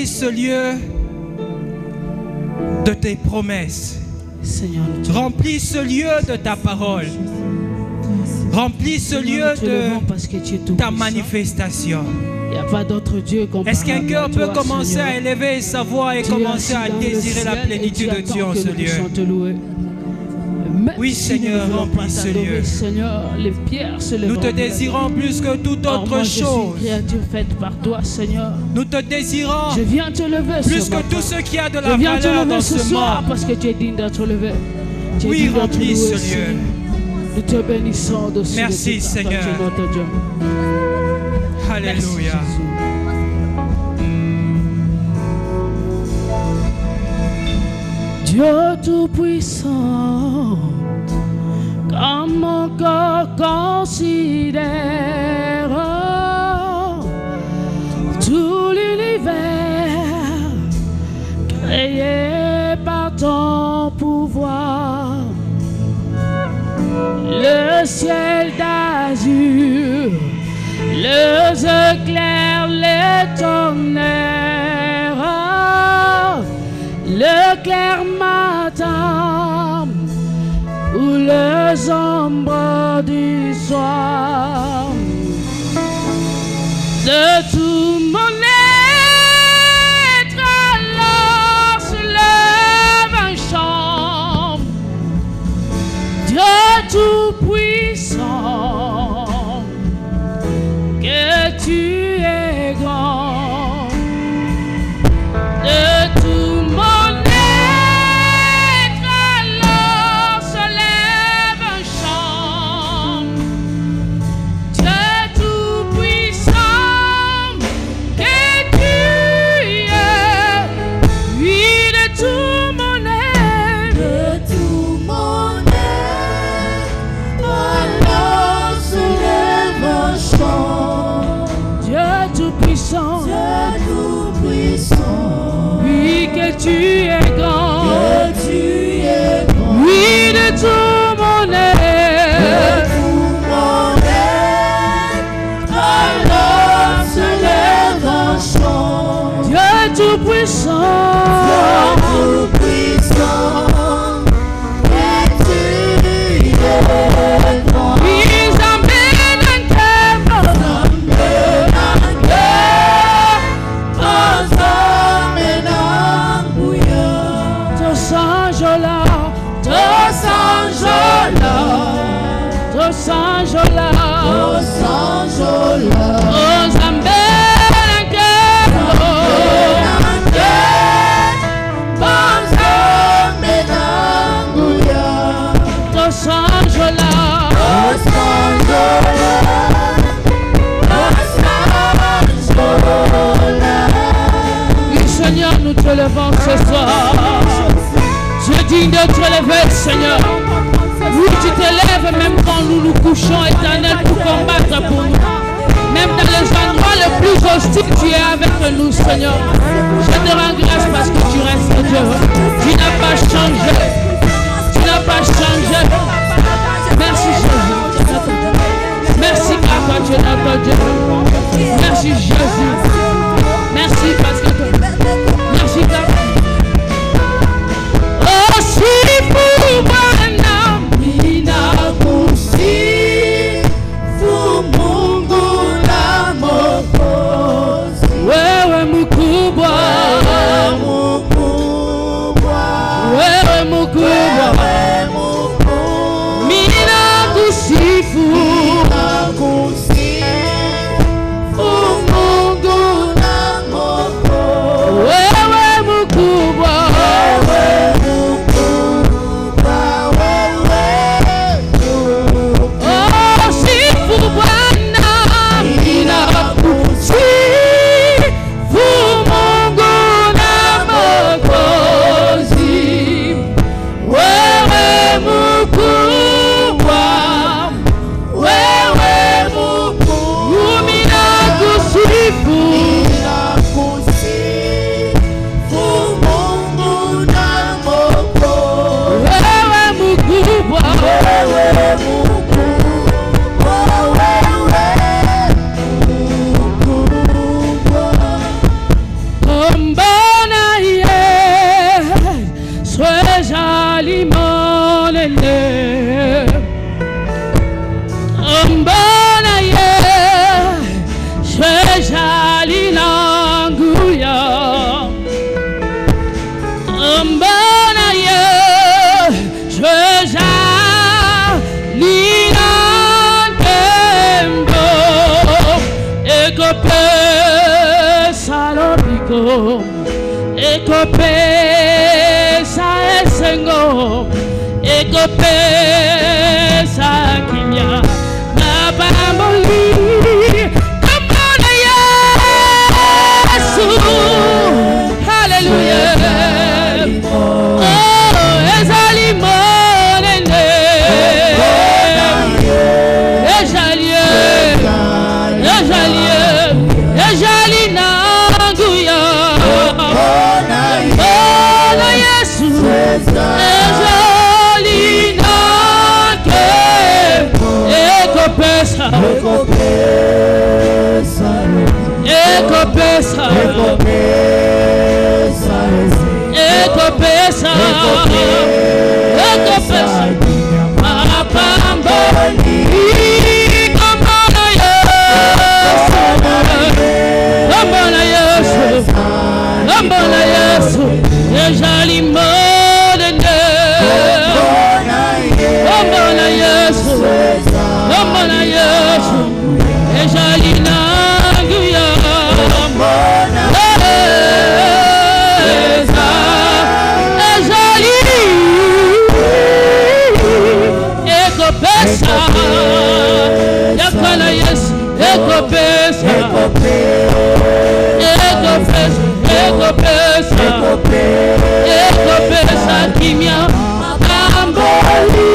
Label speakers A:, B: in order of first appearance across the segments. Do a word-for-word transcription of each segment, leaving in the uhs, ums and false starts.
A: remplis ce lieu de tes promesses.
B: Seigneur,
A: remplis ce lieu de ta parole. Remplis ce lieu de ta manifestation.
B: Il n'y a pas d'autre Dieu comparable.
A: Est-ce qu'un cœur peut commencer
B: Seigneur.
A: à élever sa voix et
B: Tu
A: commencer à désirer la plénitude de Dieu en ce lieu? Oui, Seigneur, remplis ce lieu.
B: Seigneur, les pierres se
A: Nous te désirons plus que toute autre chose.
B: Créature faite par toi, Seigneur.
A: Nous te désirons
B: Je viens te lever
A: plus
B: ce
A: que
B: matin.
A: tout ce qui a de
B: Je
A: la
B: viens te
A: valeur
B: lever
A: dans
B: ce
A: ce
B: soir
A: monde.
B: parce que tu es digne d'être levé. Tu es
A: Oui,
B: digne d'être
A: remplis
B: loué,
A: ce lieu.
B: Seigneur. Nous te bénissons dessus.
A: Merci,
B: de tout
A: Seigneur.
B: Tu es notre Dieu.
A: Alléluia.
B: Dieu Tout-Puissant, quand mon corps considère tout l'univers créé par ton pouvoir, le ciel d'azur, les éclairs, les tonnerres, le clair matin ou les ombres du soir, de tout mon être alors se lève un chant. Dieu Tout-Puissant, que tu es grand, de tout mon être alors se lève un chant. Dieu Tout-Puissant, que tu es, oui, de tout mon être,
C: De tout mon être, alors se lève un chant.
B: Dieu Tout-Puissant,
C: Dieu Tout-Puissant,
B: oui, que tu es grand,
C: que tu es grand.
B: oui, de tout mon
C: De
B: être.
C: tout mon être, alors se lève un chant.
B: Dieu Tout-Puissant,
C: Dieu Tout-Puissant, que tu es grand.
B: oui, amène un cœur, Tosanjola, Tosanjola, Tosanjola, Ozambe un cœur, Tosanjola, oui, Seigneur, nous te levons ce soir. Tu es digne de te lever, Seigneur. Oui, tu te lèves même quand nous nous couchons, Éternel, pour combattre pour nous. Même dans les endroits les plus hostiles, tu es avec nous, Seigneur. Je te rends grâce parce que tu restes Dieu. Tu n'as pas changé. Tu n'as pas changé. Merci, Jésus. Merci, car tu es notre Dieu. Merci, Jésus. Merci parce que tu... Merci, car... Oh, si pour Bwana,
C: Ninakusifu Mungu na Mwokozi,
B: wewe mkubwa,
C: wewe mkubwa,
B: wewe mkubwa,
C: wewe mkubwa.
B: ninakusifu,
C: Ninakusifu Mungu na Mwokozi,
B: Mbona ye, sois jali mon aîné. Mbona ye, sois jali l'angouya. Mbona ye, sois jali l'angouya. Ekope salopiko, ekope sa esengo, ekope sa kimya, na bamboli, kamona Yesu, hallelujah, oh ezali monene, ejalie, ejalie, ejalie nanguya, bona Yesu, ejalie nangue, ekopesa,
C: ekopesa,
B: ekopesa, ekopesa, ekopesa, mapamboli, kamona Yesu, kamona Yesu, kamona Yesu, ejali modene, kamona Yesu, kamona Yesu, ejali nanguya, eza, ejali, ekopesa, yakana Yesu, ekopesa, ekopesa, ekopesa, ekopesa kimya, amboli.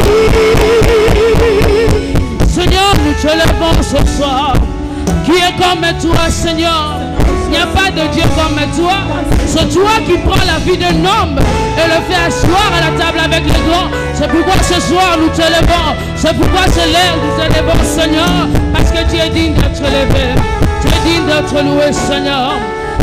B: Seigneur, nous te levons ce soir. Qui est comme toi, Seigneur? Il n'y a pas de Dieu comme toi. C'est toi qui prends la vie d'un homme et le fais asseoir à la table avec les grands. C'est pourquoi ce soir nous te levons. C'est pourquoi ce lève nous te levons, Seigneur. Parce que tu es digne d'être levé. Tu es digne d'être loué, Seigneur.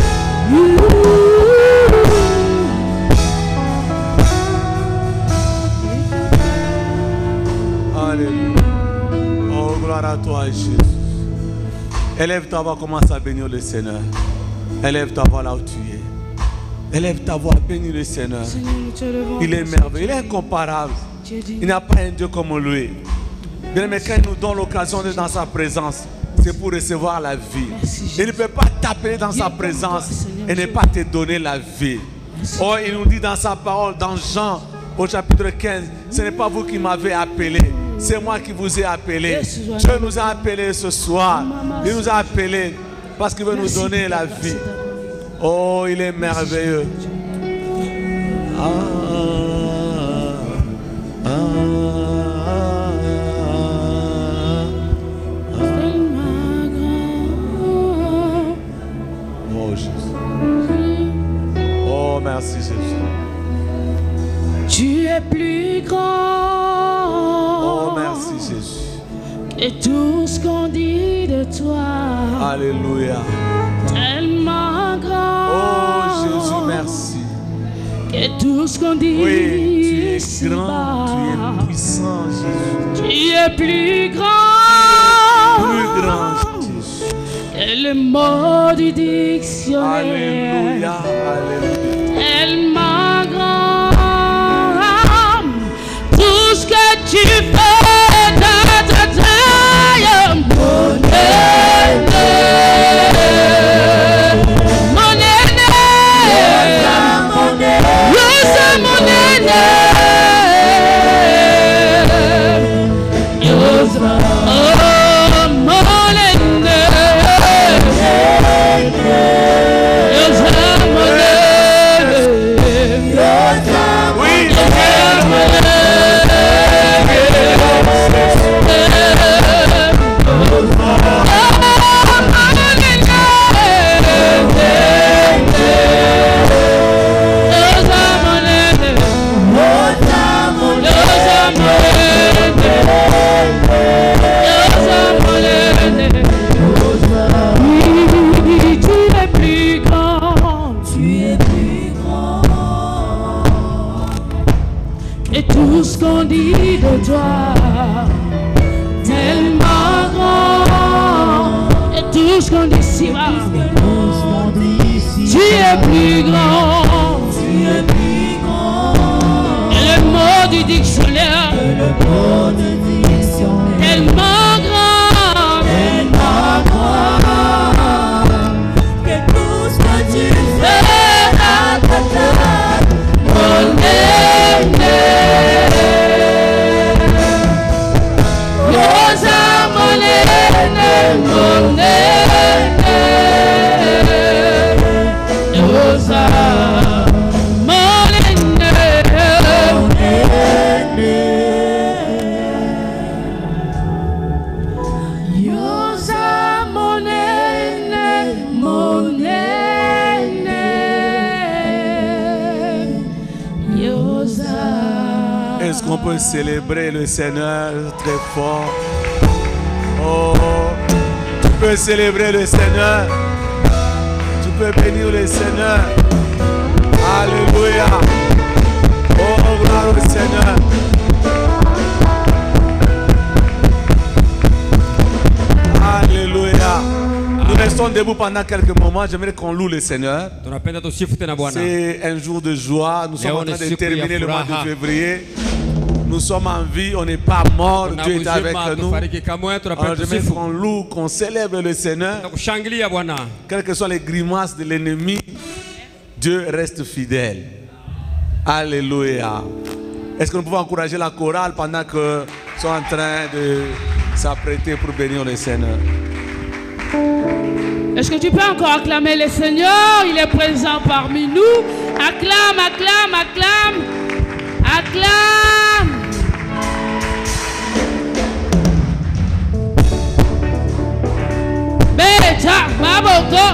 D: Alléluia. Oh, gloire à toi, Jésus. Élève ta voix, commence à bénir le Seigneur. Élève ta voix là où tu es. Élève ta voix, bénis le Seigneur.
B: Seigneur, nous te levons.
D: Il est merveilleux, il est incomparable. Il n'y a pas un Dieu comme lui. Bien, mais quand il nous donne l'occasion d'être dans sa présence, c'est pour recevoir la vie. Il ne peut pas t'appeler dans sa présence et ne pas te donner la vie. Oh, il nous dit dans sa parole, dans Jean, au chapitre quinze, ce n'est pas vous qui m'avez appelé, c'est moi qui vous ai appelé. Dieu nous a appelés ce soir. Il nous a appelés parce qu'il veut nous donner la vie. Oh, il est merveilleux. Ah, ah, ah, oh, Jésus. Oh, merci, Jésus.
B: Tu es plus grand.
D: Oh, merci, Jésus.
B: Et tout ce qu'on dit de toi.
D: Alléluia.
B: Tellement grand.
D: Oh, Jésus, merci.
B: Et tout ce qu'on dit.
D: Oui, tu es grand, tu es puissant, Jésus.
B: Tu es plus grand.
D: Plus grand, Jésus.
B: Et le mot du dictionnaire.
D: Alléluia, alléluia.
B: Tellement grand. Tout ce que tu fais dans ta taille. Mon aîné. Mon aîné. Yosa mon aîné. Yosa. Oh, mon aîné. Yosa mon aîné. tout ce qu'on dit de toi, tellement grand. Et tout ce qu'on dit si bas, tu es plus grand. Tu es plus grand. Et le mot du dictionnaire, tellement grand, tellement grand, que tout ce que tu fais à ta table, mon aîné, Rosa, mon aîné, mon aîné, Rosa, mon aîné, mon aîné.
D: Est-ce qu'on peut célébrer le Seigneur très fort? Oh, tu peux célébrer le Seigneur. Tu peux bénir le Seigneur. Alléluia. Oh, gloire au Seigneur. Alléluia. Nous restons debout pendant quelques moments. J'aimerais qu'on loue le Seigneur. C'est un jour de joie. Nous sommes en train de terminer le mois de février. Nous sommes en vie, on n'est pas mort, Dieu est avec nous. Alors j'aimerais qu'on loue, qu'on célèbre le Seigneur. Quelles que soient les grimaces de l'ennemi, Dieu reste fidèle. Alléluia. Est-ce que nous pouvons encourager la chorale pendant que nous sommes en train de s'apprêter pour bénir le Seigneur?
B: Est-ce que tu peux encore acclamer le Seigneur? Il est présent parmi nous. Acclame, acclame, acclame. Acclame. Beta, Maboko.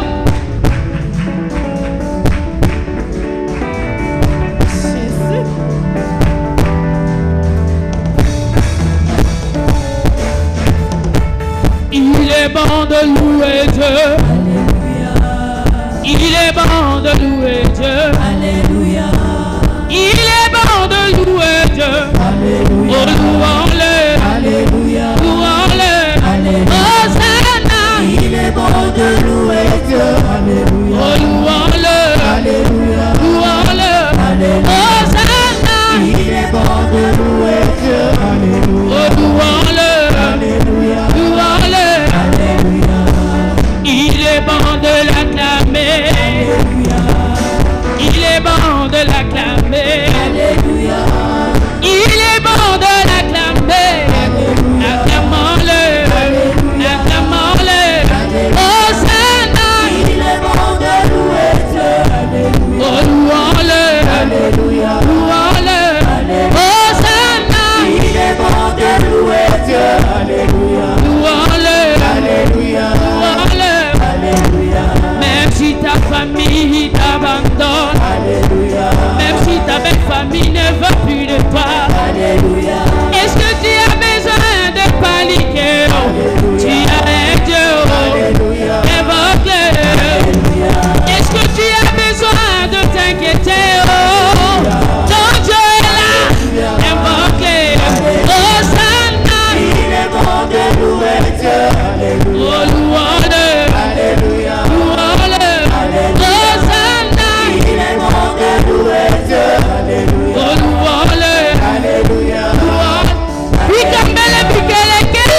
B: Il est bon de louer Dieu. Alléluia. Il est bon de louer Dieu. Alléluia. Il est bon de louer Dieu. Alléluia. Oh, louons-le. Alléluia. Louons-le. Alléluia. Hosanna. Il est bon de louer Dieu. Alléluia. Oh, louons-le. Alléluia. Louons-le. Alléluia. Hosanna. Il est bon de louer Dieu. Alléluia. Oh, louons-le. Alléluia. Louons-le. Alléluia. Il est bon de l'acclamer. Alléluia. Il est bon de l'acclamer. Alléluia. Il est bon de l'acclamer. Acclamons-le. Acclamons-le. Hosanna. Il est bon de louer Dieu. Alléluia. Oh, louons-le. Alléluia. Louons-le. Hosanna. Il est bon de louer Dieu. Alléluia. Louons-le. Alléluia. Louons-le. Alléluia. Même si ta famille t'abandonne. Alléluia. Même si ta belle famille ne veut plus de toi. Alléluia. Est-ce que tu as besoin de paniquer? Alléluia. Tu as un Dieu. Alléluia. Évoque-le. Est-ce que tu as besoin de t'inquiéter? Oh, ton Dieu est là. Évoque-le. Hosanna. Il est bon de louer Dieu. Alléluia. Oh, louons-le. Alléluia. Louons-le. Hosanna. Il est bon de louer Dieu. Alléluia. Oh, louons-le. Alléluia. Louons-le. Bikambele, bikelekele.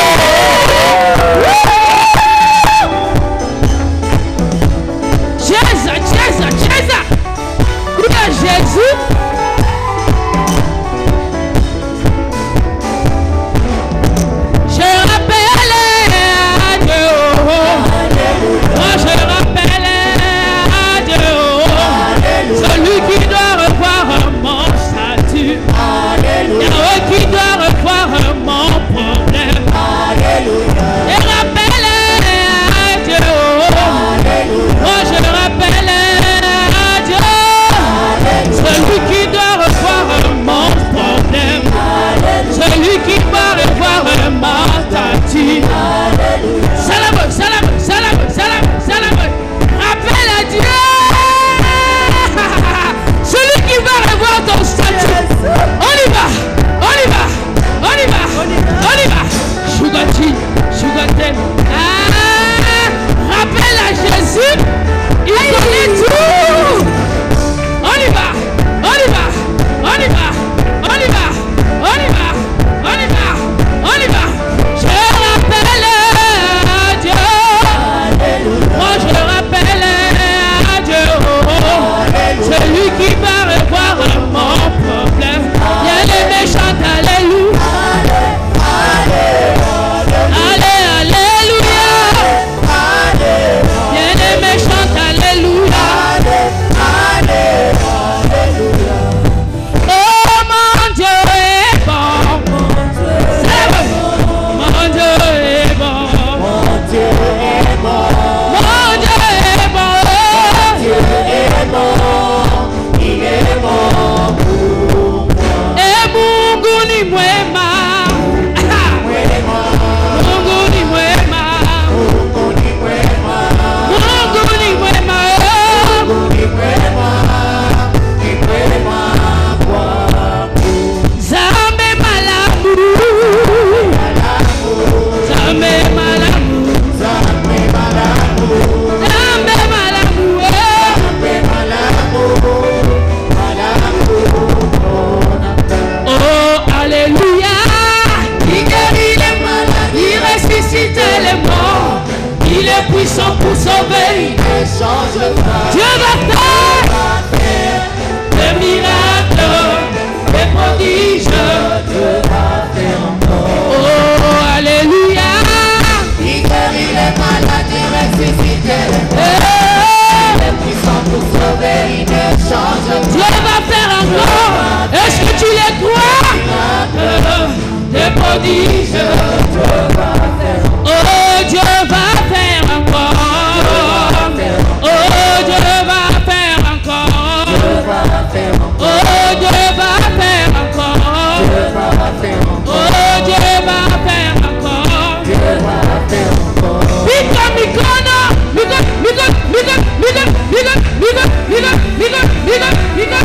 B: Jésus, Jésus, Jésus. Où est Jésus? Je rappelle à Dieu. Moi je rappelle à Dieu. Celui qui doit revoir mon statut. Yahweh qui doit revoir mon problème. Je rappelle à Dieu. Moi je rappelle à Dieu. Celui prodige. Oh, Dieu va faire encore. Oh, Dieu va faire encore. Oh, Dieu va faire encore. Oh, Dieu va faire encore. Mika, Mikona, Mika, Mika, Mika, Mika, Mika, Mika, Mika, Mika, Mika, Mika.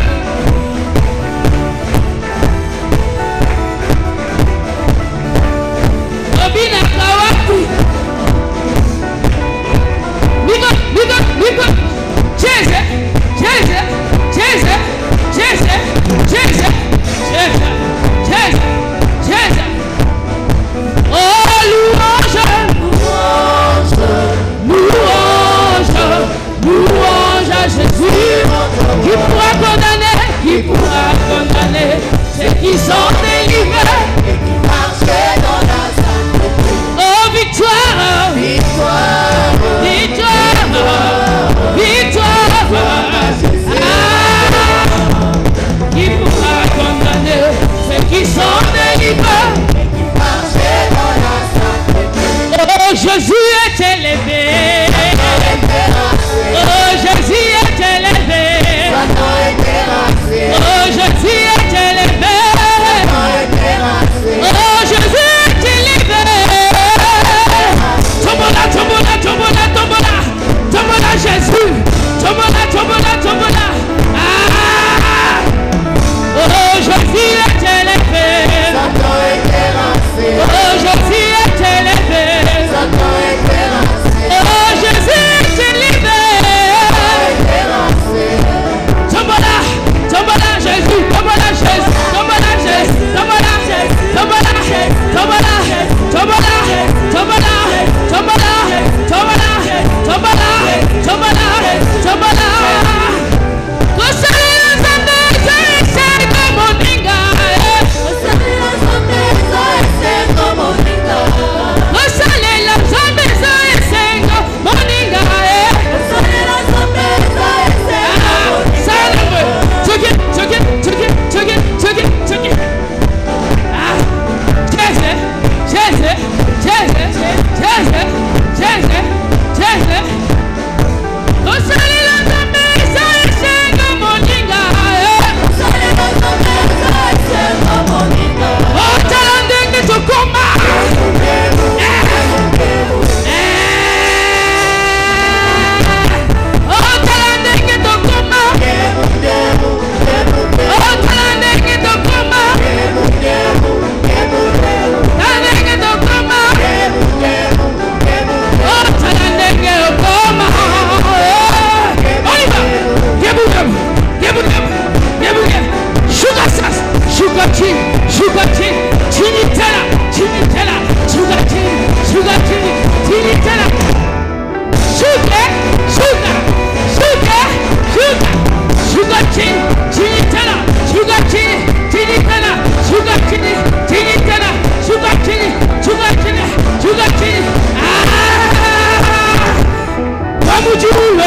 B: Obina Kawaki. Mika, Mika, Mika. Cheze, cheze, cheze, cheze, cheze, cheze, cheze, cheze. Oh, louange, louange, louange à Jésus. Qui pourra condamner, qui pourra condamner ceux qui sont délivrés. Oh, victoire, victoire, victoire, victoire. Ah, qui pourra condamner ceux qui sont délivrés. Oh, Jésus est élevé. Oh, Jésus est élevé. Oh, Jésus est élevé. Oh, Jésus est élevé. Tombola, tombola, tombola, tombola. Tombola, Jésus. Tombola, tombola, tombola. Ah! Oh, Jésus est élevé. Oh, Jésus est élevé. Oh, Jésus est élevé. Tombola, tombola, Jésus, tombola, Jésus, tombola, Jésus, tombola, tombola, tombola, tombola, tombola, tombola, tombola, tombola, tombola, tombola. Kosali la zande zaise como ninga. Kosali la zande zaise como ninga. Kosali la zande zaise como ninga. Kosali la zande zaise como ninga. Salve, took it, took it, took it, took it, took it, took it. Ah, chese, chese, chese, chese, chese, chese. Kosali la zande zaise como ninga. Kosali la zande zaise como ninga. Oh, talandenge tokoma. Oh, talandenge tokoma. Oh, talandenge tokoma. Talandenge tokoma. Oh, talandenge tokoma. Oliver, gebu gebu, gebu gebu, gebu gebu. Sugar sauce, sugar tea, sugar tea, chini tela, chini tela, sugar tea, sugar tea, chini tela. Sugar, sugar, sugar, sugar, sugar tea, chini tela, sugar tea, chini tela, sugar tea, chini tela, sugar tea, sugar tea, sugar tea. Ah, vamos jule,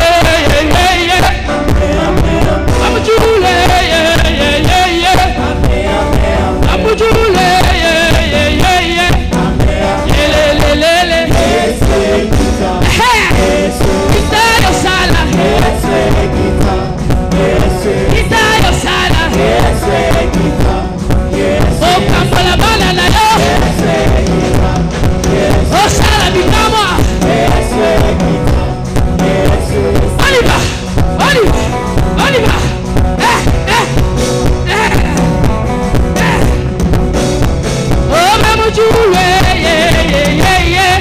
B: vamos jule, vamos jule, le le le le. Itayo sala, Itayo sala. Oh, kamala bala na yo. Oh, sala bitama. Oliver, Oliver, Oliver. Eh, eh, eh, eh. Oh, mamu juwe, yeah, yeah, yeah, yeah.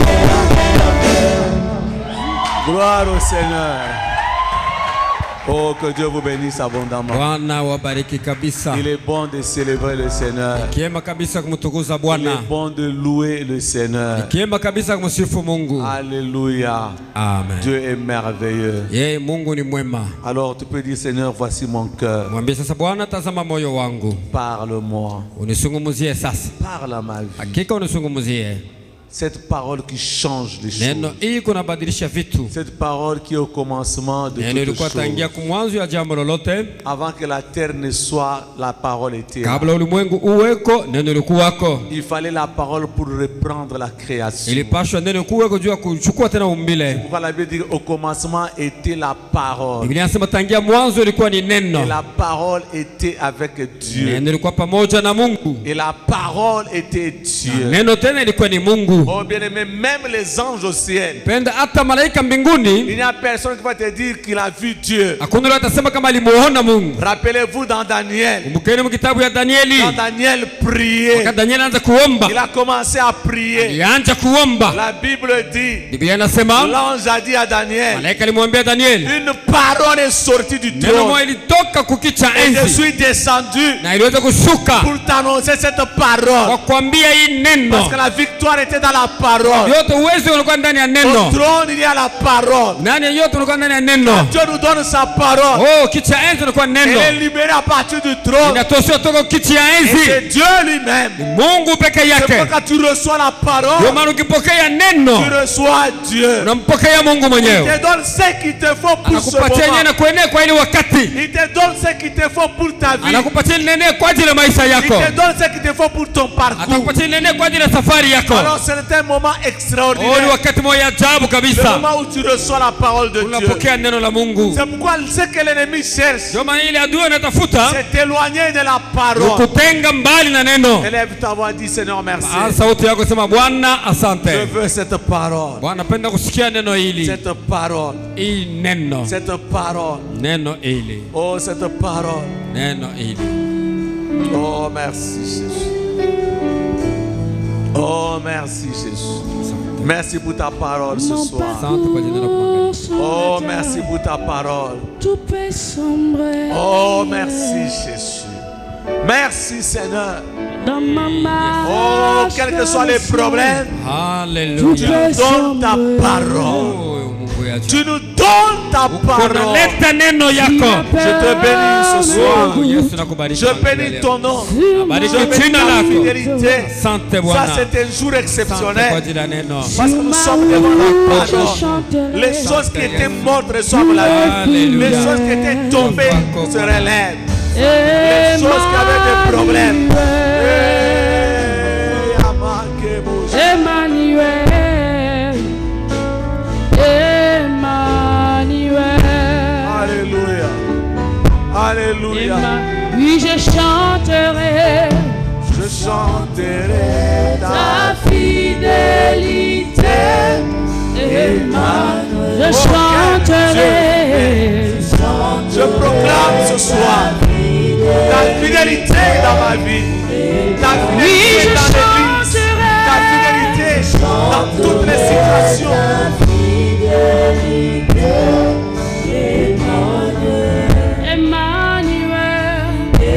D: Gloire au Seigneur. Oh, que Dieu vous bénisse abondamment. Il est bon de célébrer le Seigneur. Il est bon de louer le Seigneur. Alléluia.
A: Amen.
D: Dieu est merveilleux. Alors tu peux dire, Seigneur, voici mon cœur. Parle-moi. Parle à ma vie. Cette parole qui change les
E: Neno
D: choses.
E: hii kunabadilisha vitu.
D: Cette parole qui est au commencement de
E: Neno
D: toutes
E: ilikuwa tangia
D: choses.
E: kumwanzo ya jambo lolote.
D: Avant que la terre ne soit, la parole était là.
E: Kabla ulimwengu uweko, neno likuwako.
D: Il fallait la parole pour reprendre la création.
E: Ilipashwa neno kuweko juu ya kuchukua tena umbile.
D: Pourquoi la Bible dit au commencement était la parole.
E: Biblia inasema tangia mwanzo ilikuwa ni
D: Et
E: neno.
D: la parole était avec Dieu.
E: Neno ilikuwa pamoja na Mungu.
D: Et la parole était Dieu.
E: Neno tena ilikuwa ni Mungu.
D: Oh bien-aimé, même les anges au ciel.
E: Penda hata malaika mbinguni.
D: Il n'y a personne qui va te dire qu'il a vu Dieu.
E: Hakuna yule atasema kama alimuona Mungu.
D: Rappelez-vous dans Daniel.
E: Kumbukeni mu kitabu ya Danieli.
D: Quand Daniel priait,
E: Wakati Danieli anaanza kuomba.
D: il a commencé à prier.
E: Alianza kuomba.
D: La Bible dit,
E: Biblia inasema
D: l'ange a dit à Daniel,
E: malaika alimwambia Danieli,
D: une parole est sortie du
E: neno
D: trône.
E: moja ilitoka kukicha
D: Et je
E: enzi
D: suis descendu
E: na iliweza kushuka
D: pour t'annoncer cette
E: kwa
D: parole.
E: kuambia hii neno.
D: Parce que la victoire était dans la parole.
E: Yote uwezo ulikuwa ndani ya
D: Au
E: neno.
D: trône, il y a la parole.
E: Nani yote ulikuwa ndani ya neno.
D: Dieu nous donne sa parole.
E: Oh, kicha enzi ulikuwa
D: Elle
E: neno.
D: est libérée à partir du trône.
E: Inatoshwa toka kicha
D: Et
E: enzi.
D: c'est Dieu lui-même.
E: Mungu peke
D: C'est
E: yake.
D: pourquoi quand tu reçois la
E: Ndio
D: parole,
E: maana ukipokea neno
D: tu reçois Dieu.
E: unampokea Mungu
D: Il
E: mwenyewe.
D: te donne ce qu'il te faut pour ce
E: Anakupatia neno
D: moment.
E: kuenea kwa ile wakati.
D: Il te donne ce qu'il te faut pour ta vie.
E: Anakupatia neno kwa ajili ya maisha
D: Il
E: yako.
D: te donne ce qu'il te faut pour ton parcours.
E: Atakupatia neno kwa ajili ya safari yako.
D: Alors c'est un moment
E: Oh, ni
D: extraordinaire.
E: wakati moja ajabu
D: Le
E: kabisa.
D: moment où tu reçois la parole de Dieu.
E: Unapokea neno la Mungu.
D: C'est pourquoi ce que l'ennemi cherche,
E: Ndio maana ile adui anatafuta
D: c'est t'éloigner de la parole.
E: kutenga mbali na neno.
D: Élève ta voix, dis Seigneur merci.
E: Ah, sauti yako sema Bwana
D: Je
E: asante.
D: veux cette parole.
E: Bwana napenda kusikia neno hili.
D: Cette parole.
E: Hii neno.
D: Cette parole.
E: Neno hili.
D: Oh, cette parole.
E: Neno hili.
D: Oh, merci Jésus. Oh, merci Jésus. Merci pour ta parole ce soir.
E: Asante kwa jina la Mungu.
D: Oh, merci pour ta parole.
B: Tout peut sombrer
D: Oh, merci Jésus. Merci Seigneur.
B: dans ma marche.
D: Oh, quels que soient les problèmes, tu
E: Hallelujah.
D: nous donnes ta parole.
E: Oh, Mungu ya
D: Tu nous donnes ta parole.
E: Leta neno yako.
D: Je te bénis ce soir.
E: Oh, Yesu nakubariki.
D: Je bénis ton nom.
E: Bariki
D: Je bénis
E: jina
D: ta
E: lako.
D: fidélité.
E: Asante
D: Ça,
E: Bwana.
D: c'est un jour
E: Asante kwa
D: exceptionnel.
E: ajili ya neno.
D: Parce que nous sommes devant la parole. Les choses qui étaient mortes reçoivent la vie.
E: Alléluia.
D: Les choses qui étaient tombées se relèvent. Les choses qui avaient des problèmes. Eh, Amakebo.
B: Emmanuel, Emmanuel,
D: Alléluia. Alléluia.
B: Emma- oui je chanterai
D: Je chanterai ta
B: ta fidélité, Emmanuel. Je chanterai,
D: Je proclame ce soir ta fidélité dans ma vie, ta
B: oui
D: fidélité
B: je
D: dans l'église, ta
B: chanterai,
D: fidélité dans toutes les situations.
B: Emmanuel,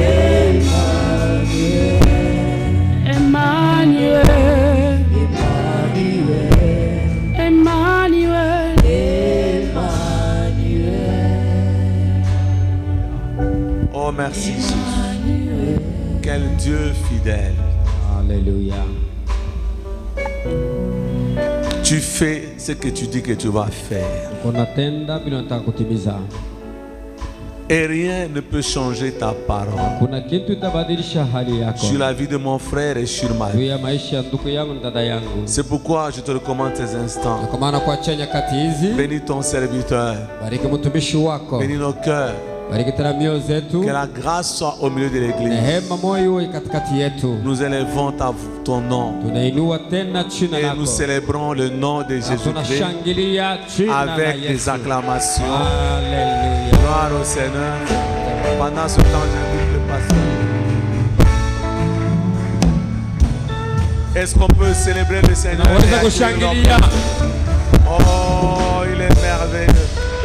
B: Emmanuel, Emmanuel,
D: Oh merci Jésus. Quel Dieu fidèle.
E: Alléluia.
D: Tu fais ce que tu dis que tu vas faire.
E: Unatenda bila unataka kutimiza.
D: Et rien ne peut changer ta parole.
E: Kuna kitu itabadilisha hali yako.
D: Sur la vie de mon frère et sur ma
E: Juu
D: vie.
E: ya maisha ya ndugu yangu na dada yangu.
D: C'est pourquoi je te recommande ces instants.
E: Na kwa maana kuachia nyakati hizi,
D: Bénis ton serviteur.
E: bariki mtumishi wako.
D: Bénis nos cœurs.
E: Bariki tena mioyo zetu.
D: Que la grâce soit au milieu de l'église.
E: Rehema moyo iwe katikati yetu.
D: Nous élevons ta- ton nom.
E: Tunainua tena jina
D: Et
E: lako.
D: nous célébrons le nom de
E: Na
D: Jésus-Christ
E: tunashangilia jina la
D: avec des
E: Yesu.
D: acclamations.
E: Alléluia.
D: Gloire au Seigneur. Pendant ce temps, j'invite le pasteur. Est-ce qu'on peut célébrer le Seigneur?
E: Tunaweza
D: et accueillir
E: kushangilia.
D: l'homme? Oh, il est merveilleux.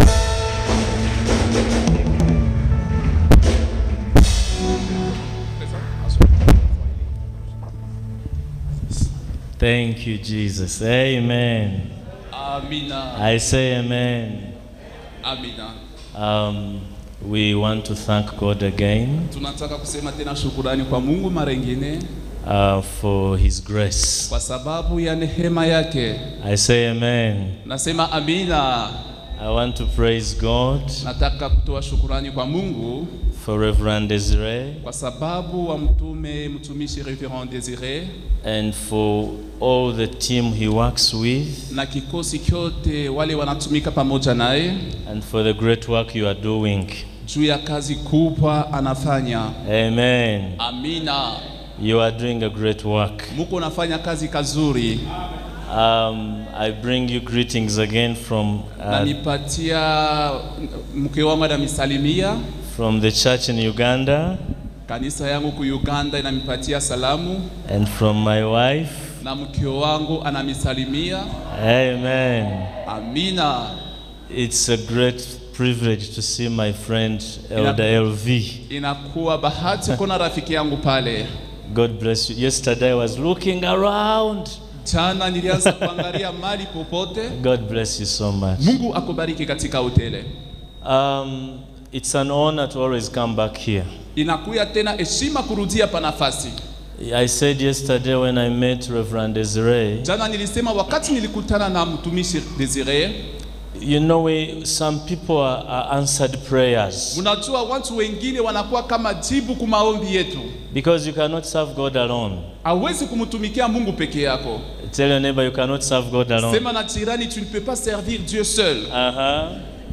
F: Thank you, Jesus. Amen.
G: Amina.
F: I say amen.
G: Amina.
F: Um, we want to thank God again
G: Tunataka kusema tena shukurani kwa Mungu mara nyingine.
F: uh, for His grace.
G: kwa sababu ya neema yake.
F: I say amen.
G: Nasema amina.
F: I want to praise God
G: Nataka kutoa shukrani kwa Mungu
F: for Reverend Desire
G: kwa sababu wa mtume mtumishi Reverend Desire
F: and for all the team he works with
G: na kikosi kyote wale wanatumika pamoja naye
F: and for the great work you are doing.
G: juu ya kazi kubwa anafanya.
F: Amen.
G: Amina.
F: You are doing a great work.
G: Muko nafanya kazi kazuri.
F: Um, I bring you greetings again from
G: Na
F: uh,
G: nipatia mke wangu anamisalimia.
F: from the church in Uganda
G: Kanisa yangu ku Uganda inamipatia salamu
F: and from my wife.
G: na mke wangu anamisalimia.
F: Amen.
G: Amina.
F: It's a great privilege to see my friend Elder L V.
G: Inakuwa bahati kuona rafiki yangu pale.
F: God bless you. Yesterday I was looking around.
G: Jana nilianza kuangalia mali popote.
F: God bless you so much.
G: Mungu akubariki katika hoteli.
F: Um, it's an honor to always come back here.
G: Inakuya tena heshima kurudia pa nafasi.
F: I said yesterday when I met Reverend Desire,
G: Jana nilisema wakati nilikutana na mtumishi Desire,
F: you know, we, some people are, are answered prayers.
G: unajua watu wengine wanakuwa kama jibu kwa maombi yetu.
F: Because you cannot serve God alone.
G: Hawezi kumtumikia Mungu peke yako.
F: Tell your neighbor you cannot serve God alone.
G: Sema na jirani, tu ne peux pas servir Dieu seul.
F: Uh-huh.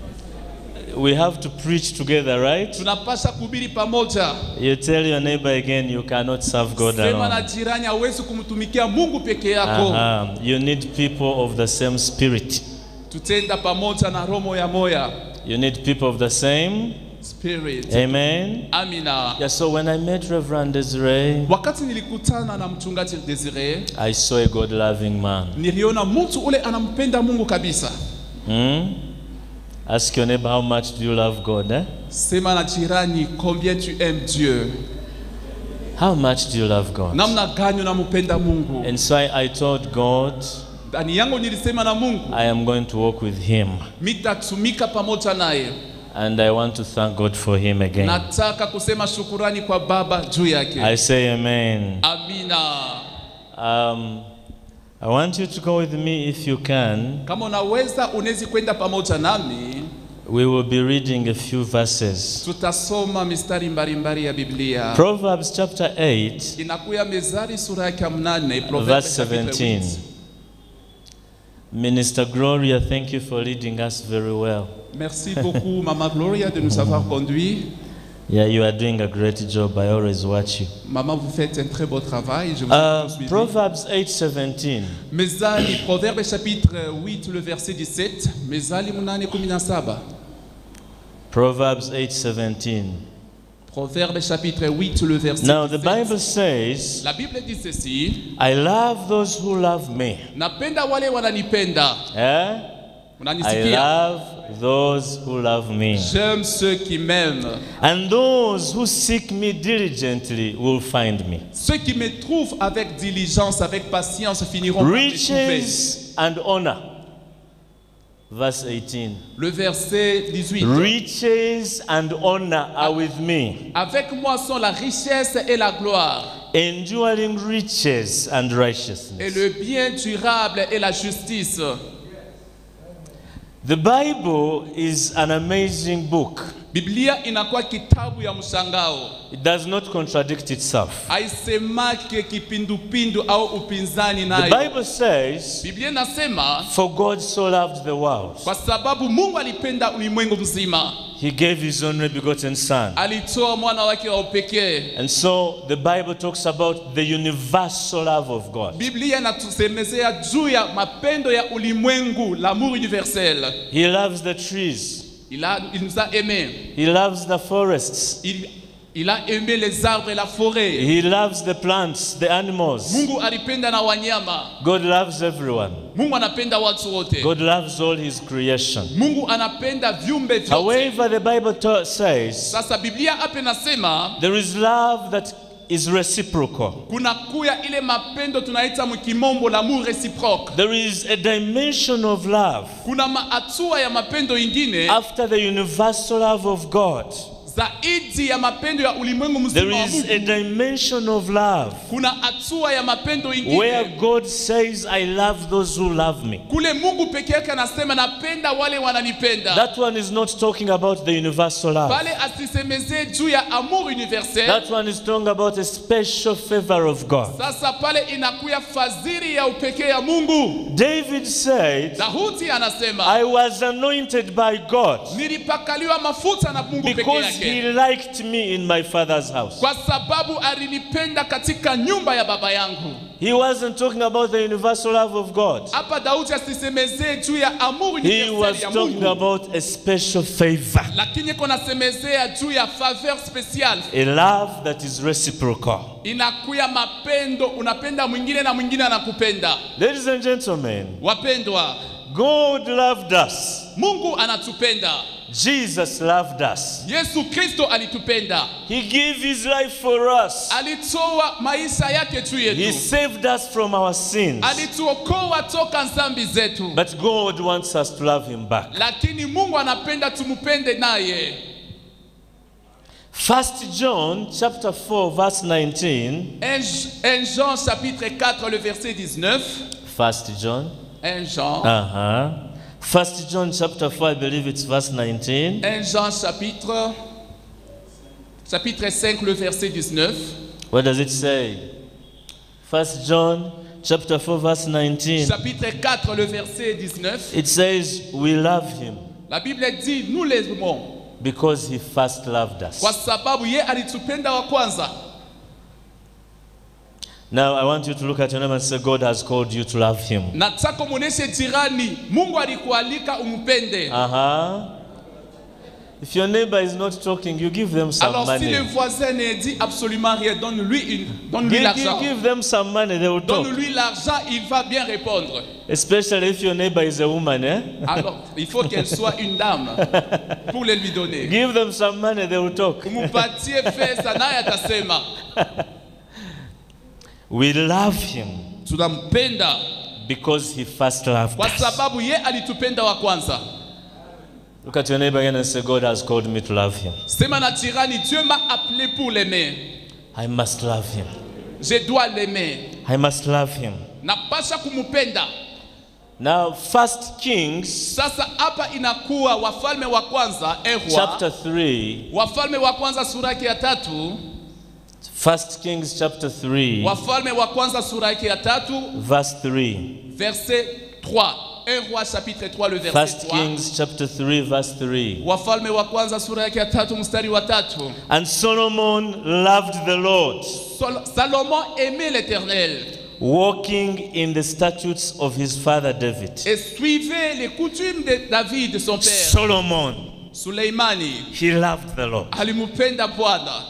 F: We have to preach together, right?
G: Tunapasha kuhubiri pamoja.
F: You tell your neighbor again you cannot serve God
G: Sema na
F: alone.
G: jirani, hawezi kumtumikia Mungu peke yako.
F: Uh-huh. You need people of the same spirit.
G: Tutenda pamoja na roho ya moya.
F: You need people of the same
G: Spirit.
F: Amen.
G: Amina.
F: Yeah, so when I met Reverend Desire,
G: Wakati nilikutana na mchungaji Desire,
F: I saw a God-loving man.
G: niliona mtu ule anampenda Mungu kabisa.
F: Hmm? Ask your neighbor, how much do you love God? Eh?
G: Sema na jirani, combien tu aimes Dieu?
F: How much do you love God?
G: Namna gani unampenda Mungu?
F: And so I, I told God,
G: Ndani yangu nilisema na Mungu,
F: I am going to walk with Him.
G: mitatumika pamoja naye.
F: And I want to thank God for Him again.
G: Nataka kusema shukurani kwa Baba juu yake.
F: I say amen.
G: Amina.
F: Um, I want you to go with me if you can.
G: Kama unaweza unaweza kwenda pamoja nami.
F: We will be reading a few verses.
G: Tutasoma mistari mbalimbali ya Biblia.
F: Proverbs chapter eight,
G: Inakuya Mezali sura yake ya mnane,
F: verse
G: Proverbs
F: seventeen. Minister Gloria, thank you for leading us very well.
G: Merci beaucoup, Mama Gloria, de nous avoir conduits.
F: Yeah, you are doing a great job. I always watch you.
G: Maman, vous faites un très beau travail. Je vous
F: Uh,
G: ai suivi.
F: Proverbs eight seventeen.
G: Mezali, Proverbe chapitre huit, le verset dix-sept. Mezali munane kumi na saba.
F: Proverbs eight seventeen.
G: Proverbe chapitre huit, le verset
F: Now the
G: dix-sept.
F: Bible says,
G: La Bible dit ceci.
F: I love those who love me.
G: Napenda wale wananipenda.
F: Eh? I
G: Unanisikia?
F: love those who love me.
G: J'aime ceux qui m'aiment.
F: And those who seek me diligently will find me.
G: Ceux qui me trouvent avec diligence, avec patience, finiront par me trouver.
F: Riches and honor. Verse eighteen.
G: Le verset dix-huit.
F: Riches and honor are with me.
G: Avec moi sont la richesse et la gloire,
F: Enduring riches and
G: et
F: righteousness.
G: le bien durable et la justice.
F: The Bible is an amazing book.
G: Biblia inakuwa kitabu ya mshangao.
F: It does not contradict itself.
G: Haisemake kipindupindu au upinzani
F: The
G: nayo.
F: Bible says,
G: Biblia inasema
F: for God so loved the world,
G: kwa sababu Mungu alipenda ulimwengu mzima,
F: He gave His only begotten Son.
G: alitoa mwana wake wa pekee.
F: And so the Bible talks about the universal love of God.
G: Biblia inatusemezea juu ya mapendo ya ulimwengu, l'amour universel.
F: He loves the trees.
G: Il, a, il nous a aimés.
F: He loves the forests.
G: Il, il a aimé les arbres et la forêt.
F: He loves the plants, the animals.
G: Mungu alipenda na wanyama.
F: God loves everyone.
G: Mungu anapenda watu wote.
F: God loves all His creation.
G: Mungu anapenda viumbe vyote.
F: However, the Bible ta- says
G: Sasa Biblia hapa inasema
F: there is love that is reciprocal.
G: kuna kuya ile mapendo tunaita mkimombo l'amour réciproque.
F: There is a dimension of love
G: Kuna maatua ya mapendo ingine
F: after the universal love of God.
G: zaidi ya mapendo ya ulimwengu
F: There
G: mzima wa
F: is
G: Mungu.
F: a dimension of love
G: Kuna hatua ya mapendo
F: where
G: ingine
F: God says, I love those who love me.
G: kule Mungu peke yake anasema napenda wale wananipenda.
F: That one is not talking about the universal love.
G: Pale asisemezee juu ya amour universel.
F: That one is talking about a special favor of God.
G: Sasa pale inakuya fadhili ya upekee ya Mungu.
F: David said,
G: Daudi anasema
F: I was anointed by God
G: nilipakaliwa mafuta na Mungu peke
F: because
G: yake.
F: he liked me in my father's house.
G: Kwa sababu alinipenda katika nyumba ya baba yangu.
F: He wasn't talking about the universal love of God.
G: Hapa Daudi asisemezee juu ya amour
F: He was
G: universel ya
F: talking
G: Mungu.
F: about a special favor.
G: Lakini kuna semezea juu ya faveur special.
F: A love that is reciprocal.
G: Inakuya mapendo, unapenda mwingine na mwingine anakupenda.
F: Ladies and gentlemen,
G: Wapendwa,
F: God loved us.
G: Mungu anatupenda.
F: Jesus loved us.
G: Yesu Kristo alitupenda.
F: He gave his life for us.
G: Alitoa maisha yake juu
F: He
G: yetu.
F: saved us from our sins.
G: Alituokoa toka dhambi zetu.
F: But God wants us to love him back.
G: Lakini Mungu anapenda tumupende naye.
F: First John chapter four verse nineteen.
G: un Jean chapitre quatre le verset dix-neuf.
F: First John.
G: un Jean.
F: Uh-huh. First John chapter four, I believe it's verse nineteen.
G: un Jean chapitre chapitre cinq le verset dix-neuf.
F: What does it say? First John chapter four verse nineteen.
G: Chapitre quatre le verset dix-neuf.
F: It says we love him
G: La Bible dit nous l'aimons
F: because he first loved us.
G: kwa sababu ye alitupenda wa kwanza.
F: Now I want you to look at your neighbor and say, God has called you to love him.
G: Nataka muoneshe jirani, Mungu alikualika umpende.
F: Uh-huh. If your neighbor is not talking, you give them some
G: Alors
F: money.
G: si le voisin ne dit absolument rien, donne-lui une, donne-lui
F: Give,
G: l'argent.
F: give, give them some money, they will talk.
G: Donne-lui l'argent, il va bien répondre.
F: Especially if your neighbor is a woman, eh?
G: Alors, il faut qu'elle soit une dame pour le lui donner.
F: Give them some money, they will talk.
G: Umupatie pesa naye atasema.
F: We love him
G: Tunampenda
F: because he first loved
G: kwa
F: us.
G: sababu ye alitupenda wa kwanza.
F: Look at your neighbor again and say, God has called me to love him.
G: Sema na jirani, Dieu m'a appelé pour l'aimer.
F: I must love him.
G: Je dois l'aimer.
F: I must love him.
G: Napasha kumupenda.
F: Now, First Kings
G: Sasa hapa inakuwa Wafalme wa kwanza erwa.
F: chapter three.
G: Wafalme wa kwanza sura yake ya tatu.
F: First Kings chapter three,
G: Wafalme wa kwanza sura yake ya tatu
F: verse three.
G: verset trois. un roi chapitre trois le verset
F: First
G: trois.
F: Kings chapter three, verse three.
G: Wafalme wa kwanza sura yake ya tatu mstari wa tatu.
F: And Solomon loved the Lord,
G: Sol Salomon aimait l'Éternel
F: walking in the statutes of his father David.
G: et suivait les coutumes de David son père.
F: Solomon,
G: Suleimani
F: he loved the Lord.
G: alimupenda Bwana.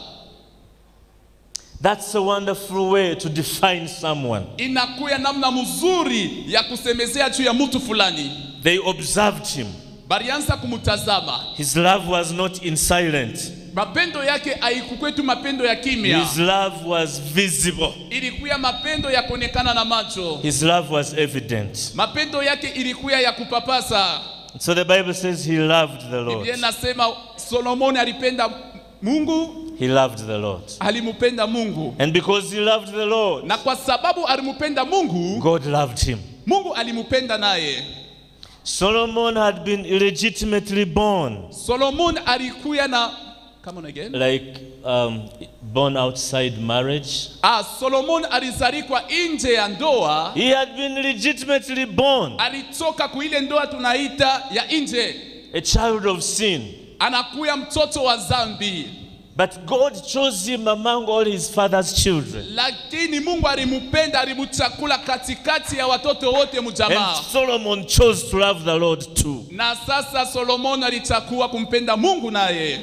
F: That's a wonderful way to define someone.
G: Inakuya namna mzuri ya kusemezea juu ya mtu fulani.
F: They observed him.
G: Barianza kumutazama.
F: His love was not in silent.
G: Mapendo yake haikukwetu mapendo ya kimya.
F: His love was visible.
G: Ilikuya mapendo ya kuonekana na macho.
F: His love was evident.
G: Mapendo yake ilikuya ya kupapasa.
F: So the Bible says he loved the Lord.
G: Biblia nasema Solomoni alipenda Mungu,
F: He loved the Lord.
G: alimupenda Mungu.
F: And because he loved the Lord,
G: Na kwa sababu alimupenda Mungu,
F: God loved him.
G: Mungu alimupenda naye.
F: Solomon had been illegitimately born,
G: Solomon alikuya na come on again.
F: like um, born outside marriage.
G: Ah, Solomon alizaliwa nje ya ndoa.
F: He had been legitimately born,
G: Alitoka kuile ndoa tunaita ya nje.
F: a child of sin.
G: Anakuya mtoto wa zambi.
F: But God chose him among all his father's children.
G: Lakini Mungu alimupenda, alimuchakula katikati ya watoto wote
F: And
G: mjamaa.
F: Solomon chose to love the Lord too.
G: Na sasa Solomon alichakua kumpenda Mungu naye.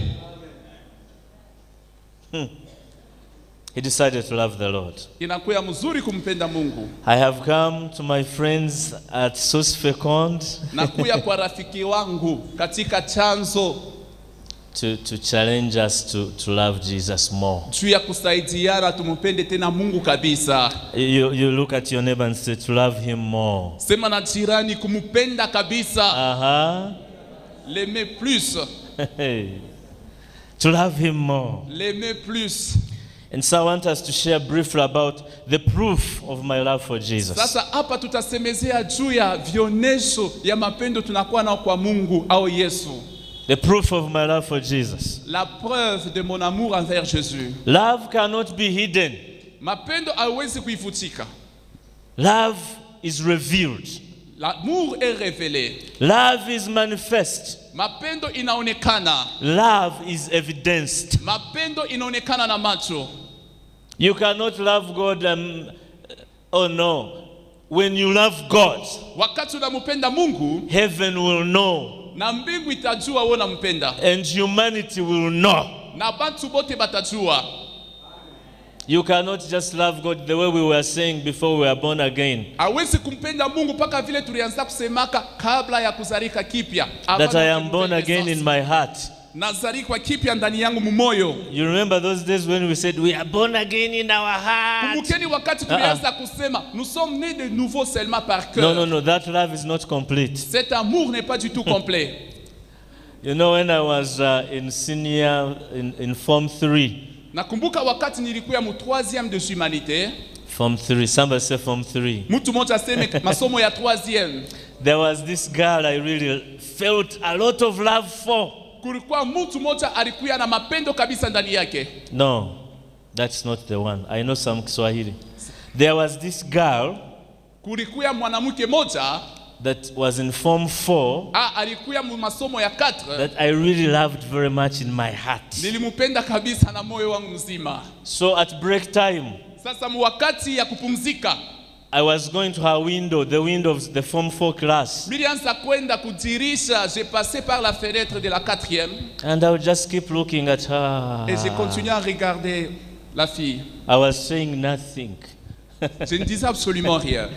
F: Hmm. He decided to love the Lord.
G: Inakuya mzuri kumpenda Mungu.
F: I have come to my friends at Source Fecond
G: Nakuya kwa rafiki wangu katika chanzo
F: to, to challenge us to, to love Jesus more.
G: juu ya kusaidiana tumupende tena Mungu kabisa.
F: You, you look at your neighbor and say to love him more.
G: Sema na jirani kumupenda kabisa.
F: Uh-huh.
G: L'aimer plus.
F: Hey. To love him more.
G: L'aimer plus.
F: And so I want us to share briefly about the proof of my love for Jesus.
G: Sasa hapa tutasemezea juu ya vionesho ya mapendo tunakuwa nao kwa Mungu au Yesu.
F: The proof of my love for Jesus.
G: La preuve de mon amour envers Jésus.
F: Love cannot be hidden.
G: Mapendo haiwezi kuifutika.
F: Love is revealed.
G: L'amour est révélé.
F: Love is manifest.
G: Mapendo inaonekana.
F: Love is evidenced.
G: Mapendo inaonekana na macho.
F: You cannot love God um, oh no. When you love God,
G: wakati unampenda Mungu,
F: heaven will know.
G: Na mbingu itajua wewe unampenda.
F: And humanity will know.
G: Na bantu bote batajua.
F: You cannot just love God the way we were saying before we were born again.
G: Hawezi kumpenda Mungu paka vile tulianza kusemaka kabla ya kuzalika kipya.
F: That I am born again in my heart.
G: Nazalika kipya ndani yangu mumoyo.
F: You remember those days when we said we are born again in our heart?
G: Kumbukeni wakati tulianza kusema nous sommes nés de nouveau seulement par cœur.
F: No, no, no, that love is not complete.
G: Cet amour n'est pas du tout complet.
F: You know, when I was uh, in senior, in, in Form three.
G: Nakumbuka wakati nilikuwa mu troisième de humanité.
F: Form three, somebody say Form three.
G: Mtu mmoja aseme masomo ya troisième.
F: There was this girl I really felt a lot of love for.
G: Kulikuwa mtu mmoja alikuwa na mapendo kabisa ndani yake.
F: No, that's not the one. I know some Kiswahili. There was this girl.
G: Kulikuwa mwanamke mmoja
F: that was in Form four.
G: Ah, alikuwa mu masomo ya quatre.
F: That I really loved very much in my heart.
G: Nilimpenda kabisa na moyo wangu mzima.
F: So at break time,
G: sasa mu wakati ya kupumzika,
F: I was going to her window, the window of the Form four class.
G: Nilianza kwenda kudirisha, j'ai passé par la fenêtre de la quatrième.
F: And I would just keep looking at her.
G: Et j'ai continué à regarder la fille.
F: I was saying nothing.
G: Je ne disais absolument rien.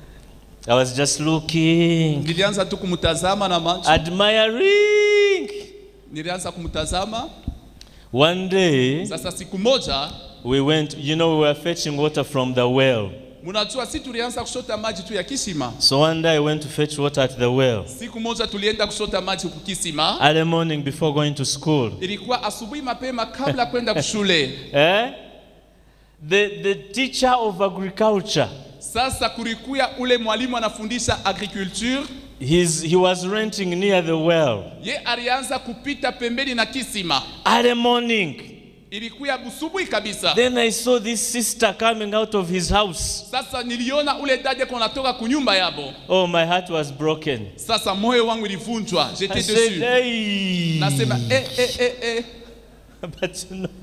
F: I was just looking.
G: Nilianza tu kumtazama na macho.
F: Admiring.
G: Nilianza kumtazama.
F: One day,
G: sasa siku moja,
F: we went, you know, we were fetching water from the well.
G: Munajua si tulianza kushota maji tu ya kisima.
F: So one day I went to fetch water at the well.
G: Siku moja tulienda kushota maji ku kisima.
F: Early morning before going to school.
G: Ilikuwa asubuhi mapema kabla kwenda kushule.
F: Eh? The the teacher of agriculture.
G: Sasa kulikuwa ule mwalimu anafundisha agriculture.
F: He's, he was renting near the well.
G: Ye alianza kupita pembeni na kisima.
F: Early morning.
G: Ilikuwa busubuhi kabisa.
F: Then I saw this sister coming out of his house.
G: Sasa niliona ule dada konatoka kunyumba yabo.
F: Oh, my heart was broken.
G: Sasa moyo wangu ilivunjwa. J'étais dessus.
F: Hey.
G: Nasema eh eh eh eh.
F: But you know,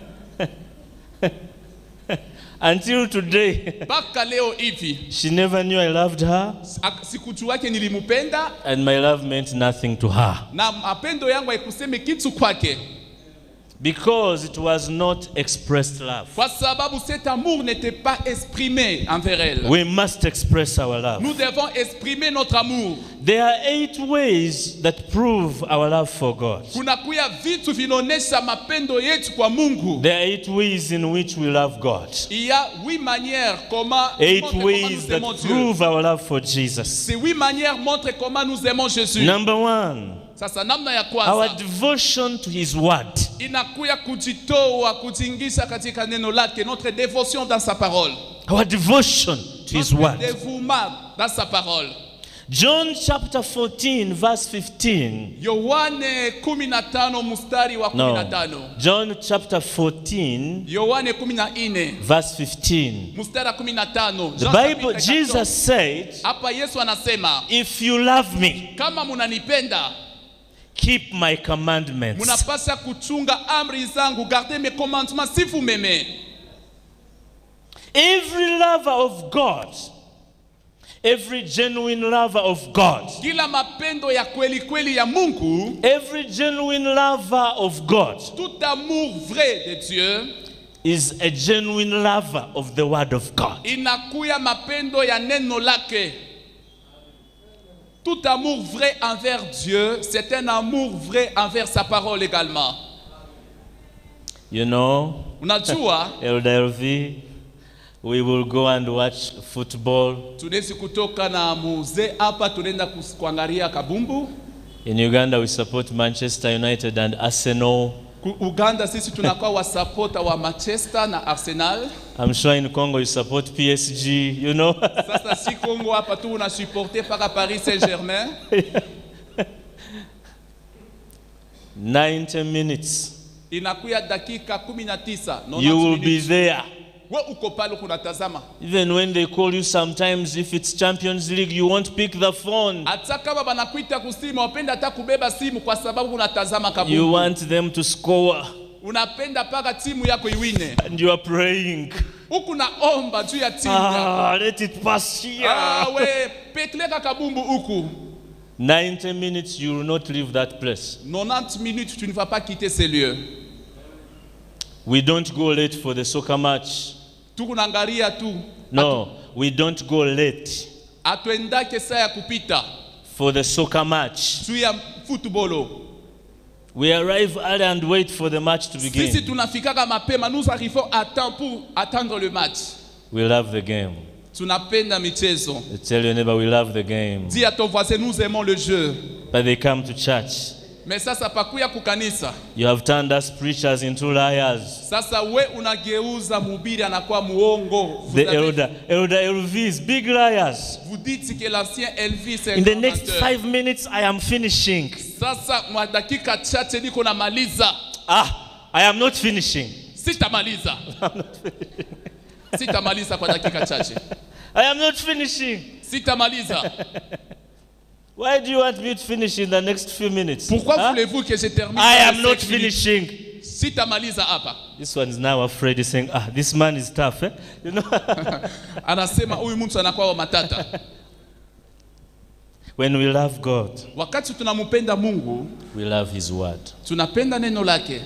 F: until today,
G: Baka leo hivi,
F: she never knew I loved her.
G: Sikujua yake nilimupenda.
F: And my love meant nothing to her.
G: Na mapendo yangu haikusema kitu kwake.
F: Because it was not expressed love.
G: Kwa sababu cet amour n'était pas exprimé envers elle.
F: We must express our love.
G: Nous devons exprimer notre amour.
F: There are eight ways that prove our love for God.
G: Kuna kuya vitu vinaonesha mapendo yetu kwa Mungu.
F: There are eight ways in which we love God.
G: Il y a huit manières comment
F: Eight ways that prove our love for Jesus.
G: Ces huit manières montrent comment nous aimons Jésus.
F: Number one.
G: Sasa namna ya kwanza,
F: our devotion to his word.
G: Inakuya kujitoa kujiingisha katika neno lake, notre dévotion dans sa parole.
F: Our devotion to his word.
G: Notre dévouement dans sa parole.
F: John chapter fourteen verse fifteen.
G: Yohane kumi na tano mstari wa kumi na tano.
F: No. John chapter fourteen.
G: Yohane kumi na nne
F: verse fifteen.
G: Mstari wa kumi na tano.
F: The Bible, Jesus said,
G: hapa Yesu anasema,
F: if you love me,
G: kama munanipenda,
F: keep my commandments.
G: Munapasa kuchunga amri zangu, garder mes commandements si vous m'aimez.
F: Every lover of God, every genuine lover of God,
G: kila mapendo ya kweli kweli ya Mungu,
F: every genuine lover of God,
G: tout amour vrai de Dieu,
F: is a genuine lover of the word of God.
G: Inakuya mapendo ya neno lake. Tout amour vrai envers Dieu, c'est un amour vrai envers sa parole également.
F: You know,
G: unajua,
F: L D L V, we will go and watch football.
G: Tunesi kutoka na muze hapa tunaenda kuangalia kabumbu.
F: In Uganda we support Manchester United and Arsenal.
G: Ku- Uganda sisi tunakuwa wa supporter wa Manchester na Arsenal.
F: I'm sure in Congo you support P S G, you know.
G: Sasa si Congo hapa tu una supporter para Paris Saint-Germain.
F: ninety minutes.
G: Inakuya dakika kumi na tisa.
F: You will be there.
G: We uko pale kunatazama.
F: Even when they call you sometimes, if it's Champions League, you won't pick the phone.
G: Hata kama banakuita kusimu, wapenda hata kubeba simu kwa sababu unatazama kabumbu.
F: You want them to score.
G: Unapenda paka timu yako iwine.
F: And you are praying.
G: Huku naomba juu ya timu yako.
F: Ah, let it pass here.
G: Ah, we pekleka kabumbu huku.
F: ninety minutes, you will not leave that place.
G: ninety minutes, tu ne vas pas quitter ces lieux.
F: We don't go late for the soccer match.
G: Tukunangalia tu.
F: No, we don't go late
G: Atuendake saa ya kupita.
F: for the soccer match.
G: Juu ya footballo.
F: We arrive early and wait for the match to
G: Sisi
F: begin.
G: tunafikaka mapema, nous arrivons à temps pour attendre le match.
F: We love the game.
G: Tunapenda michezo.
F: Tell your neighbor we love the game.
G: Dis à ton voisin, nous aimons le jeu.
F: But they come to church.
G: Mais sasa pakuya kukanisa.
F: You have turned us preachers into liars.
G: Sasa we unageuza mhubiri anakuwa muongo. Vous
F: The
G: avez-
F: elder, elder Elvis, big liars.
G: Vous dites que l'ancien Elvis est un
F: In the
G: grand
F: next
G: menteur.
F: five minutes, I am finishing.
G: Sasa mwa dakika chache niko namaliza.
F: Ah, I am not finishing.
G: Sitamaliza. Sitamaliza kwa dakika chache.
F: I am not finishing.
G: Sitamaliza.
F: Why do you want me to finish in the next few minutes?
G: Pourquoi
F: Huh?
G: voulez-vous que je termine?
F: I
G: dans
F: am
G: les
F: not
G: cinq minutes?
F: finishing.
G: Sitamaliza hapa.
F: This one is now afraid. He's saying, ah, this man is tough. Eh? You know?
G: Anasema huyu mtu anakuwa wa matata.
F: When we love God,
G: Wakati tunampenda Mungu,
F: we love His word.
G: tunapenda neno lake.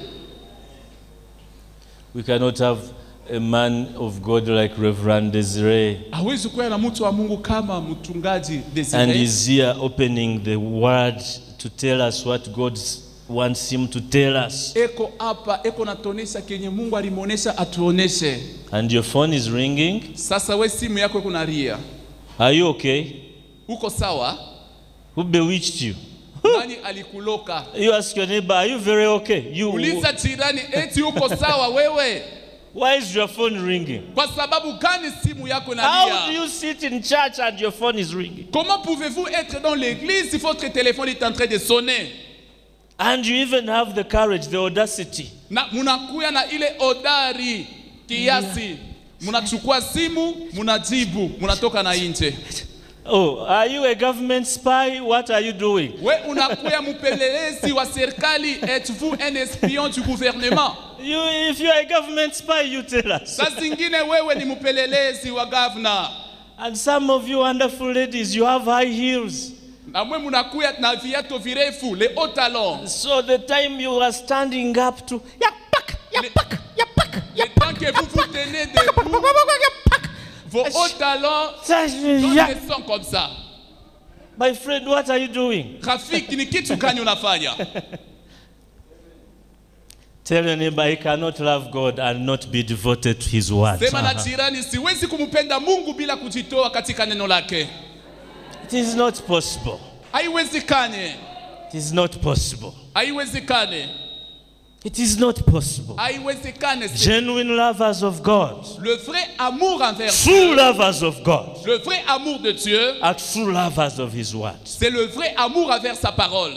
F: We cannot have a man of God like Reverend Desiree,
G: Hawezi kuwa na mtu wa Mungu kama mchungaji
F: and
G: Desire.
F: he's here opening the word to tell us what God wants him to tell us.
G: Eko hapa, eko natonesha kenye Mungu alimuonesha atuoneshe.
F: And your phone is ringing.
G: Sasa we simu yako iko nalia.
F: Are you okay?
G: Uko sawa?
F: Who bewitched you?
G: Nani alikuloka?
F: You ask your neighbor, are you very okay? You.
G: Uliza jirani, eti uko sawa wewe?
F: Why is your phone ringing?
G: Kwa sababu gani simu yako
F: How do
G: inalia?
F: you sit in church and your phone is ringing?
G: Comment pouvez-vous être dans l'église si votre téléphone est en train de sonner?
F: And you even have the courage, the audacity.
G: Na munakuya na ile odari kiasi. Munachukua simu, munajibu, munatoka na nje.
F: Oh, are you a government spy? What are you doing?
G: We unakuya mpelelezi wa serikali, êtes-vous un espion du gouvernement?
F: You, if you are a government spy, you tell us.
G: Saa zingine wewe ni mpelelezi wa governor.
F: And some of you wonderful ladies, you have high heels.
G: Na mwe munakuya na viatu virefu, les hauts talons.
F: So the time you are standing up to, yapak, yapak, yapak,
G: Le temps que vous vous tenez debout, vos hauts talons donnent
F: yapak.
G: des sons comme ça.
F: My friend, what are you doing?
G: Rafiki, ni kitu gani unafanya?
F: Tell your neighbor he cannot love God and not be devoted to His word.
G: Sema na jirani, siwezi kumpenda Mungu bila kujitoa katika neno lake.
F: It is not possible.
G: Haiwezekane.
F: It is not possible.
G: Haiwezekane.
F: It is not possible.
G: Haiwezekane.
F: Genuine lovers of God,
G: Le vrai amour envers
F: true
G: Dieu,
F: lovers of God,
G: le vrai amour de Dieu,
F: are true lovers of His word.
G: c'est le vrai amour envers sa parole.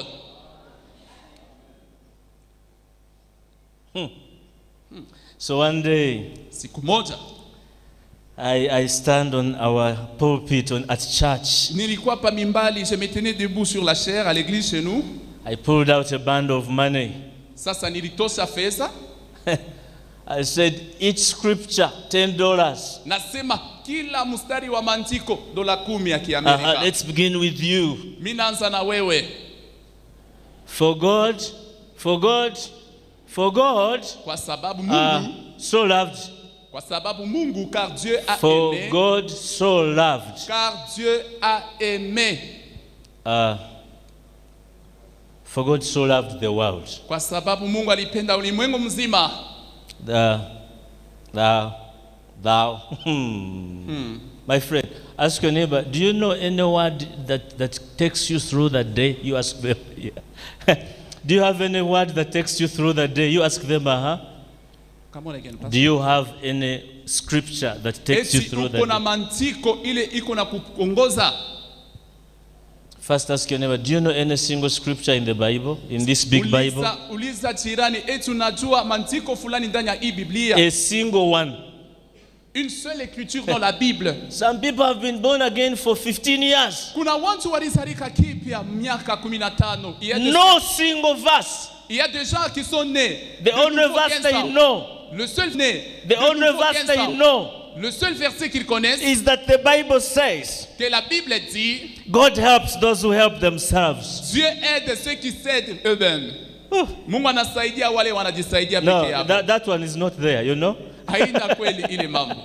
F: So one day,
G: Siku moja
F: I, I stand on our pulpit on, at church.
G: nilikuwa pa mimbali, je me tenais debout sur la chaire à l'église chez nous.
F: I pulled out a bundle of money.
G: Sasa nilitosha fedha,
F: I said, each scripture, ten dollars.
G: nasema kila mstari wa maandiko dola kumi ya
F: Uh,
G: Kiamerika.
F: let's begin with you.
G: Mimi naanza na wewe.
F: For God, for God, for God,
G: Kwa sababu
F: uh,
G: Mungu,
F: so loved.
G: kwa sababu Mungu, car Dieu a
F: For
G: aimé,
F: God so loved.
G: car Dieu a aimé.
F: Uh, for God so loved the world.
G: Kwa sababu Mungu alipenda ulimwengu mzima.
F: The, thou, thou. Hmm. My friend, ask your neighbor, do you know any word that, that takes you through that day? You ask them. Yeah. Do you have any word that takes you through the day? You ask them, uh-huh.
G: Come on again, Pastor.
F: Do you have any scripture that takes you
G: Eti
F: through the
G: uko na
F: day?
G: mantiko ile iko na kuongoza.
F: First ask your neighbor, do you know any single scripture in the Bible, in this big Bible?
G: Uliza, uliza jirani, eti unajua mantiko fulani ndani ya hii Biblia?
F: A single one.
G: Une seule écriture dans la Bible.
F: Some people have been born again for fifteen years.
G: Kuna watu walizalika kipya miaka kumi na tano. Il y a des-
F: No single verse.
G: il y a des gens qui sont nés.
F: The
G: de
F: only
G: nouveau
F: verse
G: quinze
F: they
G: ans.
F: know,
G: Le seul né.
F: the
G: de
F: only
G: nouveau
F: verse
G: quinze
F: they
G: ans.
F: know
G: Le seul verset qu'ils connaissent,
F: is that the Bible says,
G: que la Bible dit,
F: God helps those who help themselves.
G: Dieu aide ceux qui s'aident eux-mêmes. Mungu anasaidia wale wanajisaidia
F: No,
G: peke yao.
F: that, that one is not there, you know?
G: Haina kweli ile mambo.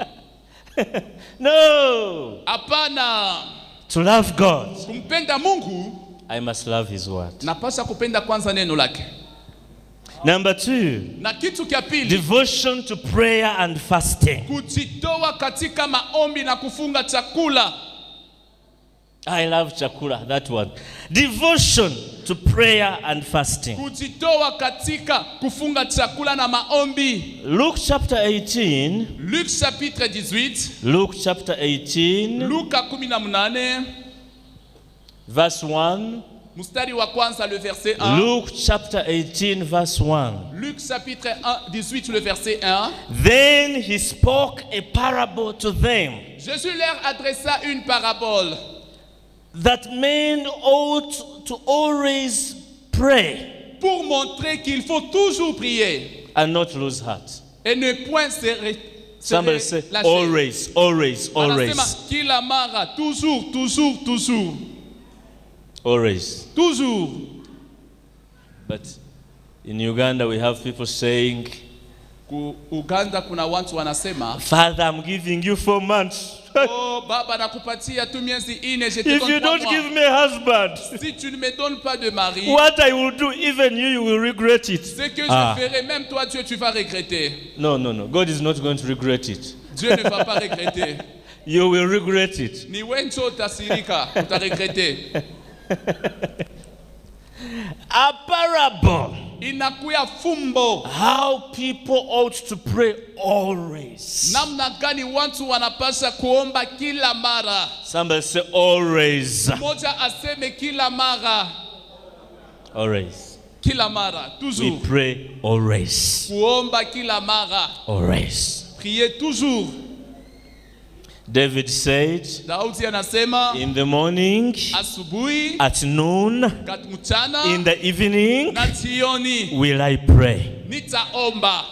F: No.
G: Hapana.
F: To love God,
G: Kumpenda Mungu,
F: I must love His word.
G: napasha kupenda kwanza neno lake.
F: Number two,
G: Na kitu kia pili,
F: devotion to prayer and fasting.
G: kujitoa katika maombi na kufunga chakula.
F: I love chakula, that one. Devotion to prayer and fasting.
G: Kujitoa katika kufunga chakula na maombi.
F: Luke chapter eighteen.
G: Luc chapitre dix-huit.
F: Luke chapter eighteen,
G: Luka kumi na mnane.
F: verse one.
G: Mstari wa kwanza le verset un.
F: Luke chapter eighteen, verse one.
G: Luc chapitre un, dix-huit le verset un.
F: Then he spoke a parable to them
G: Jésus leur adressa une parabole.
F: that men ought to always pray
G: Pour montrer qu'il faut toujours prier
F: and not lose heart.
G: et ne point se, re, se
F: Somebody say,
G: relâcher.
F: always, always,
G: Anasema
F: always,
G: kila mara, toujours, toujours, toujours,
F: always.
G: toujours.
F: But in Uganda, we have people saying,
G: Ku Uganda kuna watu wanasema,
F: Father, I'm giving you four months.
G: oh baba nakupatia tu miezi ine, je te
F: If
G: donne
F: you
G: trois
F: don't
G: mois.
F: give me a husband,
G: Si tu ne me donnes pas de mari,
F: what I will do, even you, you will regret it.
G: ce que
F: Ah.
G: je ferai, même toi Dieu, tu vas regretter.
F: No, no, no. God is not going to regret it.
G: Dieu ne va pas regretter.
F: You will regret it.
G: Ni wencho utasirika, utaregrete.
F: A parable.
G: Inakuya fumbo.
F: How people ought to pray always.
G: Namna gani watu wanapasha kuomba kila mara.
F: Somebody say always.
G: Moja aseme kila mara.
F: Always.
G: Kila mara,
F: We
G: toujours.
F: pray always.
G: Kuomba kila mara.
F: Always.
G: Prier toujours.
F: David said,
G: Daudi anasema
F: in the morning,
G: asubuhi,
F: at noon,
G: kat mchana,
F: in the evening,
G: na jioni
F: will I pray.
G: nitaomba.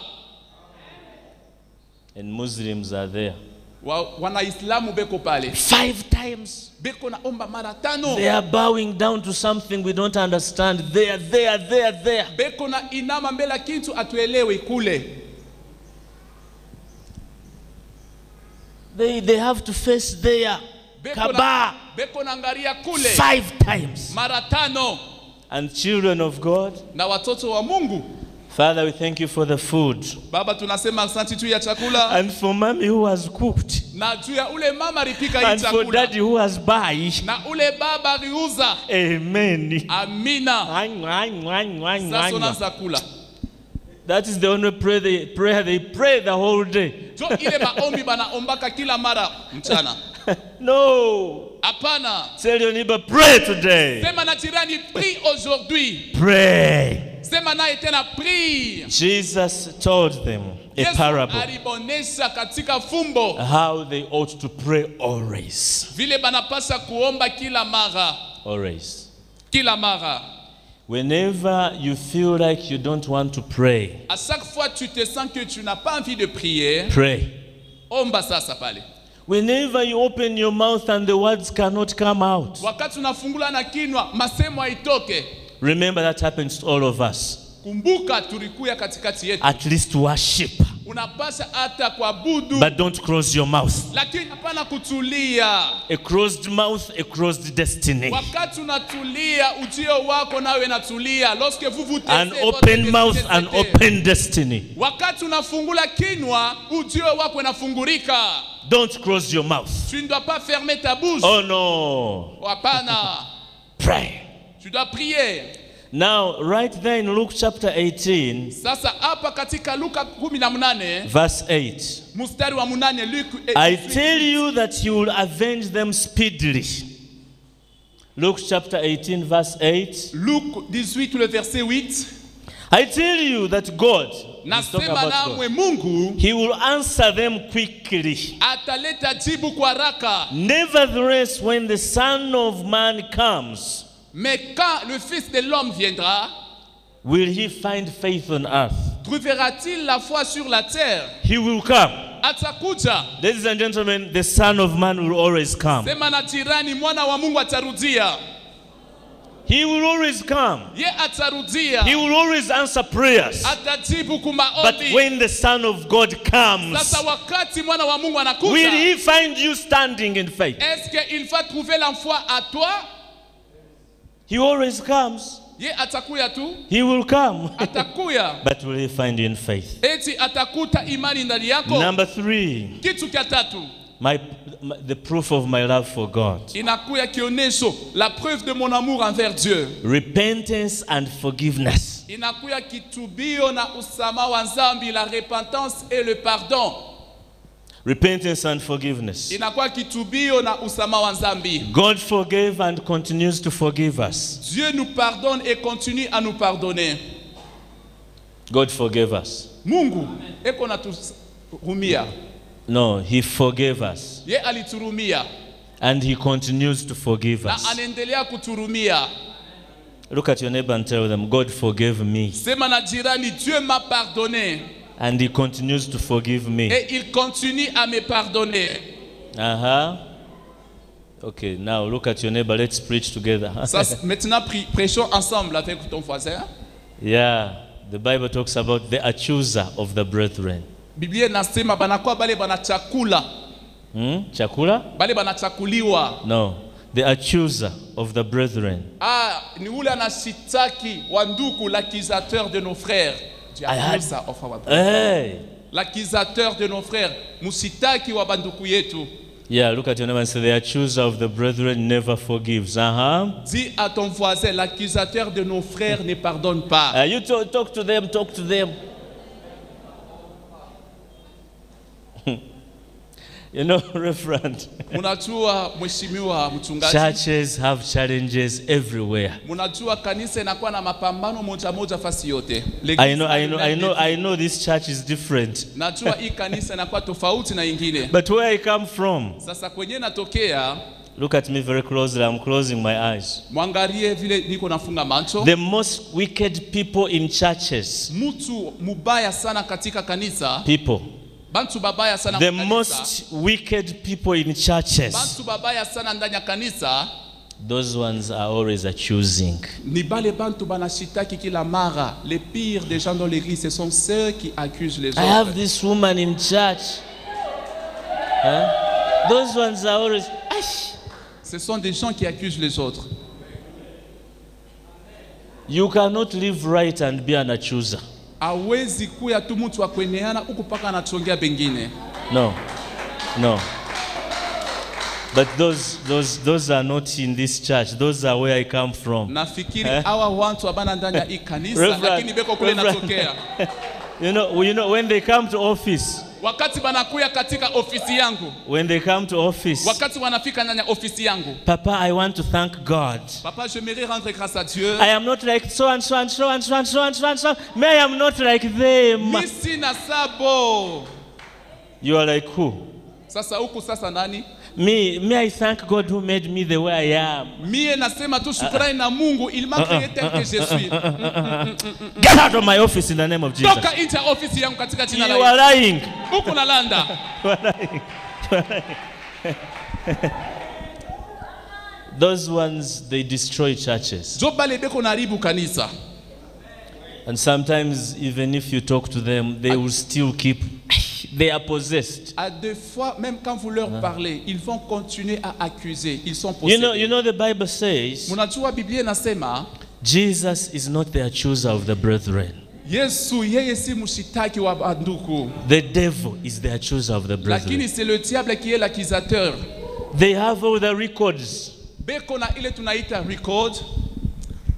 F: And Muslims are there.
G: Wa, wanaislamu beko pale.
F: Five times.
G: Beko naomba mara tano.
F: They are bowing down to something we don't understand. They are there, there, there.
G: Beko na inama mbele kitu atuelewe kule.
F: They, they have to face their
G: Beko
F: Kaaba
G: na, beko na angalia kule.
F: five times.
G: Mara tano.
F: And children of God,
G: Na watoto wa Mungu.
F: Father, we thank you for the food.
G: Baba tunasema asante tu ya chakula.
F: And for mommy who has cooked.
G: Na juu ya ule mama alipika hii
F: And for
G: chakula.
F: daddy who has buy.
G: Na ule baba aliuza.
F: Amen.
G: Amina. Sasa unaanza kula.
F: That is the only prayer they, prayer they pray the whole day.
G: Jo ile maombi banaombaka kila mara mchana.
F: No.
G: Hapana.
F: Tell your neighbor, pray today.
G: Sema na jirani, prie aujourd'hui.
F: Pray.
G: Sema naye tena, prie.
F: Jesus told them a
G: Yesu
F: parable
G: alibonesha katika fumbo
F: how they ought to pray always.
G: vile banapasa kuomba kila mara.
F: Always.
G: Kila mara.
F: Whenever you feel like you don't want to pray,
G: À chaque fois tu te sens que tu n'as pas envie de prier,
F: pray.
G: omba sasa pale.
F: Whenever you open your mouth and the words cannot come out,
G: Wakati unafungula na kinwa masemo haitoke.
F: remember that happens to all of us.
G: Kumbuka tulikuya katikati yetu.
F: At least worship.
G: Unapasha hata kuabudu,
F: But don't close your mouth.
G: lakini hapana kutulia.
F: A closed mouth, a closed destiny.
G: Wakati unatulia, ujio wako nawe natulia. Lorsque vous vous taisez,
F: An
G: votre
F: open
G: destinée
F: mouth,
G: se
F: an
G: tait.
F: open destiny.
G: Wakati unafungula kinwa, ujio wako inafungurika.
F: Don't close your mouth.
G: Tu ne dois pas fermer ta bouche.
F: Oh no.
G: Hapana.
F: Pray.
G: Tu dois prier.
F: Now, right there in Luke chapter eighteen,
G: Sasa hapa katika Luka kumi na mnane
F: verse eight,
G: mstari wa mnane, Luke
F: I tell you that he will avenge them speedily. Luke chapter eighteen, verse eight.
G: Luke dix-huit, le verset huit.
F: I tell you that God, he's talking
G: Nasema
F: about
G: namwe
F: God,
G: Mungu
F: he will answer them quickly.
G: ataleta jibu kwa haraka.
F: Nevertheless, when the Son of Man comes,
G: Mais quand le Fils de l'homme viendra,
F: will he find faith on earth?
G: trouvera-t-il la foi sur la terre?
F: He will come.
G: Atakuja.
F: Ladies and gentlemen, the Son of Man will always come.
G: Sema na jirani, mwana wa Mungu atarudia.
F: He will always come.
G: Ye atarudia.
F: He will always answer prayers.
G: Atajibu
F: But
G: kumaombi.
F: when the Son of God comes,
G: Sasa wakati mwana wa Mungu
F: will
G: anakuja,
F: he find you standing in faith?
G: est-ce qu'il va trouver la foi à toi?
F: He always comes.
G: Ye atakuya tu.
F: He will come.
G: Atakuya.
F: But will he find you in faith?
G: Eti atakuta imani ndani yako.
F: Number three,
G: Kitu cha tatu.
F: my, my the proof of my love for God.
G: Inakuya kionesho la preuve de mon amour envers Dieu.
F: Repentance and forgiveness.
G: Inakuya kitubio na usama wa dhambi, la repentance et le pardon.
F: Repentance and forgiveness.
G: Inakuwa kitubio na usama wa dhambi.
F: God forgave and continues to forgive us.
G: Dieu nous pardonne et continue à nous pardonner.
F: God forgave us.
G: Mungu eko naturumia.
F: No, he forgave us.
G: Ye aliturumia
F: And he continues to forgive
G: na
F: us.
G: anaendelea kuturumia.
F: Look at your neighbor and tell them, God forgave me.
G: Sema na jirani, Dieu m'a pardonné
F: And he continues to forgive me.
G: et il continue à me pardonner.
F: Uh-huh. Okay, now look at your neighbor. Let's preach together.
G: Ça, maintenant, pri- prêchons ensemble avec ton voisin.
F: Yeah, the Bible talks about the accuser of the brethren.
G: Biblia inasema banakuwa bale banachakula,
F: Hmm? Chakula?
G: bale banachakuliwa.
F: No, the accuser of the brethren.
G: Ah, ni ule anashitaki wa ndugu, l'accusateur de nos frères. The
F: I had-
G: accuser of our brothers.
F: Hey!
G: L'accusateur de nos frères, musitaki wa banduku yetu.
F: Yeah, look at your neighbor and say, the accuser of the brethren never forgives. Uh-huh.
G: Dis à ton voisin, l'accusateur de nos frères ne pardonne pas.
F: Uh, you talk, talk to them, talk to them. You know, Reverend,
G: Munajua mheshimiwa mchungaji,
F: churches have challenges everywhere.
G: munajua kanisa inakuwa na mapambano moja moja fasi yote.
F: I know, I know, I know, I know this church is different.
G: Najua hii kanisa inakuwa tofauti na ingine.
F: But where I come from,
G: Sasa kwenye natokea,
F: look at me very closely. I'm closing my eyes.
G: mwangalie vile niko nafunga macho.
F: The most wicked people in churches,
G: Mtu mubaya sana katika kanisa,
F: people,
G: bantu babaya sana
F: the
G: kanisa,
F: most wicked people in churches,
G: bantu babaya sana ndani ya kanisa
F: those ones are always accusing.
G: ni bale bantu banashitaki kila mara. Les pires des gens dans l'église, ce sont ceux qui accusent les
F: I have
G: autres.
F: this woman in church. Huh? Those ones are always. Ash.
G: Ce sont des gens qui accusent les autres.
F: You cannot live right and be an accuser.
G: Hawezi kuya tu mtu akweneana huku paka anachongea bengine.
F: No, no. But those, those, those are not in this church. Those are where I come from.
G: Nafikiri
F: Eh?
G: hawa watu abana ndani ya hii kanisa,
F: Reverend,
G: lakini beko kule
F: Reverend.
G: natokea.
F: You know, you know, when they come to office,
G: Wakati banakuya katika ofisi yangu,
F: when they come to office,
G: wakati wanafika ndani ya ofisi yangu,
F: Papa, I want to thank God.
G: papa, j'aimerais rendre grâce à Dieu.
F: I am not like so and so and so and so and so and so and so. May I am not like them.
G: Mi sina sabo.
F: You are like who?
G: Sasa huku sasa nani?
F: Me, may I thank God who made me the way I am.
G: Mie nasema tu shukrani na Mungu, il m'a créé tel que je suis.
F: Get out of my office in the name of Jesus.
G: Toka nje ya ofisi yangu katika
F: You
G: jina la
F: are
G: Yesu.
F: lying.
G: Huku nalanda.
F: You are lying. You are lying. Those ones, they destroy churches.
G: Jo bale beko naribu kanisa.
F: And sometimes, even if you talk to them, they will still keep, they are possessed.
G: À deux fois, même quand vous leur parlez, ils vont continuer à accuser. Ils sont
F: You
G: possédés.
F: know, you know the Bible says,
G: Munajua Biblia inasema
F: Jesus is not the accuser of the brethren.
G: Yesu yeye si mshitaki wa banduku,
F: The devil is the accuser of the brethren.
G: lakini c'est le diable qui est l'accusateur.
F: They have all the records.
G: Beko na ile tunaita record.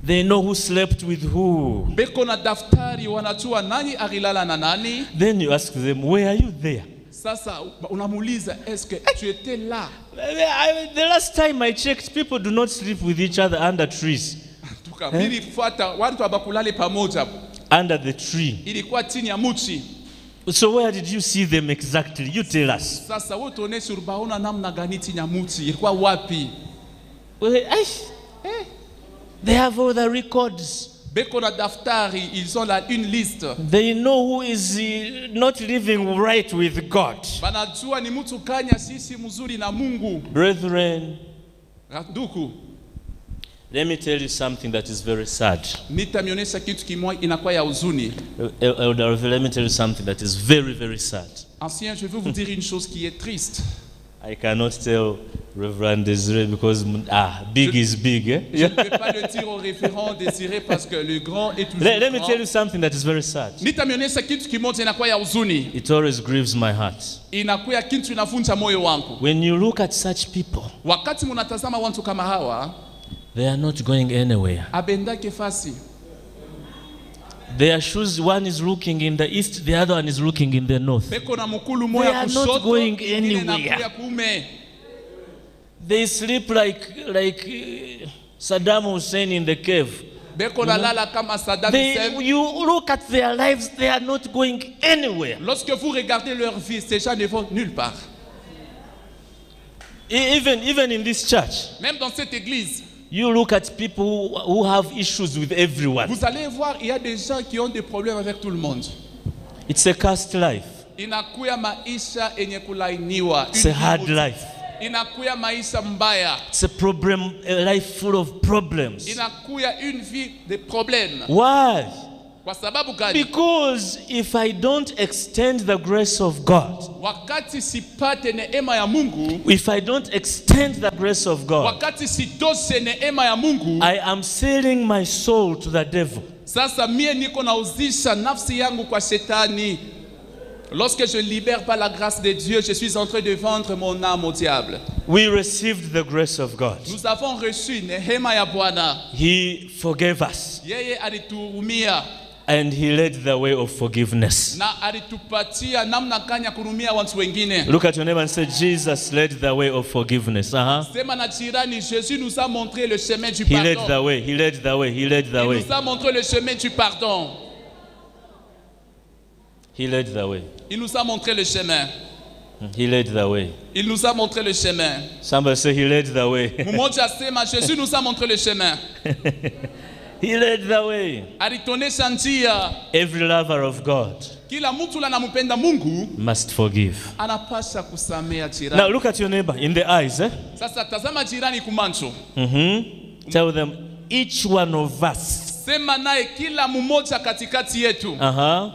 F: They know who slept with who.
G: Beko na daftari wanajua nani alilala na nani.
F: Then you ask them, where are you there?
G: Sasa unamuuliza, est-ce que tu étais là?
F: I, the last time I checked, people do not sleep with each other under trees.
G: Tuka mimi fuata watu abakulale pamoja.
F: Under the tree.
G: Ilikuwa chini ya mti.
F: So where did you see them exactly? You tell us.
G: Sasa wewe tuoneshe ubaona namna gani chini ya mti? Ilikuwa wapi?
F: Well, eh, they have all the records.
G: Beko na daftari, ils ont là une liste.
F: They know who is uh, not living right with God.
G: Banajua ni mtu kanya sisi mzuri na Mungu.
F: Brethren,
G: ndugu,
F: let me tell you something that is very sad.
G: Nitamionyesha kitu kimoja inakuwa ya huzuni.
F: Elder, let me tell you something that is very, very sad.
G: Ancien, je veux vous dire une chose qui est triste.
F: I cannot tell Reverend Desiré because ah, big je, is big. Eh?
G: Je ne peux pas le dire au référent Désiré parce que le grand est toujours
F: let, let me
G: grand.
F: tell you something that is very sad.
G: Nitamionyesha kitu kimoja inakuwa ya huzuni.
F: It always grieves my heart.
G: Inakuwa kitu inavunja moyo wangu.
F: When you look at such people,
G: wakati mnatazama watu kama hawa,
F: they are not going anywhere.
G: Abendake fasi.
F: Their shoes, one is looking in the east, the other one is looking in the north. They are not going anywhere. They sleep like like uh, Saddam Hussein in the cave. You know? They, you look at their lives, they are not going anywhere.
G: Lorsque vous regardez leur vie, ces gens ne vont nulle part.
F: Even, even in this church.
G: Même dans cette église.
F: You look at people who, who have issues with everyone.
G: Vous allez voir, il y a des gens qui ont des problèmes avec tout le monde.
F: It's a cursed life.
G: Inakuya maisha yenye kulainiwa.
F: It's a hard life.
G: Inakuya maisha mbaya.
F: It's a problem, a life full of problems.
G: Inakuya une vie de problèmes.
F: Why?
G: Kwa sababu gani?
F: Because if I don't extend the grace of God,
G: wakati sipate neema ya Mungu,
F: if I don't extend the grace of God,
G: wakati sitose neema ya Mungu,
F: I am selling my soul to the devil.
G: Sasa mie niko nauzisha nafsi yangu kwa shetani. Lorsque je libère par la grâce de Dieu, je suis en train de vendre mon âme au diable.
F: We received the grace of God.
G: Nous avons reçu neema ya Bwana.
F: He forgave us.
G: Yeye alituhurumia.
F: And he led the way of forgiveness.
G: Na alitupatia namna gani ya kurumia watu wengine.
F: Look at your neighbor and say, Jesus led the way of forgiveness. Uh-huh.
G: Sema na jirani, Jésus nous a montré le chemin du
F: he
G: pardon.
F: He led the way, he led the way, he led the
G: Il
F: way.
G: nous a montré le chemin du pardon.
F: He led the way.
G: Il nous a montré le chemin.
F: He led the way.
G: Il nous a montré le chemin.
F: Somebody say he led the way.
G: Mmoja sema Jésus nous a montré le chemin.
F: He led the way.
G: Alituonesha njia.
F: Every lover of God
G: kila mtu anampenda Mungu
F: must forgive.
G: Anapaswa kusamea jirani.
F: Now look at your neighbor in the eyes. Eh?
G: Sasa tazama jirani kumancho.
F: Mm-hmm. Tell them, each one of us.
G: Sema naye kila mmoja katikati yetu.
F: Uh-huh.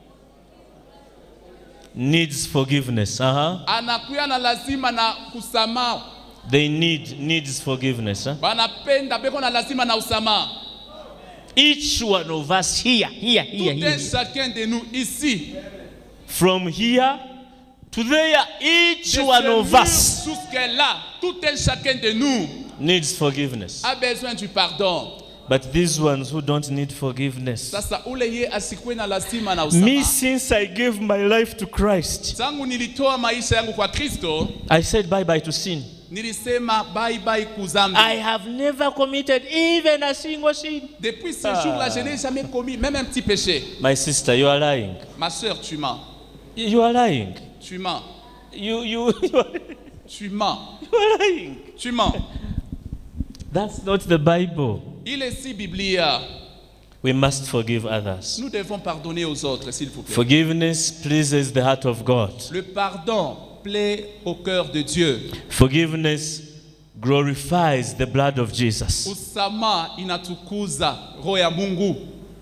F: Needs forgiveness. Uh-huh.
G: Anakuwa na lazima na kusamaha.
F: They need needs forgiveness. Huh?
G: Banapenda beko na lazima na usamaha.
F: Each one of us here, here, here,
G: tout
F: here.
G: un chacun de nous ici.
F: From here to there, each
G: de
F: one of us.
G: Jusqu'à là, tout un chacun de nous
F: needs forgiveness.
G: A besoin du pardon.
F: But these ones who don't need forgiveness.
G: Sasa ule ye asikwe na lazima na usamaha.
F: Me, since I gave my life to Christ,
G: tangu nilitoa maisha yangu kwa Kristo,
F: I said bye bye to sin.
G: Nilisema bye bye kuzambi.
F: I have never committed even a single sin.
G: Depuis ce ah. jour-là, je n'ai jamais commis même un petit péché.
F: My sister, you are lying.
G: Ma sœur, tu mens.
F: You are lying.
G: Tu mens.
F: You you, you are...
G: Tu mens.
F: You are lying.
G: Tu mens.
F: That's not the Bible.
G: Il est si biblia.
F: We must forgive others.
G: Nous devons pardonner aux autres, s'il vous plaît.
F: Forgiveness pleases the heart of God.
G: Le pardon plaît au cœur de Dieu.
F: Forgiveness glorifies the blood of Jesus.
G: Usama inatukuza roho ya Mungu.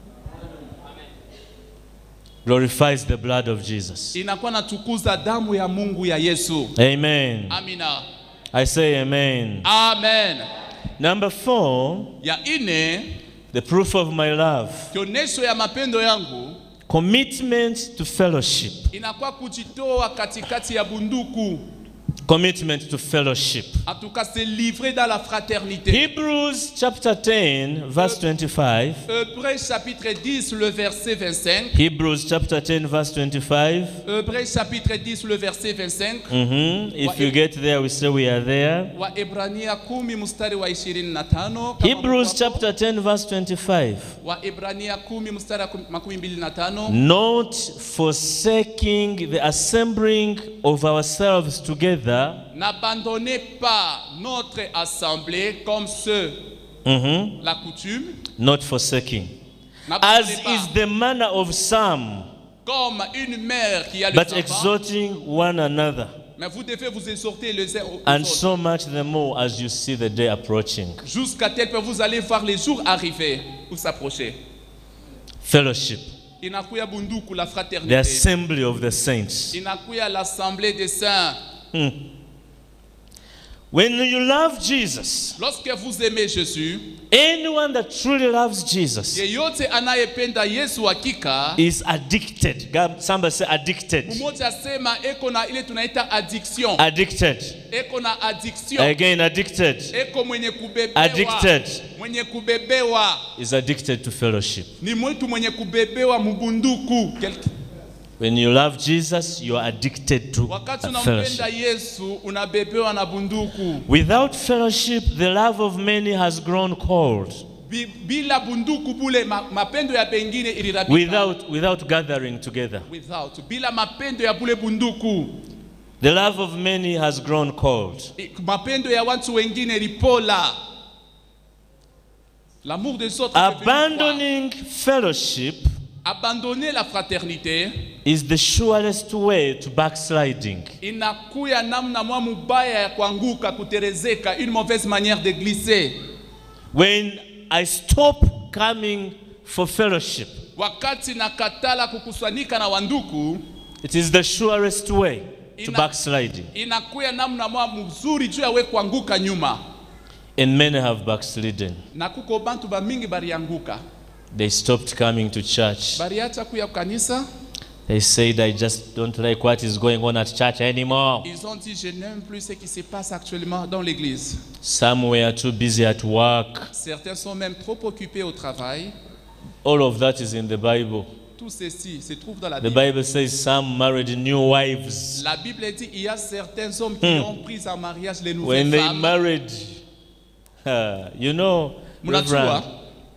F: Glorifies the blood of Jesus.
G: Inakuwa natukuza damu ya Mungu ya Yesu.
F: Amen.
G: Amina.
F: I say amen.
G: Amen.
F: Number four.
G: Ya ine.
F: The proof of my love.
G: Kionesho ya mapendo yangu.
F: Commitment to fellowship.
G: Inakuwa kujitoa katikati ya bunduku.
F: Commitment to fellowship.
G: En tout cas, c'est livré dans la fraternité.
F: Hebrews chapter ten, verse twenty-five.
G: Hébreux chapitre dix, le verset vingt-cinq.
F: Hebrews chapter ten, verse twenty-five.
G: Hébreux chapitre dix, le verset vingt-cinq.
F: Mm-hmm. If you get there, we say we are there.
G: Waebrania kumi mstari wa ishirini na tano.
F: Hebrews chapter ten, verse twenty-five.
G: Waebrania kumi mstari wa makumi mbili na tano.
F: Not forsaking the assembling of ourselves together.
G: N'abandonnez pas notre assemblée comme ceux,
F: mm-hmm.
G: la coutume.
F: Not forsaking. As is the manner of some.
G: Comme une mère qui a le
F: but
G: enfant.
F: Exhorting one another.
G: Mais vous devez vous exhorter les uns aux autres.
F: And so much the more as you see the day approaching.
G: Jusqu'à tel que vous allez voir les jours arriver ou s'approcher.
F: Fellowship.
G: Inakuya bunduku, la fraternité.
F: The assembly of the saints.
G: Inakuya l'assemblée des saints.
F: Hmm. When you love Jesus,
G: lorsque vous aimez Jésus,
F: anyone that truly loves Jesus
G: yeyote anayependa Yesu hakika
F: is addicted. Somebody say addicted.
G: Mmoja asema eko na ile tunaita addiction.
F: Addicted.
G: Eko na addiction.
F: Again addicted.
G: Eko mwenye kubebewa.
F: Addicted.
G: Mwenye kubebewa.
F: Is addicted to fellowship.
G: Ni mtu mwenye kubebewa mbunduku.
F: When you love Jesus, you are addicted to fellowship. Without fellowship, the love of many has grown cold. Without, without gathering together.
G: Without.
F: The love of many has grown cold. Abandoning fellowship
G: Abandonner la fraternité
F: is the surest way to backsliding.
G: Inakuya namna mwa mubaya ya kuanguka, kuterezeka, une mauvaise manière de glisser.
F: When I stop coming for fellowship,
G: wakati nakatala kukusanyika na wanduku,
F: it is the surest way to ina, backsliding.
G: Inakuya namna mwa mzuri juu ya we kuanguka nyuma.
F: And many have backslidden.
G: Na kuko bantu ba mingi barianguka.
F: They stopped coming to church.
G: Bariacha kuya kanisa.
F: They said, I just don't like what is going on at church anymore.
G: Ils ont dit, je n'aime plus ce qui se passe actuellement dans l'église.
F: Some were too busy at work.
G: Certains sont même trop occupés au travail.
F: All of that is in the Bible.
G: Tout ceci se trouve dans la
F: Bible.
G: Bible.
F: The Bible says some married new wives.
G: La Bible dit, il y a certains hommes qui hmm. ont pris en mariage les nouvelles
F: When
G: femmes.
F: they married, uh, you know, Reverend,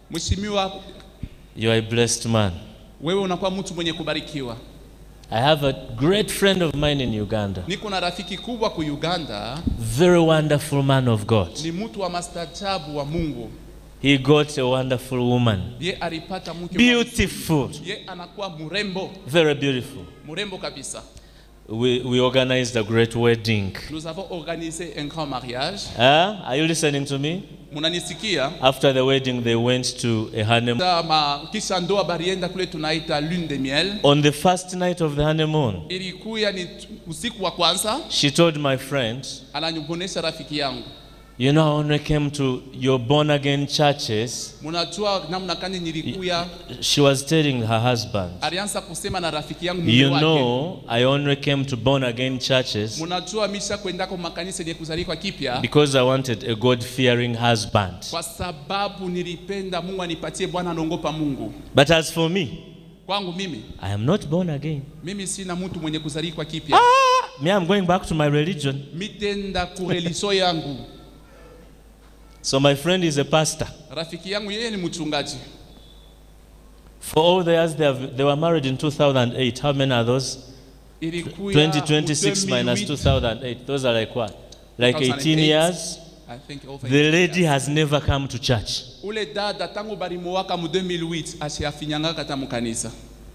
F: you are a blessed man.
G: Wewe unakuwa mtu mwenye kubarikiwa.
F: I have a great friend of mine in Uganda.
G: Niko na rafiki kubwa ku Uganda.
F: Very wonderful man of God.
G: Ni mtu wa mastajabu wa Mungu.
F: He got a wonderful woman.
G: Ye alipata mke
F: beautiful.
G: Ye anakuwa murembo.
F: Very beautiful.
G: Murembo kabisa.
F: We, we organized a great wedding.
G: Nous avons organisé un grand mariage.
F: Uh, are you listening to me?
G: Munanisikia?
F: After the wedding, they went to a honeymoon.
G: Kisha ndoa barienda kule tunaita lune de miel.
F: On the first night of the honeymoon,
G: ilikuwa ni usiku wa kwanza.
F: She told my friend,
G: ananibonesha rafiki yangu,
F: you know, when I came to your born again churches,
G: munajua namna kani nilikuya.
F: She was telling her husband,
G: alianza kusema na rafiki yangu mume
F: you
G: wake,
F: know, I only came to born again churches
G: munajua misha kwenda kwa makanisa ya kuzaliwa kipya
F: because I wanted a God fearing husband.
G: Kwa sababu nilipenda Mungu anipatie bwana anaogopa Mungu.
F: But as for me,
G: kwangu mimi,
F: I am not born again.
G: Mimi sina mtu mwenye kuzaliwa kipya.
F: Ah, me I'm going back to my religion.
G: Mitenda ku religion yangu.
F: So my friend is a pastor.
G: Rafiki yangu yeye ni mchungaji.
F: For all the years they, have, they were married in two thousand eight. How many are those? twenty twenty-six minus two thousand eight. Those are like what? Like eighteen years?
G: I think over
F: the lady years. Has never come to church.
G: Ule dada tangu balimuwaka mu two thousand eight asiafinyanga kata mu kanisa.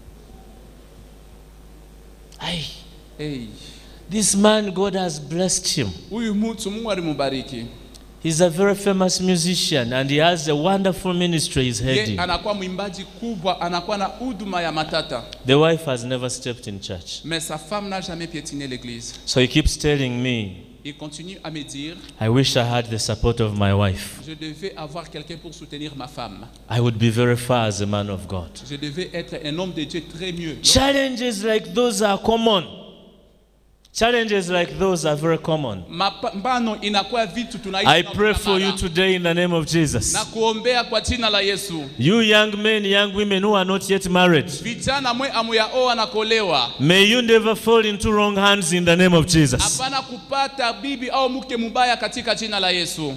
F: Ay.
G: Hey.
F: This man, God has blessed him.
G: Huyu mtu Mungu alimubariki.
F: He's a very famous musician and he has a wonderful ministry he's heading.
G: Anakuwa mwimbaji kubwa, anakuwa na huduma ya matata.
F: The wife has never stepped in church.
G: Mais sa femme n'a jamais piétiné l'église.
F: So he keeps telling me,
G: il continue à me dire,
F: I wish I had the support of my wife.
G: Je devais avoir quelqu'un pour soutenir ma femme.
F: I would be very far as a man of God.
G: Je devais être un homme de Dieu très mieux.
F: Challenges like those are common. Challenges like those are very common.
G: Mapambano inakuwa vitu tunaishi.
F: I pray for you today in the name of Jesus.
G: Na kuombea kwa jina la Yesu.
F: You young men, young women who are not yet married,
G: vijana mwe amuyaoa na kuolewa,
F: may you never fall into wrong hands in the name of Jesus.
G: Hapana kupata bibi au mke mbaya katika jina la Yesu.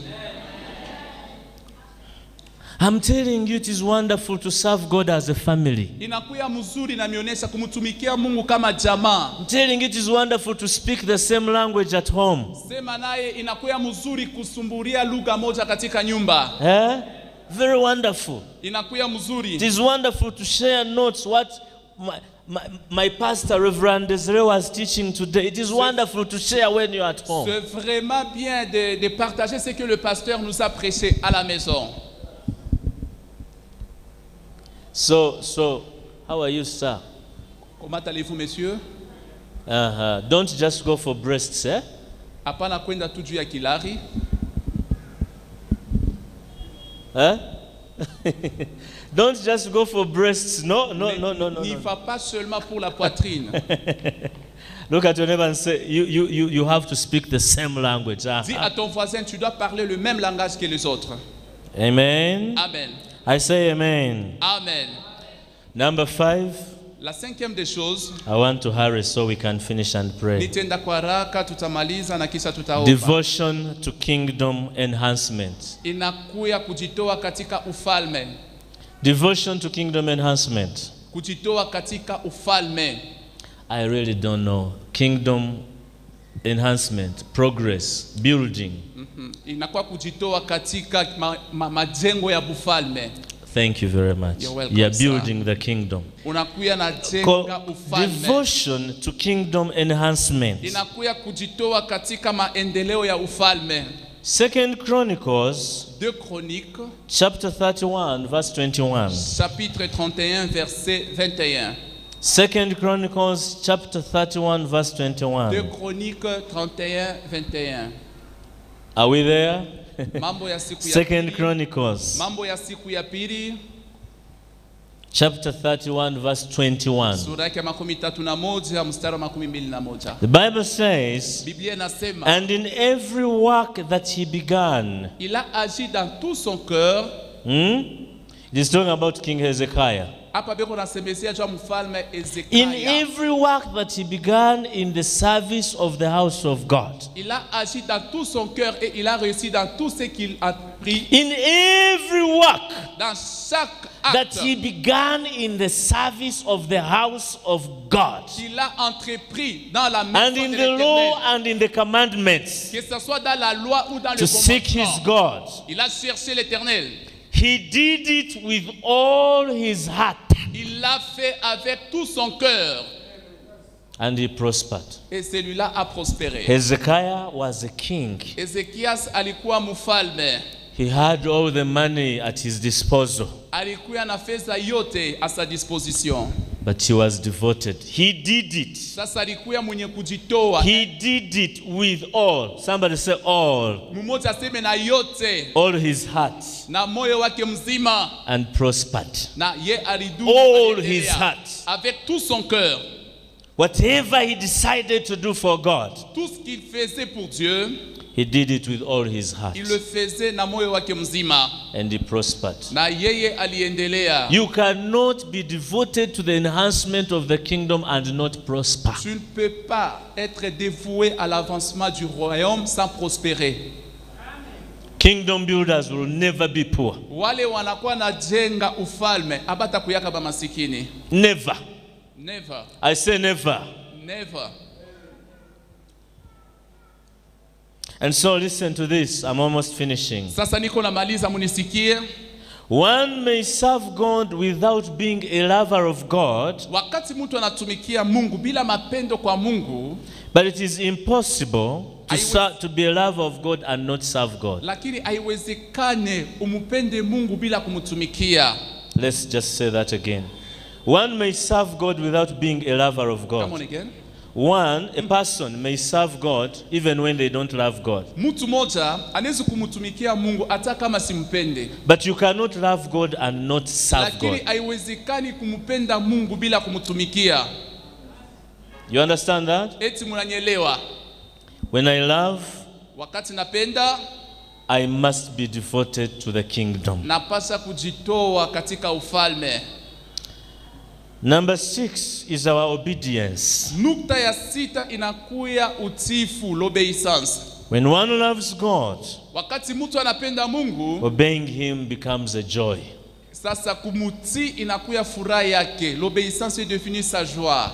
F: I'm telling you, it is wonderful to serve God as a family.
G: Inakuwa mzuri na mionyesha kumtumikia Mungu kama jamaa.
F: I'm telling you, it is wonderful to speak the same language at home.
G: Sema naye inakuwa mzuri kusumburia lugha moja katika nyumba.
F: Eh? Very wonderful.
G: Inakuwa mzuri.
F: It is wonderful to share notes what my, my, my pastor Reverend Desiree was teaching today. It is wonderful to share when you are at home.
G: C'est vraiment bien de, de partager ce que le pasteur nous a prêché à la maison.
F: So, so, how are you, sir?
G: Comment allez-vous, messieurs?
F: Uh-huh. Don't just go for breasts, eh?
G: Hapana kwenda tu juu ya kilari.
F: Huh? Don't just go for breasts. No, no, no, no, no.
G: N'y
F: no.
G: va pas seulement pour la poitrine.
F: Look at your neighbor and say, you, you, you, you have to speak the same language. Uh-huh.
G: Dis à ton voisin, tu dois parler le même langage que les autres.
F: Amen.
G: Amen.
F: I say amen.
G: Amen.
F: Number five.
G: La cinquième des choses.
F: I want to hurry so we can finish and pray.
G: Nitenda kwa haraka tutamaliza na kisha tutaomba.
F: Devotion to kingdom enhancement.
G: Inakuya kujitoa katika ufalme.
F: Devotion to kingdom enhancement.
G: Kujitoa katika ufalme.
F: I really don't know. Kingdom enhancement, progress, building.
G: Mm-hmm. Inakuwa kujitoa katika ma, ma, majengo ya bufalme.
F: Thank you very much.
G: You're welcome,
F: You're building
G: sir.
F: the kingdom.
G: Unakuya na jenga ufalme.
F: Devotion to kingdom enhancement.
G: Inakuya kujitoa katika maendeleo ya ufalme.
F: Second Chronicles,
G: Deux Chroniques,
F: chapter thirty-one, verse twenty-one.
G: Chapitre trente et un, verset vingt et un.
F: Second Chronicles, chapter thirty-one, verse twenty-one.
G: Deux Chroniques trente et un, vingt et un.
F: Are we there?
G: Mambo ya siku ya
F: Second
G: pili.
F: Chronicles,
G: Mambo ya siku ya pili,
F: chapter thirty-one, verse twenty-one.
G: sura yake makumi tatu na moja, mstari wa makumi mbili na moja.
F: The Bible says,
G: Biblia inasema,
F: and in every work that he began.
G: il a agi dans tout son cœur.
F: Hmm? It is talking about King Hezekiah.
G: Hapa beko nasemezea juu ya mfalme
F: In
G: Hezekia.
F: every work that he began in the service of the house of God.
G: Il a agi dans tout son cœur et il a réussi dans tout ce qu'il a pris.
F: In every work
G: Dans chaque
F: that
G: acte
F: he began in the service of the house of God.
G: qu'il a entrepris dans la
F: And
G: maison
F: in
G: de
F: the law
G: l'Éternel,
F: and in the commandments.
G: que ce soit dans la loi ou dans le
F: To seek his
G: commandement,
F: God.
G: il a cherché l'Éternel.
F: He did it with all his heart.
G: Il l'a fait avec tout son cœur.
F: And he prospered.
G: Et celui-là a prospéré.
F: Hezekiah was a king.
G: Ezekias alikuwa mfalme.
F: He had all the money at his disposal.
G: Alikuwa na fedha yote à sa disposition.
F: But he was devoted. He did it.
G: Sasa alikuwa mwenye kujitoa.
F: He did it with all. Somebody say all.
G: Mmoja aseme na yote.
F: All his heart.
G: Na moyo wake mzima.
F: And prospered.
G: Na ye alidumu.
F: All his heart.
G: Avec tout son cœur.
F: Whatever he decided to do for God.
G: Tout ce qu'il faisait pour Dieu.
F: He did it with all his heart.
G: Il le faisait na moyo wake mzima.
F: And he prospered.
G: Na yeye aliendelea.
F: You cannot be devoted to the enhancement of the kingdom and not prosper.
G: Tu ne peux pas être dévoué à l'avancement du royaume sans prospérer.
F: Kingdom builders will never be poor.
G: Wale wanakuwa na jenga ufalme abata kuyaka ba masikini.
F: Never.
G: Never.
F: I say never.
G: Never.
F: And so listen to this. I'm almost finishing.
G: Sasa niko namaliza munisikie.
F: One may serve God without being a lover of God.
G: Wakati mtu anatumikia Mungu bila mapendo kwa Mungu,
F: but it is impossible to, serve, to be a lover of God and not serve God.
G: Lakini haiwezekane umupende Mungu bila kumtumikia.
F: Let's just say that again. One may serve God without being a lover of God.
G: Come on again.
F: One, a person may serve God even when they don't love God.
G: Mtu moja anaweza kumtumikia Mungu hata kama simpende.
F: But you cannot love God and not serve God.
G: Lakini haiwezekani kumpenda Mungu bila kumtumikia.
F: You understand that?
G: Eti munanielewa?
F: When I love,
G: Wakati napenda,
F: I must be devoted to the kingdom.
G: napasa kujitoa katika ufalme.
F: Number six is our obedience.
G: Nukta ya sita inakuya utifu, l'obéissance.
F: When one loves God,
G: Wakati mtu anapenda Mungu,
F: obeying him becomes a joy.
G: sasa kumutii inakuya furaha yake. L'obéissance est devenue sa joie.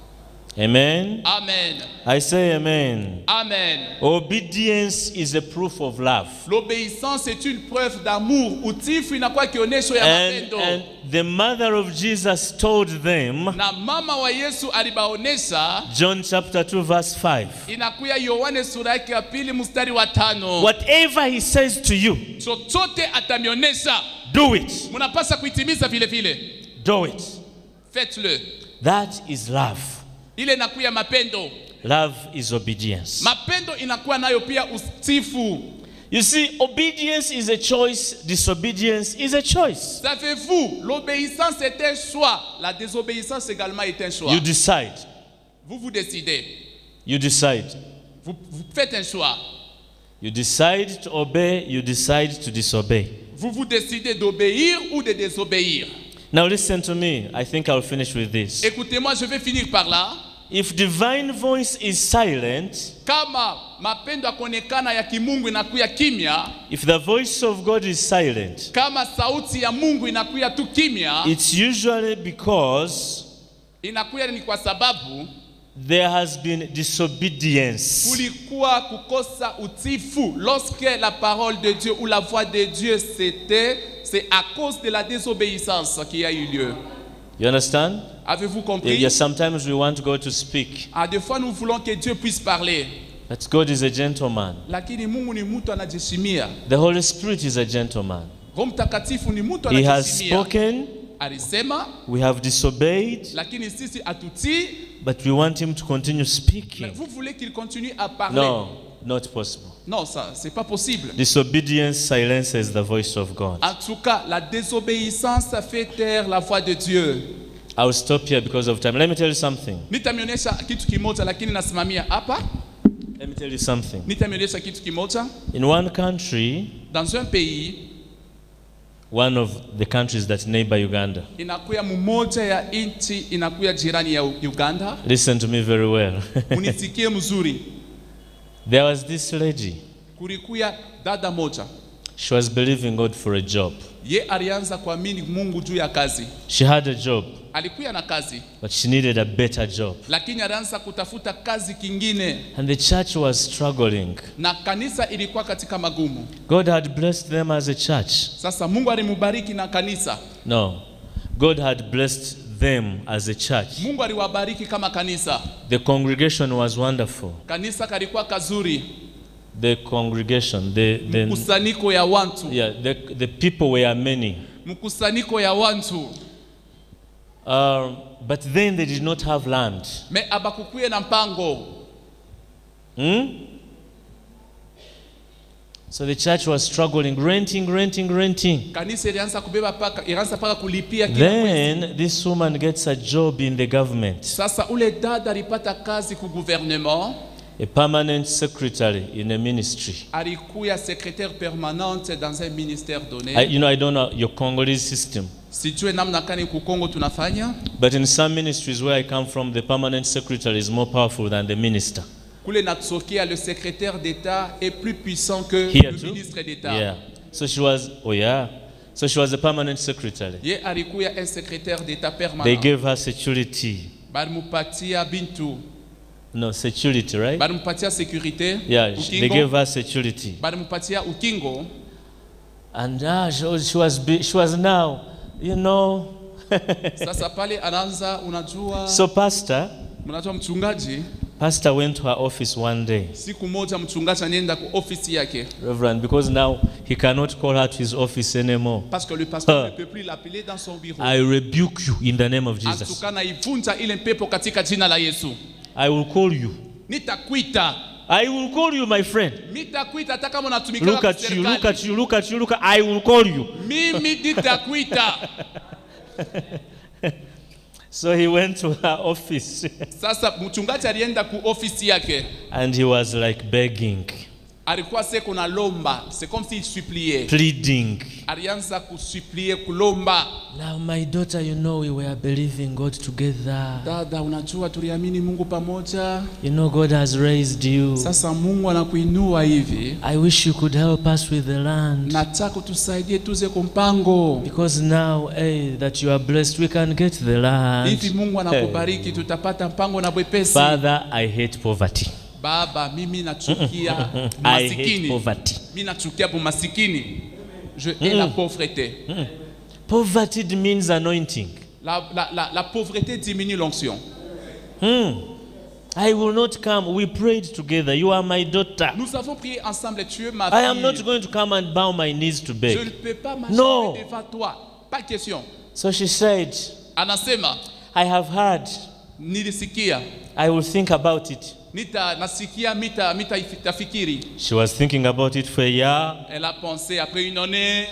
F: Amen.
G: Amen.
F: I say amen.
G: Amen.
F: Obedience is a proof of love.
G: L'obéissance est une preuve d'amour. Utifu inakuwa kionyesho ya
F: And,
G: mapendo.
F: and the mother of Jesus told them,
G: Na mama wa Yesu alibaonesha,
F: John chapter two verse five,
G: inakuya Yohane sura yake ya pili mstari wa tano.
F: whatever he says to you,
G: Chochote atamionesha,
F: do it.
G: munapasa kuitimiza vile vile.
F: Do it.
G: Faites-le.
F: That is love.
G: Ile inakuya mapendo.
F: Love is obedience.
G: Mapendo inakuwa nayo pia utifu.
F: You see, obedience is a choice, disobedience is a choice.
G: Savez-vous, l'obéissance est un choix. La désobéissance également est un choix.
F: You decide.
G: Vous vous décidez.
F: You decide.
G: Vous, vous faites un choix.
F: You decide to obey, you decide to disobey.
G: Vous vous décidez d'obéir ou de désobéir.
F: Now listen to me. I think I'll finish with this.
G: Écoutez-moi, je vais finir par là.
F: If divine voice is silent,
G: Kama mapendo yakonekana ya kimungu inakuya kimya,
F: if the voice of God is silent,
G: kama sauti ya Mungu inakuya tu kimya,
F: it's usually because
G: inakuya ni kwa sababu
F: there has been disobedience.
G: kulikuwa kukosa utifu. Lorsque la parole de Dieu ou la voix de Dieu s'était, c'est à cause de la désobéissance qui a eu lieu.
F: You understand?
G: Avez-vous compris?
F: Yes, sometimes we want God to speak,
G: Ah, des fois nous voulons que Dieu puisse parler.
F: but God is a gentleman.
G: Lakini Mungu ni mtu anajishimia.
F: The Holy Spirit is a gentleman.
G: Roho Mtakatifu ni mtu
F: He has
G: anajishimia.
F: spoken,
G: Alisema,
F: we have disobeyed,
G: lakini sisi atutii.
F: but we want him to continue
G: Mais
F: speaking.
G: vous voulez qu'il continue à parler?
F: No, not possible.
G: Non, ça, c'est pas possible.
F: Disobedience silences the voice of God.
G: En tout cas, la désobéissance fait taire la voix de Dieu.
F: I'll stop here because of time. Let me tell you something.
G: Nitamionyesha kitu kimoja lakini nasimamia hapa.
F: Let me tell you something.
G: Nitamionyesha kitu kimoja.
F: In one country,
G: Dans un pays,
F: one of the countries that neighbor Uganda.
G: inakuya mmoja ya nchi inakuya jirani ya Uganda.
F: Listen to me very well.
G: Munisikie mzuri.
F: There was this lady.
G: Kulikuya dada moja.
F: She was believing God for a job.
G: Ye alianza kuamini Mungu juu ya kazi.
F: She had a job,
G: Alikuya na kazi,
F: but she needed a better job.
G: lakini alianza kutafuta kazi kingine
F: And the church was struggling.
G: na kanisa ilikuwa katika magumu.
F: God had blessed them as a church.
G: Sasa Mungu alimubariki na kanisa.
F: No. God had blessed them as a church.
G: Mungu aliwabariki kama kanisa.
F: The congregation was wonderful.
G: Kanisa kalikuwa kazuri.
F: The congregation, the, the
G: Mkusanyiko ya watu.
F: yeah, the, the people were many.
G: Mkusanyiko ya watu.
F: Um, but then they did not have land.
G: Me abakukuye na mpango.
F: Hmm? So the church was struggling, renting, renting, renting.
G: Kanisa ilianza kubeba paka, ilianza paka kulipia kila mwezi.
F: Then this woman gets a job in the government,
G: Sasa ule dada alipata kazi ku gouvernement.
F: a permanent secretary in a ministry.
G: Alikuya secrétaire permanente dans un ministère donné.
F: I, you know, I don't know your Congolese system,
G: Sijue namna kani ku Kongo tunafanya.
F: but in some ministries where I come from, the permanent secretary is more powerful than the minister.
G: Kule natsokia, le secrétaire d'État est plus puissant que
F: Here
G: le
F: too?
G: ministre d'État.
F: Yeah. So she was, oh yeah. So she was a permanent secretary.
G: Ye alikuya un secrétaire d'État
F: They
G: permanent.
F: gave her security.
G: Balimupatia bintu.
F: No, security, right?
G: Balimupatia sécurité.
F: Yeah, sh- they
G: Ukingo.
F: gave her security.
G: Balimupatia ukingo.
F: And ah, she was, she was, be- she was now, you know.
G: Sasa pale anaanza, unajua,
F: So pastor,
G: mnajua mchungaji,
F: pastor went to her office one day,
G: siku moja mchungaji anaenda ku ofisi yake
F: Reverend, because now he cannot call her to his office anymore.
G: parce que le pasteur
F: Ah.
G: ne peut plus l'appeler dans son bureau.
F: I rebuke you in the name of Jesus.
G: Atukana ivunja ile pepo katika jina la Yesu.
F: I will call you.
G: Nitakuita.
F: I will call you, my friend.
G: Nitakuita hata kama unatumika
F: Look
G: kwa
F: at you,
G: serikali.
F: look at you, look at you, look at I will call you.
G: Mimi nitakuita.
F: So he went to her office.
G: Sasa mchungaji alienda ku ofisi yake.
F: And he was like begging.
G: Alikuwa seko na lomba. C'est comme s'il suppliait.
F: Pleading.
G: Alianza kusuplier kulomba.
F: Now my daughter, you know we were believing God together.
G: Dada, unajua tuliamini Mungu pamoja.
F: You know God has raised you.
G: Sasa Mungu anakuinua hivi.
F: I wish you could help us with the land.
G: Nataka tusaidie tuze kumpango.
F: Because now, hey, that you are blessed, we can get the land.
G: Hivi Mungu anakubariki tutapata mpango na bwepesi.
F: Father, I hate poverty.
G: Baba, mimi nachukia
F: I hate
G: masikini.
F: poverty.
G: Mimi nachukia masikini. Je hais la pauvreté.
F: Poverty means anointing.
G: La, la, la, la pauvreté diminue l'onction.
F: Hmm. I will not come. We prayed together. You are my daughter.
G: Nous avons prié ensemble. Tu es ma fille.
F: I am not going to come and bow my knees to beg.
G: Je ne peux pas m'agenouiller
F: No.
G: devant toi. Pas question.
F: So she said,
G: Anasema,
F: I have heard.
G: nilisikia.
F: I will think about it.
G: Nita nasikia mita mita tafikiri.
F: She was thinking about it for a year,
G: Elle a pensé après une année,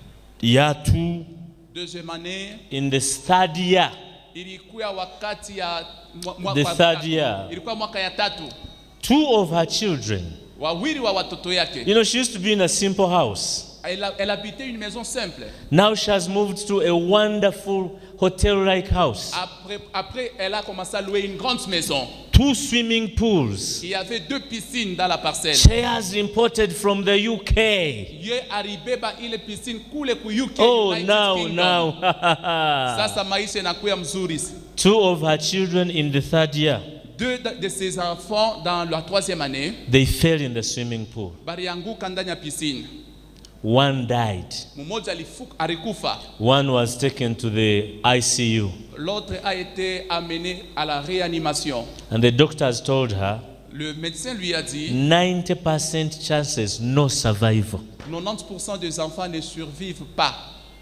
F: year two.
G: deuxième année.
F: In the third year,
G: Ilikuwa wakati ya mwa- mwaka
F: The
G: wa
F: third
G: tatu.
F: year.
G: Ilikuwa mwaka ya tatu.
F: two of her children.
G: Wawili wa watoto yake.
F: You know, she used to be in a simple house.
G: Elle, a- elle habitait une maison simple.
F: Now she has moved to a wonderful hotel-like house.
G: Après, après, elle a commencé à louer une grande maison.
F: Two swimming pools.
G: Il y avait deux piscines dans la parcelle.
F: Chairs imported from the U K.
G: Ye arrivé ba ile piscine kule ku U K.
F: Oh,
G: United
F: now,
G: Kingdom.
F: now.
G: Sasa maisha inakuwa mzuri.
F: Two of her children in the third year,
G: Deux de de ses enfants dans la troisième année,
F: they fell in the swimming pool.
G: balianguka ndani ya piscine.
F: One died.
G: Mmoja alifuka alikufa.
F: One was taken to the I C U.
G: L'autre a été amené à la réanimation.
F: And the doctors told her,
G: Le médecin lui a dit
F: ninety percent chances, no survival.
G: quatre-vingt-dix pour cent des enfants ne survivent pas.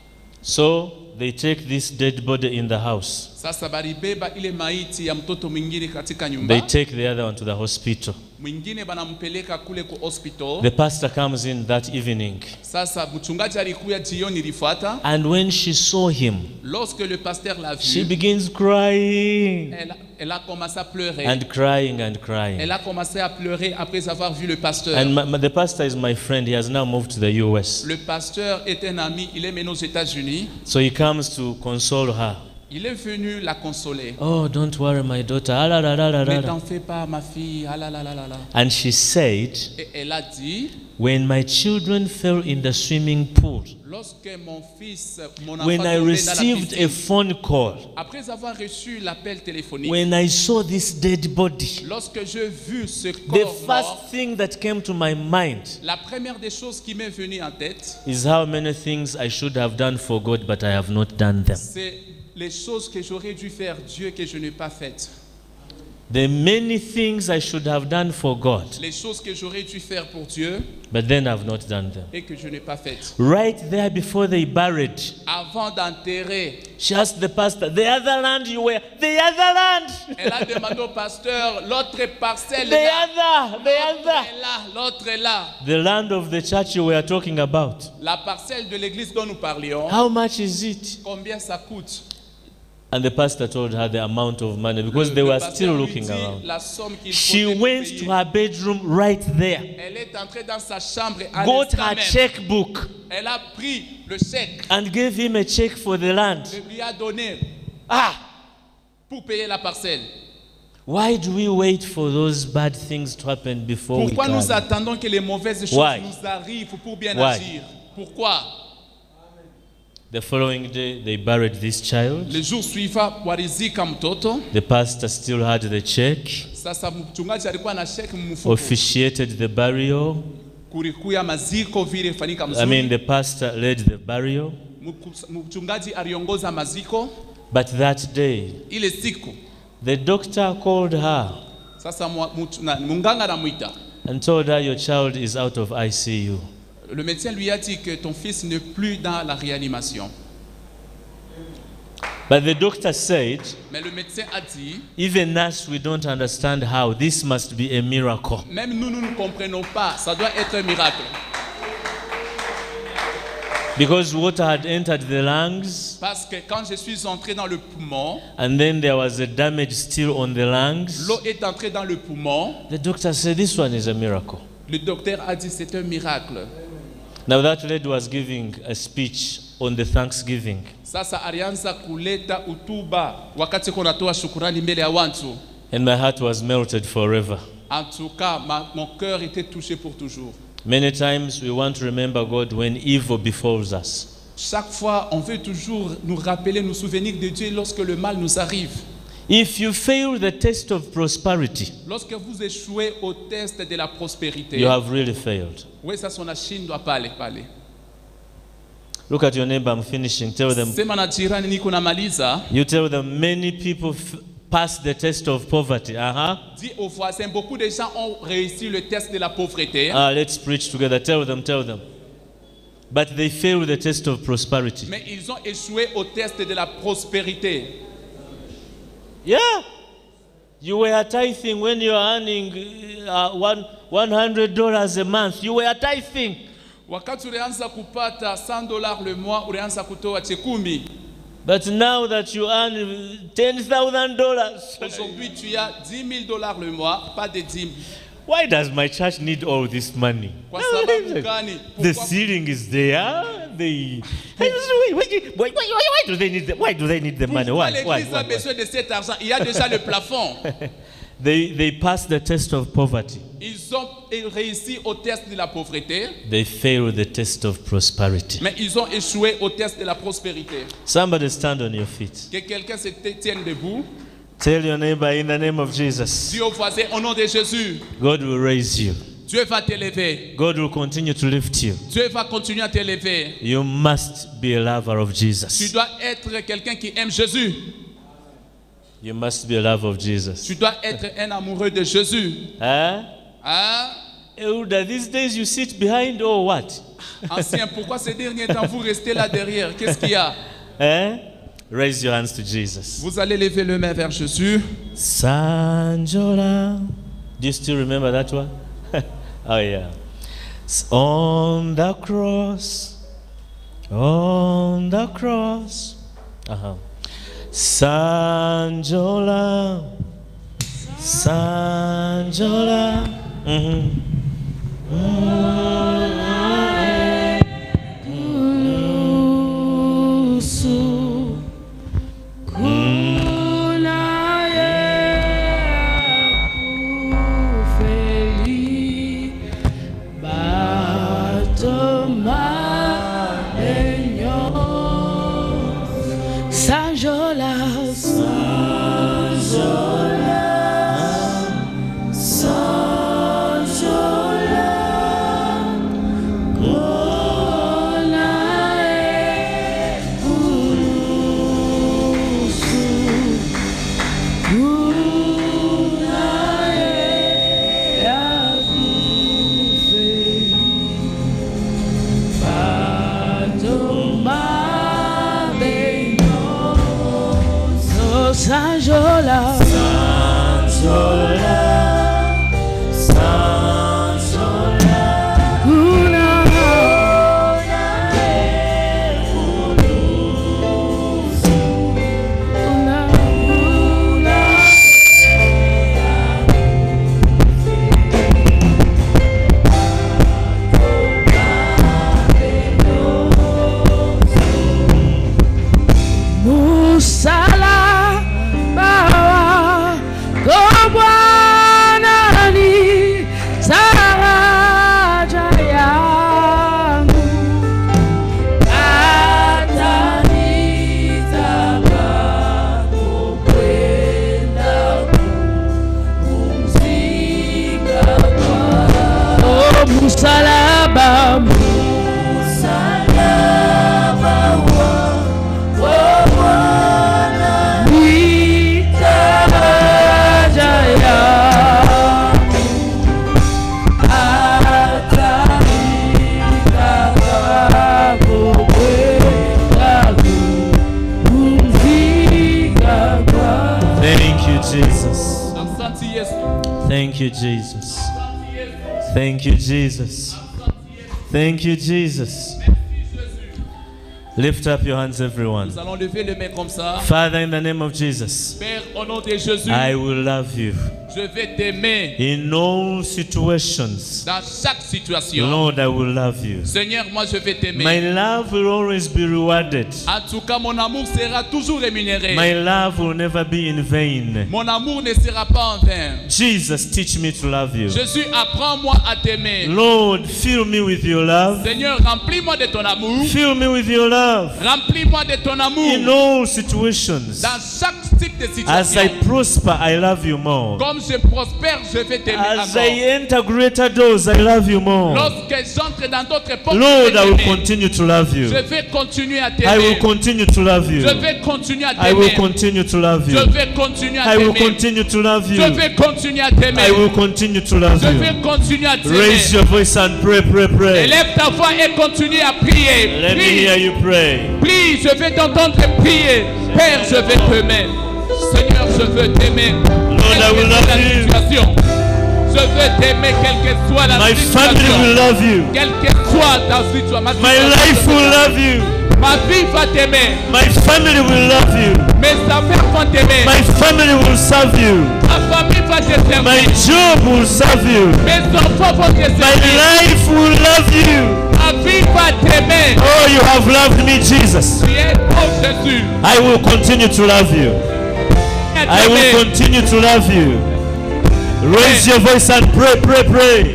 F: So they take this dead body in the house.
G: Sasa balibeba ile maiti ya mtoto mwingine katika
F: They
G: nyumba.
F: take the other one to the hospital.
G: Mwingine banampeleka kule ku hospital.
F: The pastor comes in that evening.
G: Sasa mchungaji alikuya jioni ilifuata.
F: And when she saw him,
G: Lorsque le pasteur l'a
F: she
G: vu,
F: begins crying
G: elle, elle a commencé à pleurer.
F: and crying and crying.
G: Elle a commencé à pleurer après avoir vu le pasteur.
F: And my, my- the pastor is my friend. He has now moved to the U S.
G: Le pasteur est un ami, il est maintenant aux États-Unis.
F: So he comes to console her.
G: Il est venu la consoler.
F: Oh, don't worry, my daughter. Ah, la, la, la, la,
G: Ne
F: la.
G: t'en fais pas, ma fille. Ah là là là là là.
F: And she said,
G: Et elle a dit,
F: when my children fell in the swimming pool,
G: lorsque mon fils, mon enfant
F: when I
G: tombait dans la
F: received a
G: piscine,
F: phone call,
G: après avoir reçu l'appel téléphonique,
F: when I saw this dead body,
G: lorsque j'ai vu ce
F: the
G: corps mort,
F: first thing that came to my mind
G: la première des choses qui m'est venue en tête,
F: is how many things I should have done for God, but I have not done them.
G: c'est les choses que j'aurais dû faire, Dieu, que je n'ai pas faites.
F: The many things I should have done for God,
G: Les choses que j'aurais dû faire pour Dieu
F: but then I've not done them.
G: et que je n'ai pas faites.
F: Right there before they buried,
G: Avant d'enterrer,
F: she asked the pastor, the other land you were, the other land,
G: elle a demandé au pasteur, l'autre parcelle
F: the
G: est là,
F: other, the
G: l'autre
F: other.
G: est là, l'autre est là.
F: The land of the church you were talking about.
G: La parcelle de l'église dont nous parlions,
F: How much is it?
G: combien ça coûte?
F: And the pastor told her the amount of money because
G: Le-
F: they
G: le
F: were
G: pasteur
F: still
G: lui
F: looking
G: dit
F: around.
G: la somme qu'il
F: She
G: faut
F: went
G: payer.
F: to her bedroom right there,
G: Elle est entrée dans sa chambre à
F: got
G: l'instant
F: her
G: même.
F: checkbook,
G: Elle a pris le chèque
F: and gave him a check for the land.
G: et lui a donné
F: Ah!
G: pour payer la parcelle.
F: Why do we wait for those bad things to happen before
G: Pourquoi
F: we
G: nous
F: come?
G: attendons que les mauvaises choses
F: Why?
G: nous arrivent pour bien
F: Why?
G: agir? Pourquoi?
F: The following day, they buried this child.
G: Le jour suivant, walizika mtoto.
F: The pastor still had the check,
G: Sasa mchungaji alikuwa na sheki mfuko.
F: officiated the burial.
G: Kulikuya maziko vile fanyika
F: I mean,
G: mzuri.
F: the pastor led the burial.
G: Mku- Mchungaji aliongoza maziko
F: But that day,
G: ile siku.
F: the doctor called her
G: Sasa mwa- mtu- na- munganga anamwita.
F: and told her, your child is out of I C U.
G: Le médecin lui a dit que ton fils n'est plus dans la réanimation.
F: But the doctor said,
G: Mais le médecin a dit,
F: even us, we don't understand how. This must be a miracle.
G: même nous, nous ne comprenons pas. Ça doit être un miracle.
F: Because water had entered the lungs.
G: Parce que quand je suis entré dans le poumon,
F: and then there was a damage still on the lungs.
G: L'eau est entrée dans le poumon.
F: The doctor said this one is a miracle.
G: Le docteur a dit c'est un miracle.
F: Now that lady was giving a speech on the Thanksgiving.
G: Sasa alianza kuleta utuba wakati kunatoa shukrani mbele ya watu.
F: And my heart was melted forever.
G: En tout cas, ma, mon cœur était touché pour toujours.
F: Many times we want to remember God when evil befalls us.
G: Chaque fois, on veut toujours nous rappeler, nous souvenir de Dieu lorsque le mal nous arrive.
F: If you fail the test of prosperity,
G: lorsque vous échouez au test de la prospérité,
F: you have really failed.
G: Oui, ça son Chine doit parler, parler.
F: Look at your neighbor, I'm finishing. Tell them.
G: Sema na jirani niko namaliza.
F: You tell them many people f pass the test of poverty. Uh-huh.
G: Dis aux voisins, beaucoup de gens ont réussi le test de la pauvreté.
F: Ah, let's preach together. Tell them, tell them. But they fail the test of prosperity.
G: Mais ils ont échoué au test de la prospérité.
F: Yeah. You were tithing when you are earning uh, one, one hundred dollars a month. You were tithing.
G: Wakati ulianza kupata cent dollars le mois, ulianza kutoa chekumi.
F: But now that you earn ten thousand dollars.
G: Aujourd'hui, tu as dix mille dollars le mois, pas de dîmes.
F: Why does my church need all this money? The ceiling is there. They, why, why, why, why do they need the, why do they need the money? Why? Why?
G: L'église a besoin de cet argent. Il y a déjà le plafond.
F: They, they pass the test of poverty.
G: Ils ont réussi au test de la pauvreté.
F: They fail the test of prosperity.
G: Mais ils ont échoué au test de la prospérité.
F: Somebody stand on your feet.
G: Que quelqu'un se tienne debout.
F: Tell your neighbor in the name of Jesus.
G: Dis au voisin au nom de Jésus.
F: God will raise you.
G: Dieu va t'élever.
F: God will continue to lift you.
G: Dieu va continuer à t'élever.
F: You must be a lover of Jesus.
G: Tu dois être quelqu'un qui aime Jésus.
F: You must be a lover of Jesus.
G: Tu dois être un amoureux de Jésus.
F: Hein?
G: Hein?
F: Elder, these days you sit behind or what?
G: Ancien, pourquoi ces derniers temps vous restez là derrière? Qu'est-ce qu'il y a?
F: Hein? Raise your hands to Jesus.
G: Vous allez lever le main vers Jésus.
F: Sanjola. Do you still remember that one? Oh yeah. On the cross. On the cross. Uh-huh. Sanjola. Sanjola. Mm-hmm. Mm-hmm.
B: Sanjola, Sanjola, Sanjola, una, una, una, una. Musala. Musalaba, musalaba, wa, wa, wa, nitajaya, atarika kabu kwekabu, umzika kwa.
F: Thank you, Jesus. Thank you, Jesus. Thank you, Jesus. Thank you, Jesus. Lift up your hands, everyone.
G: Nous allons lever les mains comme ça.
F: Father, in the name of Jesus,
G: Père, au nom de Jésus,
F: I will love you
G: je vais t'aimer
F: in all situations.
G: dans chaque situation.
F: Lord, I will love you.
G: Seigneur, moi je vais t'aimer.
F: My love will always be rewarded.
G: En tout cas, mon amour sera toujours rémunéré.
F: My love will never be in vain.
G: Mon amour ne sera pas en vain.
F: Jesus, teach me to love you.
G: Jésus, apprends-moi à t'aimer.
F: Lord, fill me with your love.
G: Seigneur, remplis-moi de ton amour.
F: Fill me with your love.
G: Remplis-moi de ton amour.
F: In all situations.
G: Dans chaque type de situation.
F: As I prosper, I love you more.
G: Comme je prospère, je vais t'aimer
F: As
G: encore.
F: I enter greater doors, I love you more.
G: Lorsque j'entre dans d'autres portes,
F: Lord,
G: je vais
F: I will
G: t'aimer.
F: continue to love you.
G: Je vais continuer à
F: I will
G: t'aimer.
F: continue to love you.
G: Je vais continuer à
F: I will
G: t'aimer.
F: continue to love
G: Je
F: you.
G: vais continuer à
F: I will
G: t'aimer.
F: continue to love you.
G: Je vais continuer à t'aimer.
F: I will continue to love
G: Je
F: you.
G: vais continuer à t'aimer.
F: Raise your voice and pray, pray, pray.
G: Élève ta voix et continue à prier.
F: Let me
G: Prie,
F: hear you pray.
G: prie, je vais t'entendre prier. Père, je vais t'aimer. Seigneur, je veux t'aimer.
F: Lord, I will
G: Quelle que soit
F: love
G: la
F: you.
G: situation. Je veux t'aimer quelle que soit la
F: My family will
G: situation.
F: love you.
G: Quelle que soit ta situation. Ma,
F: My
G: situation,
F: life will love you.
G: ma vie va t'aimer.
F: My family will love you.
G: Mes affaires vont t'aimer.
F: My family will serve you.
G: Ma famille va te servir.
F: My job will serve you.
G: Mes enfants vont te
F: My
G: servir.
F: life will love you.
G: Ma vie va t'aimer.
F: Oh, you have loved me, Jesus.
G: Tu es bon Jésus.
F: I will continue to love you. I will continue to love you. Raise your voice and pray, pray, pray.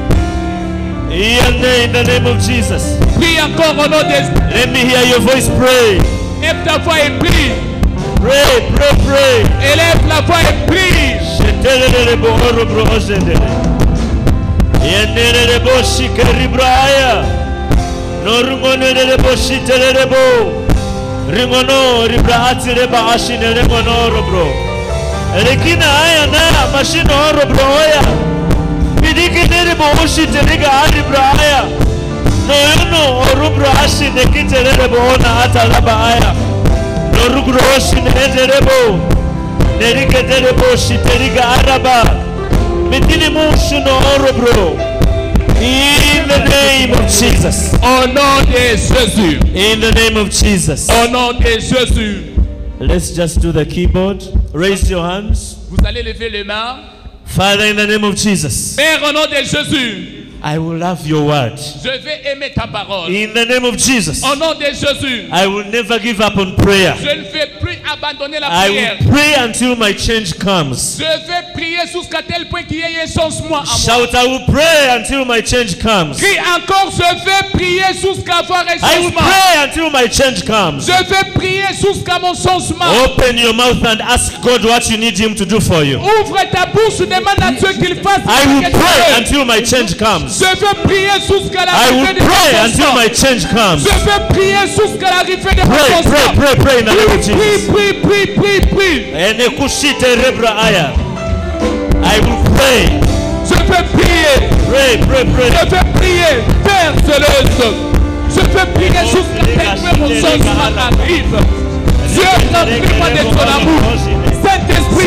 F: In the name of Jesus.
G: Prie encore au nom de
F: Let me hear your voice pray.
G: Élève ta voix et prie.
F: Pray, pray, pray.
G: Élève la voix et prie.
F: Shetelele bohoro brohosendele. Yenele bo shikeri braya. Norungonele bo shitelele bo. Ringono ribraati reba ashine ringono robro. Rekina aya na mashino robro oya. Bidiki nere bo shiteliga ali braya. No yuno orubro ashine kitelele bo ona atalaba aya. Norugro ashine endele bo. Nerike dele bo shiteliga araba. Medini mushino orobro. In the name of Jesus.
G: Au nom de Jésus.
F: In the name of Jesus.
G: Au nom de Jésus.
F: Let's just do the keyboard. Raise your hands.
G: Vous allez lever les mains.
F: Father, in the name of Jesus,
G: Père, au nom de Jésus.
F: I will love your word.
G: Je vais aimer ta parole.
F: In the name of Jesus,
G: Au nom de Jésus.
F: I will never give up on prayer.
G: Je ne vais plus abandonner la
F: I
G: prière.
F: will pray until my change comes.
G: Je vais prier jusqu'à tel point qu'il y ait un changement à moi.
F: Shout, I will pray until my change comes.
G: Crie encore, je vais prier jusqu'à avoir un
F: I will
G: changement.
F: pray until my change comes.
G: Je vais prier jusqu'à mon changement.
F: Open your mouth and ask God what you need Him to do for you.
G: Ouvre ta bouche, demande à Dieu qu'il fasse.
F: I will
G: quelque
F: pray
G: chose.
F: until my change comes.
G: Je veux prier jusqu'à
F: I
G: l'arrivée
F: will
G: de mon
F: pray until
G: changement.
F: my change comes.
G: Je veux prier jusqu'à l'arrivée de mon
F: Pray, pray,
G: changement.
F: pray, pray in the name of
G: Prie,
F: Jesus.
G: prie, prie, prie, prie.
F: Enekushite rebra aya. I will pray.
G: Je veux prier.
F: Pray, pray,
G: Je
F: pray.
G: veux prier. Père céleste. Je veux prier jusqu'à ce que mon changement arrive. Dieu, remplis-moi de ton amour. Saint-Esprit,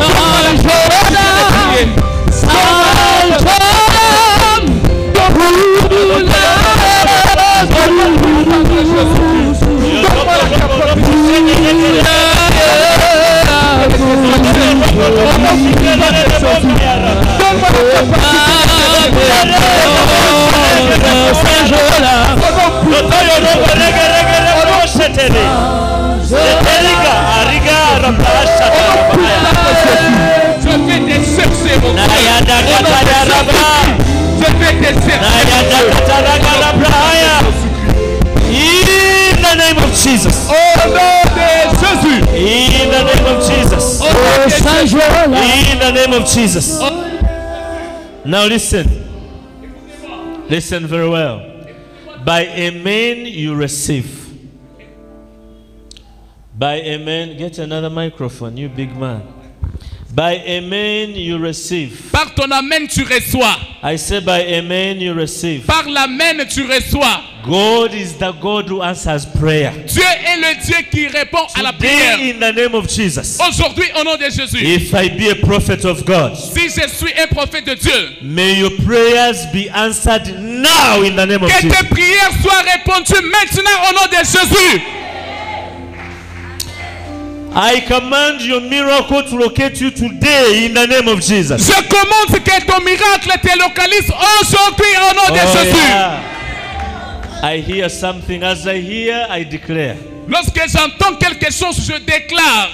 G: je vais te chercher, mon Dieu. Je vais te chercher.
F: In the name of Jesus.
G: Au nom de Jésus.
F: In the name of Jesus.
G: Au nom de Jésus.
F: In the name of Jesus. Now listen. Listen very well. By amen you receive. By amen, get another microphone, you big man. By amen you receive.
G: Par ton amen, tu reçois.
F: I say by amen you receive.
G: Par l'amen, tu reçois.
F: God is the God who answers prayer.
G: Dieu est le Dieu qui répond à la prière.
F: Today in the name of Jesus.
G: Aujourd'hui, au nom de Jésus.
F: If I be a prophet of God,
G: Si je suis un prophète de Dieu,
F: may your prayers be answered now in the name of
G: que
F: Jesus.
G: tes prières soient répondues maintenant au nom de Jésus.
F: I command your miracle to locate you today in the name of Jesus.
G: Je commande que ton miracle te localise aujourd'hui au nom de
F: Oh,
G: Jésus.
F: yeah. I hear something. As I hear, I declare.
G: Lorsque j'entends quelque chose, je déclare.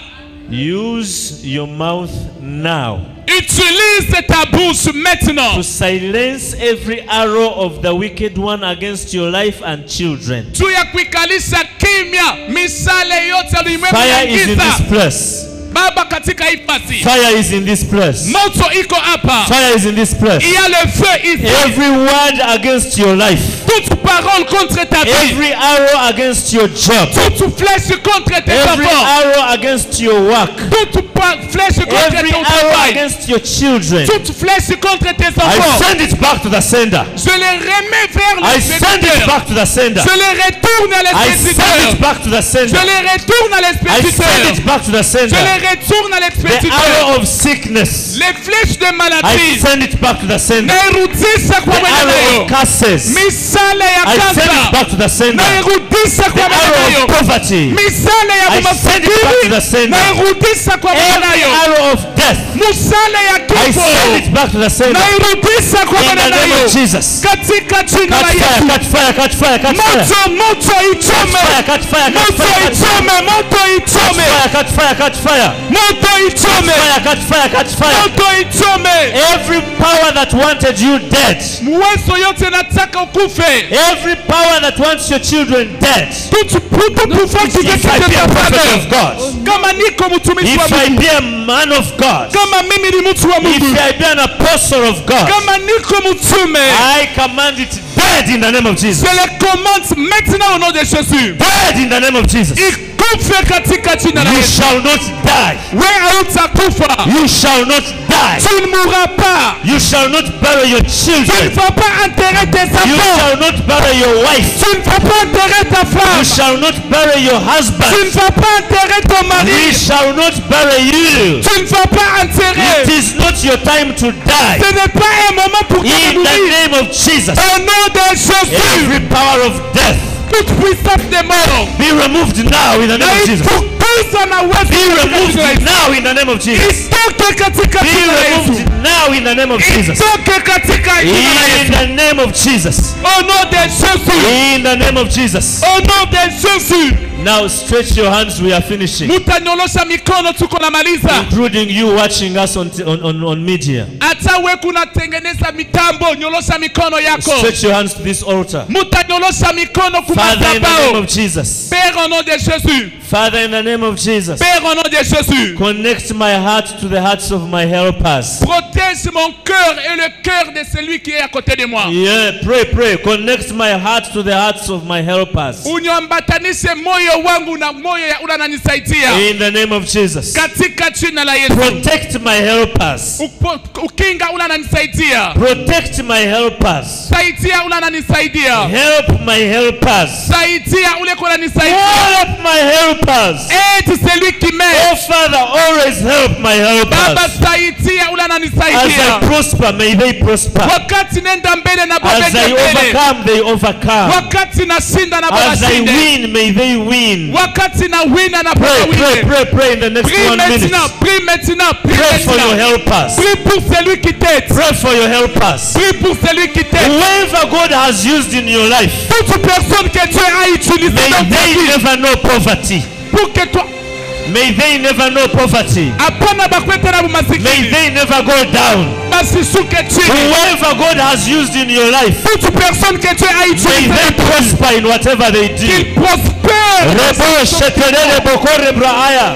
F: Use your mouth now
G: Utilise ta bouche maintenant
F: to silence every arrow of the wicked one against your life and children.
G: juu ya kuikalisha kimya misale yote ya ulimwengu ya
F: Fire is in
G: giza.
F: this place.
G: Baba, katika hii basi
F: Fire is in this place.
G: moto iko hapa.
F: Fire is in this place.
G: Il y a le feu ici.
F: Every word against your life.
G: Toute parole contre ta vie.
F: Every arrow against your job.
G: Toute flèche contre tes
F: Every
G: enfants.
F: arrow against your work.
G: Toute pa- flèche contre
F: Every
G: ton
F: arrow
G: travail.
F: against your children.
G: Toute flèche contre tes
F: I
G: enfants.
F: send it back to the sender.
G: Je les remets vers
F: I send it
G: l'expéditeur.
F: back to the sender.
G: Je les retourne à
F: I send
G: l'expéditeur.
F: it back to the
G: Je
F: sender.
G: les retourne à
F: I send
G: l'expéditeur.
F: it back to the
G: Je
F: sender.
G: les retourne à
F: The
G: l'expéditeur.
F: arrow of sickness.
G: Les flèches de
F: I
G: maladie.
F: send it back to the sender.
G: Nairudisha kwa
F: The arrow
G: mwenyewe.
F: of curses.
G: Misale ya
F: I send it
G: kansa.
F: back to the sender.
G: Nairudisha
F: The
G: kwa
F: arrow
G: mwenyewe.
F: of poverty.
G: Misale ya
F: I send it back to the
G: umasikini.
F: sender.
G: Nairudisha kwa
F: Every
G: mwenyewe.
F: arrow of death.
G: Misale ya
F: I
G: kifo.
F: send it back to the sender.
G: Nairudisha kwa
F: In the name
G: mwenyewe.
F: of Jesus.
G: Katika jina la
F: Catch fire,
G: Yesu.
F: catch fire, catch fire, catch fire.
G: Moto, moto
F: Catch
G: ichome.
F: fire, catch fire, catch
G: Moto
F: fire, catch fire.
G: ichome, moto
F: Catch
G: ichome.
F: fire, catch fire, catch fire.
G: Moto ichome.
F: Fire, catch fire, catch fire.
G: Moto ichome.
F: Every power that wanted you dead.
G: Mweso yote nataka ukufe.
F: Every power that wants your children dead.
G: Tout pouvoir qui veut
F: If I be a prophet
G: que
F: of God.
G: kama niko mtumishi wa
F: If I
G: Mungu.
F: be a man of God.
G: Kama mimi ni mtu wa Mungu.
F: If I be an apostle of God.
G: Kama niko mtume.
F: I command it dead in the name of Jesus.
G: Je le commande maintenant au nom de Jésus.
F: Dead in the name of Jesus.
G: Ikufe katika jina la
F: You
G: Yesu.
F: shall not die.
G: Wewe hautakufa.
F: You shall not die.
G: Tu ne mourras pas.
F: You shall not bury your
G: Tu ne
F: children.
G: vas pas enterrer tes
F: You
G: enfants.
F: shall not bury your wife.
G: Tu ne vas pas enterrer ta
F: You
G: femme.
F: shall not bury your
G: Tu ne
F: husband.
G: vas pas enterrer ton
F: We
G: mari.
F: shall not bury you.
G: Tu ne vas pas enterrer.
F: It is not your time to die.
G: Ce n'est pas un moment pour toi de
F: In the
G: mourir.
F: name of Jesus.
G: Au nom de Jésus.
F: Every power of death
G: Toute puissance des morts.
F: be removed now in the name of Jesus.
G: Ikupuza na
F: Be
G: uwezo
F: removed
G: katika jina la
F: now in the name of
G: Yesu.
F: Jesus.
G: Itoke katika
F: Be
G: jina la Yesu.
F: removed now in the name of Jesus.
G: Itoke katika jina la
F: In
G: Yesu.
F: the name of Jesus.
G: Au nom de Jésus.
F: In the name of Jesus.
G: Au nom de Jésus.
F: Now stretch your hands. We are finishing.
G: Mutanyolosha mikono, tuko namaliza.
F: Including you watching us on, on, on, on media.
G: Hata wewe kunatengeneza mitambo, nyolosha mikono yako.
F: Stretch your hands to this altar.
G: Mutanyolosha mikono kwa
F: Father, in the name
G: madhabahu.
F: of Jesus.
G: Père, au nom de Jésus.
F: Father, in the name of Jesus.
G: Père, au nom de Jésus.
F: Connect my heart to the hearts of my helpers.
G: Protège mon cœur et le cœur de celui qui est à côté de moi.
F: Yeah, pray, pray. Connect my heart to the hearts of my helpers.
G: Unyambatanishe moyo wangu na moyo ya ule ananisaidia.
F: In the name of Jesus.
G: Katika jina la Yesu.
F: Protect my helpers.
G: Upo- Ukinga ule ananisaidia.
F: Protect my helpers.
G: Saidia ule ananisaidia.
F: Help my helpers.
G: Saidia ule kwa ananisaidia.
F: Help my helpers.
G: Aide celui qui
F: Oh
G: m'aide.
F: Father, always help my
G: Baba,
F: helpers.
G: saidia ule
F: As I
G: ananisaidia.
F: prosper, may they prosper.
G: Wakati nenda mbele na
F: As
G: babenda
F: I
G: mbele.
F: overcome, they overcome.
G: Wakati nashinda na
F: As I
G: babashinde.
F: win, may they win.
G: Wakati na wina na
F: Pray, pray,
G: babawine.
F: pray, pray in the next
G: Prie
F: one minute.
G: maintenant, prie maintenant, prie
F: Pray for your
G: maintenant.
F: helpers.
G: Prie pour celui qui t'aide.
F: Pray for your helpers.
G: Prie pour celui qui t'aide.
F: Whoever God has used in your life,
G: Toute personne que Dieu a utilisée
F: may
G: dans ta
F: they
G: vie
F: never know poverty.
G: pour que toi,
F: May they never know poverty.
G: hapana bakwete na
F: May
G: umasikini,
F: they never go down.
G: basishuke chini.
F: Whoever God has used in your life,
G: Toute personne que Dieu a
F: may
G: utilisée
F: they prosper in whatever they do.
G: qu'il prospère.
F: Rebo shetelele boko rebra aya.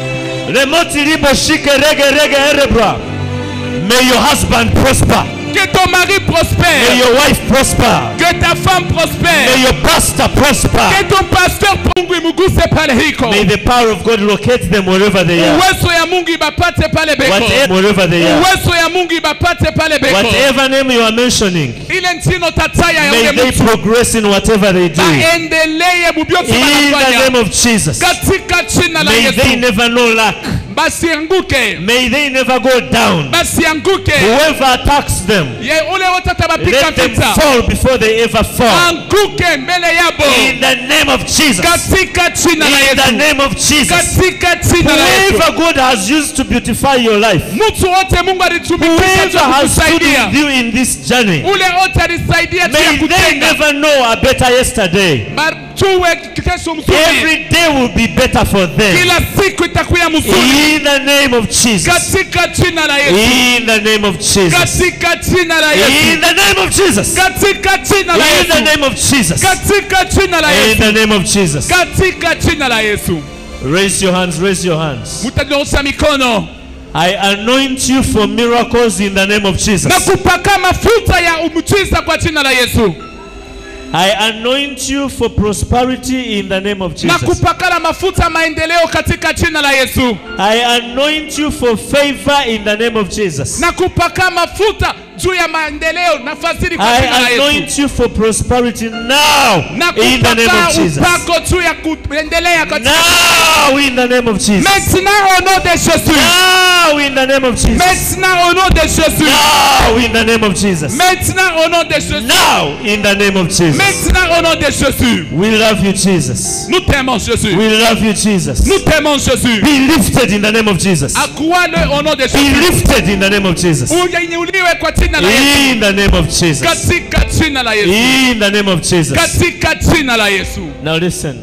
F: Remoti ribo shike rege rege erebra. May your husband prosper.
G: Que ton mari
F: May
G: prospère.
F: your wife prosper.
G: Que ta femme
F: May
G: prospère.
F: your pastor prosper.
G: Que ton pasteur Mungu imuguse pale hiko.
F: May the power of God locate them wherever they are.
G: Uwezo ya Mungu ibapate pale beko.
F: Whatever, wherever they are.
G: Uwezo ya Mungu ibapate pale beko.
F: Whatever name you are mentioning,
G: Ile ntino tataya ya
F: may
G: ule
F: they
G: mtu.
F: progress in whatever they do.
G: Aendelee mubyote
F: In the
G: wanafanya.
F: name of Jesus.
G: Katika jina la
F: May they
G: Yesu.
F: never know lack. May they never go down. Whoever attacks them, let them fall before they ever fall. In the name of Jesus. In the name of Jesus. Whoever God has used to beautify your life, whoever has stood with you in this journey, may they never know a better yesterday. Every day will be better for them. In the name of Jesus. In the name of Jesus. In the name of Jesus. In the name of Jesus. In the name of Jesus. Raise your hands, raise your hands. I anoint you for miracles in the name of Jesus. I anoint you for prosperity in the name of Jesus. I anoint you for favor in the name of Jesus. I anoint you for prosperity now in the name of Jesus. Now in the name of Jesus. Now in the name of Jesus. Now in the name of Jesus. Now in the name of Jesus. We love you, Jesus.
G: Nous t'aimons, Jésus.
F: We love you, Jesus.
G: Nous t'aimons, Jésus.
F: Be lifted in the name of Jesus.
G: Accrois-le au nom de Jésus.
F: Be lifted in the name of Jesus. In the name of Jesus. In the name of Jesus. Now listen.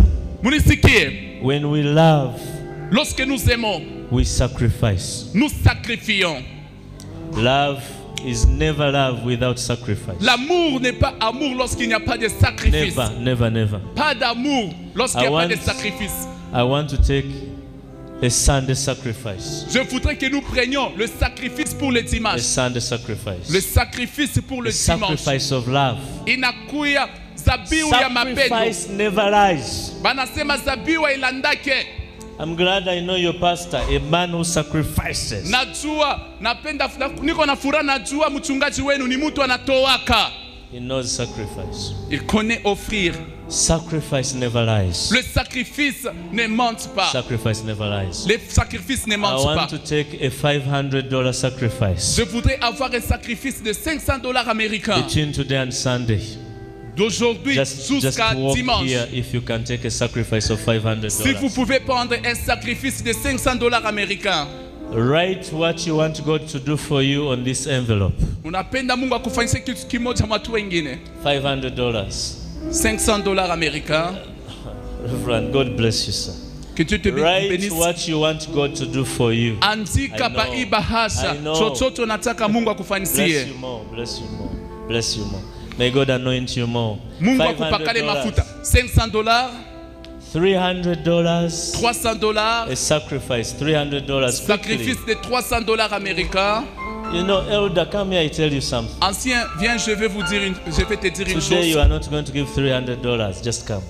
F: When we love,
G: lorsque nous aimons,
F: we sacrifice.
G: Nous sacrifions.
F: Love is never love without sacrifice.
G: L'amour n'est pas amour lorsqu'il n'y a pas de sacrifice.
F: Never, never, never.
G: Pas d'amour lorsqu'il n'y a pas de sacrifice.
F: I want to take a Sunday sacrifice.
G: Je voudrais que nous prenions le sacrifice pour le dimanche.
F: A Sunday sacrifice.
G: Le sacrifice pour le
F: a
G: dimanche.
F: Sacrifice of love.
G: Inakuya zabiu ya mapendo.
F: Sacrifice never lies.
G: Banasema zabiu ilandake.
F: I'm glad I know your pastor, a man who sacrifices.
G: Najua napenda niko na furaha najua mchungaji wenu ni mtu anatoaka.
F: He knows sacrifice.
G: Il connaît offrir.
F: Sacrifice never lies.
G: Le sacrifice ne mente pas.
F: Sacrifice never lies.
G: Le sacrifice ne mente pas.
F: I want to take a five hundred dollar sacrifice.
G: Je voudrais avoir un sacrifice de cinq cents dollars américains.
F: Between today and Sunday.
G: D'aujourd'hui jusqu'à dimanche.
F: Here if you can take a sacrifice of five hundred dollars.
G: Si vous pouvez prendre un sacrifice de cinq cents dollars américains.
F: Write what you want God to do for you on this envelope.
G: Unapenda Mungu akufanyie kitu kimoja watu wengine.
F: five hundred dollars.
G: cinq cents dollars américains.
F: Reverend, God bless you, sir.
G: Que Dieu te
F: Write
G: bénisse.
F: what you want God to do for you.
G: Andika pa ibahasha. Chochote unataka Mungu akufanyie.
F: Bless you more. Bless you more. Bless you more. May God anoint you more.
G: Mungu akupakale mafuta. cinq cents dollars.
F: three hundred dollars.
G: trois cents dollars.
F: A sacrifice. three hundred dollars.
G: Sacrifice de trois cents dollars américains.
F: You know, Elder, come here, I tell you something.
G: Ancien, viens, je vais vous dire une, je vais te dire une chose.
F: Today you are not going to give three hundred dollars. Just come.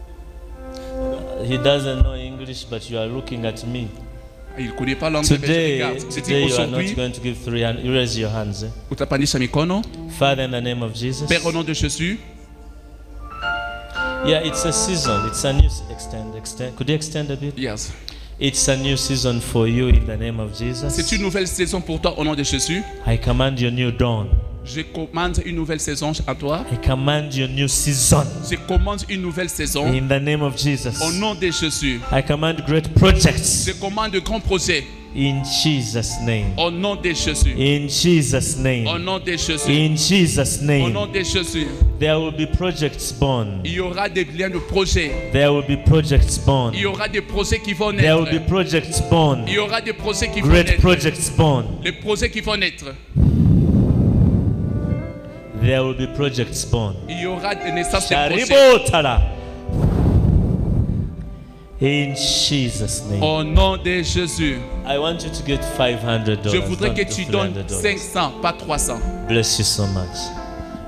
F: He doesn't know English, but you are looking at me.
G: Il connaît pas l'anglais, mais je regarde.
F: Today you are not going to give three hundred. You raise your hands. Eh?
G: Utapandisha mikono.
F: Father, in the name of Jesus.
G: Père, au nom de Jésus.
F: Yeah, it's a season. It's a new extend. Extend. Could you extend a bit?
G: Yes.
F: It's a new season for you in the name of Jesus.
G: C'est une nouvelle saison pour toi au nom de Jésus.
F: I command your new dawn.
G: Je commande une nouvelle saison à toi.
F: I command your new season.
G: Je commande une nouvelle saison.
F: In the name of Jesus.
G: Au nom de Jésus.
F: I command great projects.
G: Je commande de grands projets.
F: In Jesus' name.
G: Au nom de Jésus.
F: In Jesus' name.
G: Au nom de Jésus.
F: In Jesus' name.
G: Au nom de Jésus.
F: There will be projects born.
G: Il y aura des liens de projets.
F: There will be projects born.
G: Il y aura des projets qui vont naître.
F: There will be projects born.
G: Il y aura des projets qui vont
F: Great
G: naître.
F: projects born.
G: Les projets qui vont naître.
F: There will be projects born.
G: Il y aura des naissances de projets.
F: In Jesus' name.
G: Au nom de Jésus.
F: I want you to get five hundred dollars.
G: Je voudrais que tu donnes cinq cents, pas trois cents.
F: Bless you so much.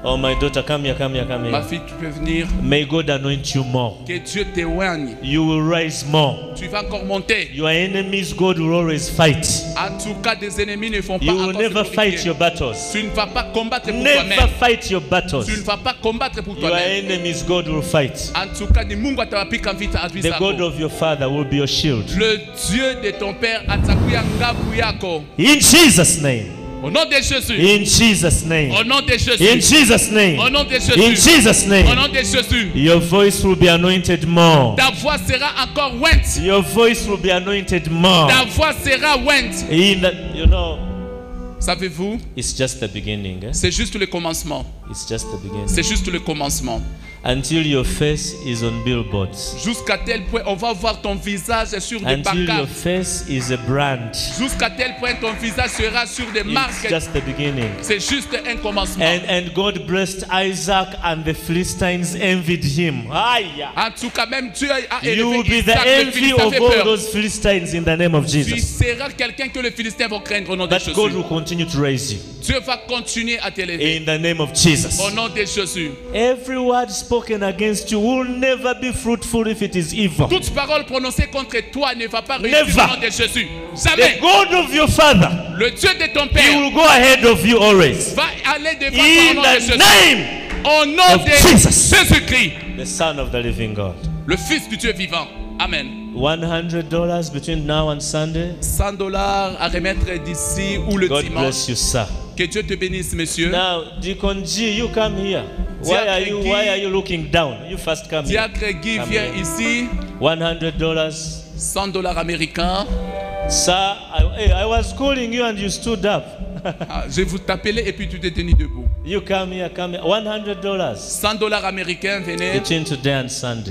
F: Oh my daughter, come here, come here, come here.
G: Ma fille, tu peux venir.
F: May God anoint you more.
G: Que Dieu t'éloigne.
F: You will rise more.
G: Tu vas encore monter.
F: Your enemies, God will always fight.
G: En tout cas, des ennemis ne font pas.
F: You will never fight your battles.
G: Tu ne vas pas combattre pour
F: Never
G: toi-même.
F: fight your battles.
G: Tu ne vas pas combattre pour
F: Your
G: toi-même.
F: enemies, God will fight.
G: En tout cas, ni Mungu atawapika vita adui
F: The God
G: zako.
F: of your father will be your shield.
G: Le Dieu de ton père atakuya ngavu yako.
F: In Jesus' name.
G: Au nom de Jésus.
F: In Jesus' name.
G: Au nom de Jésus.
F: In Jesus' name.
G: Au nom de Jésus.
F: In Jesus'
G: Au
F: name.
G: nom de Jésus.
F: Your voice will be anointed more.
G: Ta voix sera encore ointe.
F: Your voice will be anointed more.
G: Ta voix sera ointe.
F: In the, you know,
G: savez-vous,
F: it's just the beginning. Eh?
G: C'est juste le commencement.
F: It's just the beginning.
G: C'est juste le commencement.
F: Until your face is on billboards.
G: Jusqu'à tel point, on va voir ton visage sur des
F: Until your
G: pancartes.
F: face is a brand.
G: Jusqu'à tel point, ton visage sera sur des marques.
F: It's just the beginning.
G: C'est juste un commencement.
F: And, and God blessed Isaac, and the Philistines envied him. Aïe.
G: En tout cas, même Dieu a
F: You will
G: élevé
F: be the
G: Isaac, le
F: envy
G: Philistin
F: of
G: fait
F: all
G: peur.
F: those Philistines in the name of
G: Tu
F: Jesus.
G: seras quelqu'un que les Philistins vont craindre au nom de
F: But God
G: Jésus.
F: will continue to raise you.
G: Dieu va continuer à t'élever.
F: In the name of Jesus.
G: Au nom de Jésus.
F: Every word spoken against you will never be fruitful if it is evil.
G: Toute parole prononcée contre toi ne va pas réussir
F: Never.
G: au nom de Jésus.
F: The
G: Jamais.
F: God of your father,
G: Le Dieu de ton
F: He
G: père
F: will go ahead of you always.
G: va aller devant toi
F: In
G: au nom de
F: the
G: Jésus.
F: name
G: Au nom
F: of
G: de
F: Jesus.
G: Jésus-Christ,
F: the Son of the living God.
G: le Fils du Dieu vivant. Amen.
F: one hundred dollars between now and Sunday.
G: cent dollars à remettre d'ici ou le
F: God
G: dimanche.
F: bless you, sir.
G: Que Dieu te bénisse, monsieur.
F: Now, Deacon G, you come here. Why
G: Diacre
F: are you
G: Guy.
F: Why are you looking down? You first come here.
G: Diacre Guy
F: Come
G: vient
F: here.
G: ici.
F: one hundred dollars.
G: cent dollars américains.
F: Sir, I, hey, I was calling you and you stood up.
G: Ah, je vous t'appelais et puis tu t'es tenu debout.
F: You come here, come here. one hundred dollars
G: cent dollars américains, venez.
F: between today and Sunday.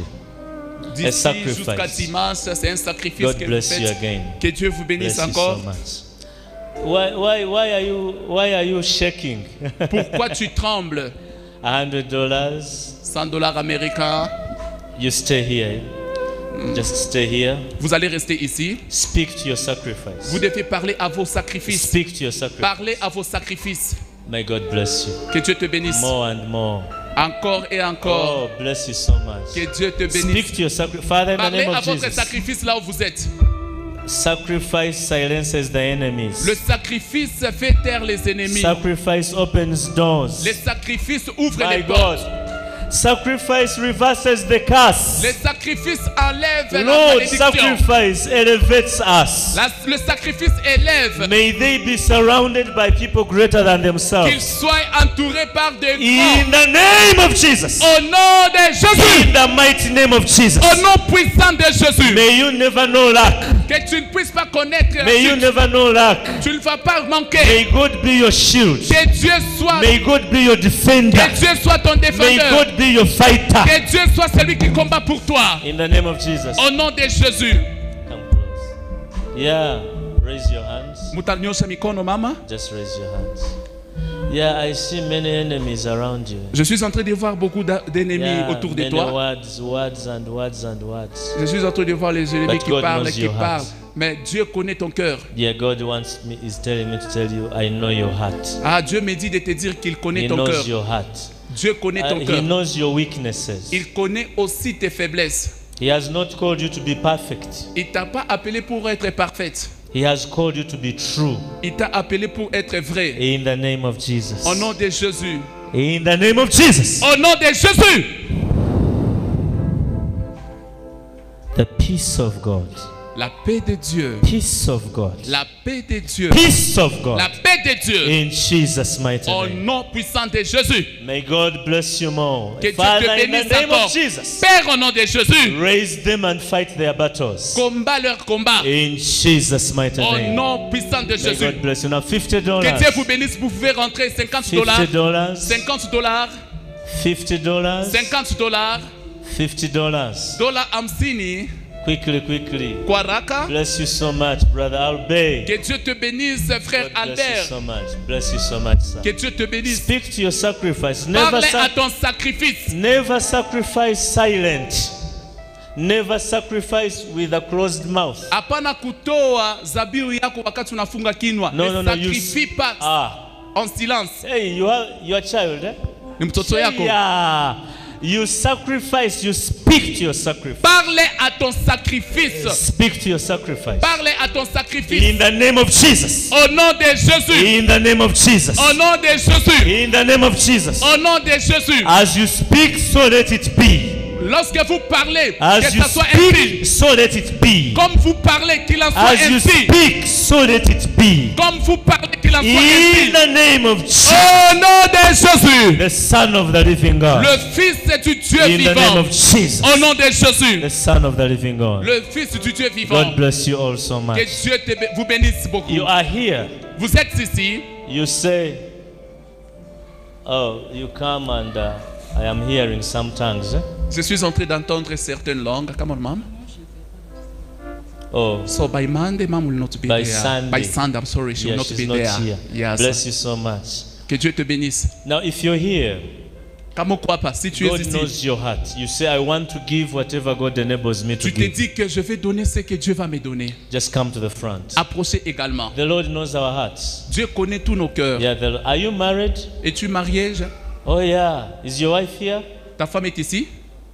F: A
G: D'ici
F: sacrifice.
G: jusqu'à dimanche, c'est un sacrifice
F: God
G: que vous
F: bless you
G: faites.
F: again.
G: Que Dieu vous bénisse
F: Bless you
G: encore.
F: so much. Why, why, why are you, why are you shaking?
G: Pourquoi tu trembles?
F: one hundred dollars.
G: cent dollars américains.
F: You stay here. Just stay here.
G: Vous allez rester ici.
F: Speak to your sacrifice.
G: Vous devez parler à vos sacrifices.
F: Speak to your sacrifice.
G: Parlez à vos sacrifices.
F: May God bless you.
G: Que Dieu te bénisse.
F: More and more.
G: Encore et encore.
F: Oh, bless you so much.
G: Que Dieu te
F: Speak
G: bénisse.
F: to your sacrifice. Father, in the
G: Parlez
F: name
G: à
F: of
G: votre
F: Jesus.
G: sacrifice là où vous êtes.
F: Sacrifice silences the enemies.
G: Le sacrifice fait taire les ennemis.
F: Sacrifice opens doors.
G: Les sacrifices ouvrent
F: My
G: les portes.
F: God. Sacrifice reverses the curse.
G: Les sacrifices enlèvent la
F: Lord,
G: malédiction.
F: sacrifice elevates us.
G: La- le sacrifice élève.
F: May they be surrounded by people greater than
G: Qu'ils
F: themselves.
G: soient entourés par des
F: In
G: grands.
F: the name of Jesus.
G: Au nom de Jésus.
F: In the mighty name of Jesus.
G: Au nom puissant de Jésus.
F: May you never know lack.
G: Que tu ne puisses pas connaître la
F: May you
G: chute.
F: never know lack.
G: Tu ne vas pas manquer.
F: May God be your shield.
G: Que Dieu soit,
F: May God be your defender.
G: que Dieu soit ton
F: May
G: défendeur.
F: God be your fighter.
G: Que Dieu soit celui qui combat pour toi.
F: In the name of Jesus.
G: Au nom de Jésus.
F: Come close. Yeah. Raise your hands.
G: Mutanyosha mikono mama.
F: Just raise your hands. Yeah, I see many enemies around you.
G: Je suis en train de voir beaucoup d'a- d'ennemis
F: Yeah,
G: autour de
F: many
G: toi.
F: words, words and words and words.
G: Je suis en train de voir les ennemis
F: But
G: qui
F: God
G: parlent,
F: knows
G: qui
F: your
G: parlent.
F: heart.
G: Mais Dieu connaît ton cœur.
F: Yeah, God wants me, is telling me to tell you, I know your heart.
G: Ah, Dieu me dit de te dire qu'il connaît
F: He
G: ton
F: knows
G: cœur.
F: your heart.
G: Dieu connaît
F: Uh,
G: ton
F: he
G: cœur.
F: knows your weaknesses.
G: Il connaît aussi tes faiblesses.
F: He has not called you to be perfect.
G: Il t'a pas appelé pour être parfaite.
F: He has called you to be true.
G: Il t'a appelé pour être vrai.
F: In the name of Jesus.
G: Au nom de Jésus.
F: In the name of Jesus.
G: Au nom de Jésus.
F: The peace of God.
G: La paix de Dieu.
F: Peace of God.
G: La paix de Dieu.
F: Peace of God.
G: La paix de Dieu.
F: In Jesus' mighty
G: Au
F: name.
G: nom puissant de Jésus.
F: May God bless you more.
G: Que Dieu
F: Father,
G: te
F: in the
G: bénisse
F: name
G: encore.
F: of Jesus.
G: Père, au nom de Jésus.
F: Raise them and fight their battles.
G: Combat leur combat.
F: In Jesus' mighty
G: Au
F: name.
G: nom puissant de
F: May
G: Jésus.
F: God bless you. Now fifty
G: Que
F: dollars.
G: Dieu vous bénisse. Vous pouvez rentrer cinquante dollars.
F: Fifty dollars.
G: cinquante dollars.
F: Fifty dollars.
G: cinquante dollars.
F: Fifty dollars.
G: Dola hamsini.
F: Quickly, quickly.
G: Kwa raka.
F: Bless you so much, brother Albert.
G: Que Dieu te bénisse, frère
F: God bless you
G: Albert.
F: so much. Bless you so much, sir.
G: Que Dieu te bénisse.
F: Speak to your sacrifice. Never,
G: Parle à
F: sac-
G: ton sacrifice.
F: never sacrifice silent. Never sacrifice with a closed mouth.
G: Hapana kutoa zabihu yako wakati unafunga kinywa.
F: No,
G: Ne
F: no, no. You
G: sacrifie
F: s-
G: pas
F: ah.
G: en silence.
F: Hey, you have your child. Eh?
G: ni mtoto yako.
F: Yeah. You sacrifice, you speak to your sacrifice.
G: Parle à ton sacrifice.
F: Speak to your sacrifice.
G: Parle à ton sacrifice.
F: In the name of Jesus.
G: Au nom de Jésus.
F: In the name of Jesus.
G: Au nom de Jésus.
F: In the name of Jesus.
G: Au nom de Jésus.
F: As you speak, so let it be.
G: Lorsque vous parlez,
F: As
G: que
F: you
G: ça soit ainsi.
F: speak, so let it be.
G: Comme vous parlez, qu'il en soit
F: As you
G: ainsi.
F: speak, so let it be.
G: Comme vous parlez, qu'il en soit
F: In
G: ainsi.
F: the name of Jesus.
G: Au nom de Jésus.
F: The Son of the living God.
G: Le Fils du Dieu
F: In the name
G: vivant.
F: of Jesus.
G: Au nom de Jésus.
F: The Son of the living God.
G: Le Fils du Dieu vivant.
F: God bless you all so much.
G: Que Dieu te bé- vous bénisse beaucoup.
F: You are here.
G: Vous êtes ici.
F: You say, oh, you come and uh, I am hearing some tongues. Eh?
G: Je suis en train d'entendre certaines langues. Come on, mom.
F: Oh,
G: So by Monday, mom will not be
F: by
G: there.
F: Sunday.
G: By Sunday, I'm sorry, she
F: yeah,
G: will not
F: she's
G: be
F: not
G: there.
F: here.
G: Yes.
F: Bless you so much.
G: Que Dieu te bénisse.
F: Now, if you're here,
G: Comme quoi pas, si tu es
F: God
G: ici,
F: knows your heart. You say, I want to give whatever God enables me to
G: tu te
F: give.
G: dis que je vais donner ce que Dieu va me donner.
F: Just come to the front.
G: Approchez également.
F: The Lord knows our hearts.
G: Dieu connaît tous nos cœurs.
F: Yeah, the, are you married?
G: Es-tu marié? Je-
F: Oh, yeah. Is your wife here?
G: Ta femme est ici?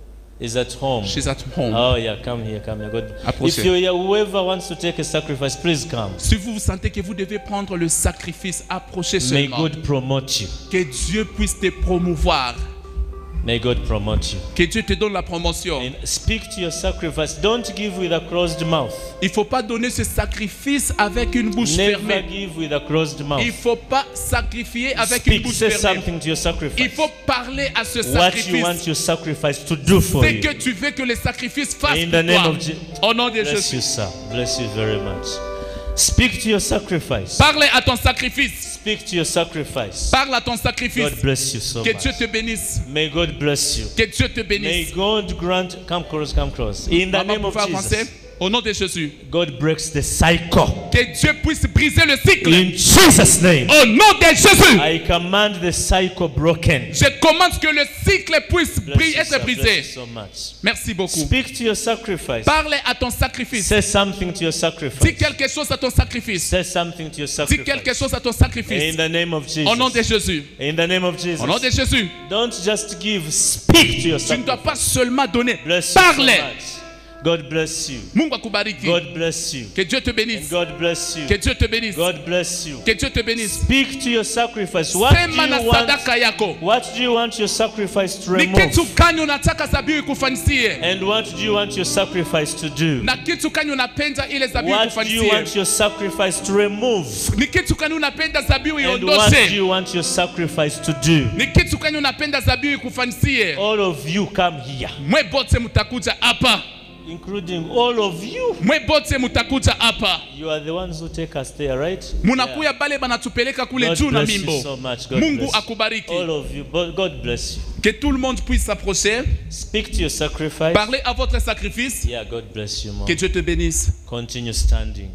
F: Is at home.
G: She's at home.
F: Oh, yeah. Come here, come here. God.
G: Approchez.
F: If you're here, whoever wants to take a sacrifice, please come.
G: Si vous vous sentez que vous devez prendre le sacrifice, approchez
F: May
G: seulement.
F: God promote you.
G: Que Dieu puisse te promouvoir.
F: May God promote you.
G: Que Dieu te donne la promotion.
F: And speak to your sacrifice. Don't give with a closed mouth.
G: Il ne faut pas donner ce sacrifice avec une bouche
F: Never
G: fermée.
F: give with a closed mouth.
G: Il ne faut pas sacrifier avec une
F: Speak,
G: bouche
F: say
G: fermée.
F: something to your
G: Il
F: sacrifice.
G: faut parler à ce
F: What you
G: sacrifice.
F: want your sacrifice to do for
G: C'est
F: you.
G: que tu veux que le sacrifice fasse
F: In
G: pour
F: the name
G: toi.
F: of Je-
G: Au nom de
F: Bless you,
G: Jésus.
F: sir. Bless you very much. Speak to your sacrifice.
G: Parle à ton sacrifice.
F: Speak to your sacrifice.
G: Parle à ton sacrifice.
F: God bless you so
G: Que
F: much.
G: Dieu te bénisse.
F: May God bless you.
G: Que Dieu te
F: May
G: bénisse.
F: God grant. Come close, come close. In the
G: Maman,
F: name of
G: pouvez avancer.
F: Jesus.
G: Au nom de Jésus.
F: God breaks the cycle.
G: Que Dieu puisse briser le cycle.
F: In Jesus' name.
G: Au nom de Jésus.
F: I command the cycle broken.
G: Je commande que le cycle puisse
F: Bless
G: bri-
F: you,
G: être
F: sir. Bless you
G: brisé.
F: so much.
G: Merci beaucoup.
F: Speak to your sacrifice.
G: Parle à ton sacrifice.
F: Say something to your
G: Dis
F: sacrifice.
G: quelque chose à ton sacrifice.
F: Say something to your
G: Dis quelque
F: sacrifice.
G: chose à ton
F: In
G: sacrifice.
F: the name of
G: Au nom de
F: Jesus.
G: Jésus.
F: In the name of Jesus.
G: Au nom de Jésus.
F: Don't just give. Speak to your
G: Tu ne dois
F: sacrifice.
G: pas seulement donner.
F: Bless you so
G: Parle.
F: much. God bless you.
G: Mungu akubariki.
F: God bless you.
G: Que Dieu te
F: And
G: bénisse.
F: God bless you.
G: Que Dieu te bénisse.
F: God bless you.
G: Que Dieu te bénisse.
F: Speak to your sacrifice. What do
G: Sema na
F: you want?
G: sadaka yako.
F: What do you want your sacrifice to
G: Ni kitu
F: remove?
G: gani unataka zabihu ikufanisie?
F: And what do you want your sacrifice to do?
G: Na kitu gani unapenda ile zabihu
F: What do you
G: ikufanisie?
F: want your sacrifice to remove?
G: Ni kitu gani unapenda zabihu
F: And what do
G: iondoshe?
F: you want your sacrifice to do?
G: Ni kitu gani unapenda zabihu ikufanisie?
F: All of you come here,
G: Mwe bote mutakuja hapa.
F: including all of you.
G: Mwe bote mutakuja hapa.
F: You are the ones who take us there, right?
G: Munakuya bale banatupeleka kule
F: God
G: juu na
F: bless you
G: mimbo.
F: so much. God
G: Mungu
F: bless you.
G: akubariki.
F: All of you. But God bless you.
G: Que tout le monde puisse s'approcher.
F: Speak to your sacrifice.
G: Parlez à votre sacrifice.
F: Yeah, God bless you more.
G: Que Dieu te bénisse.
F: Continue standing.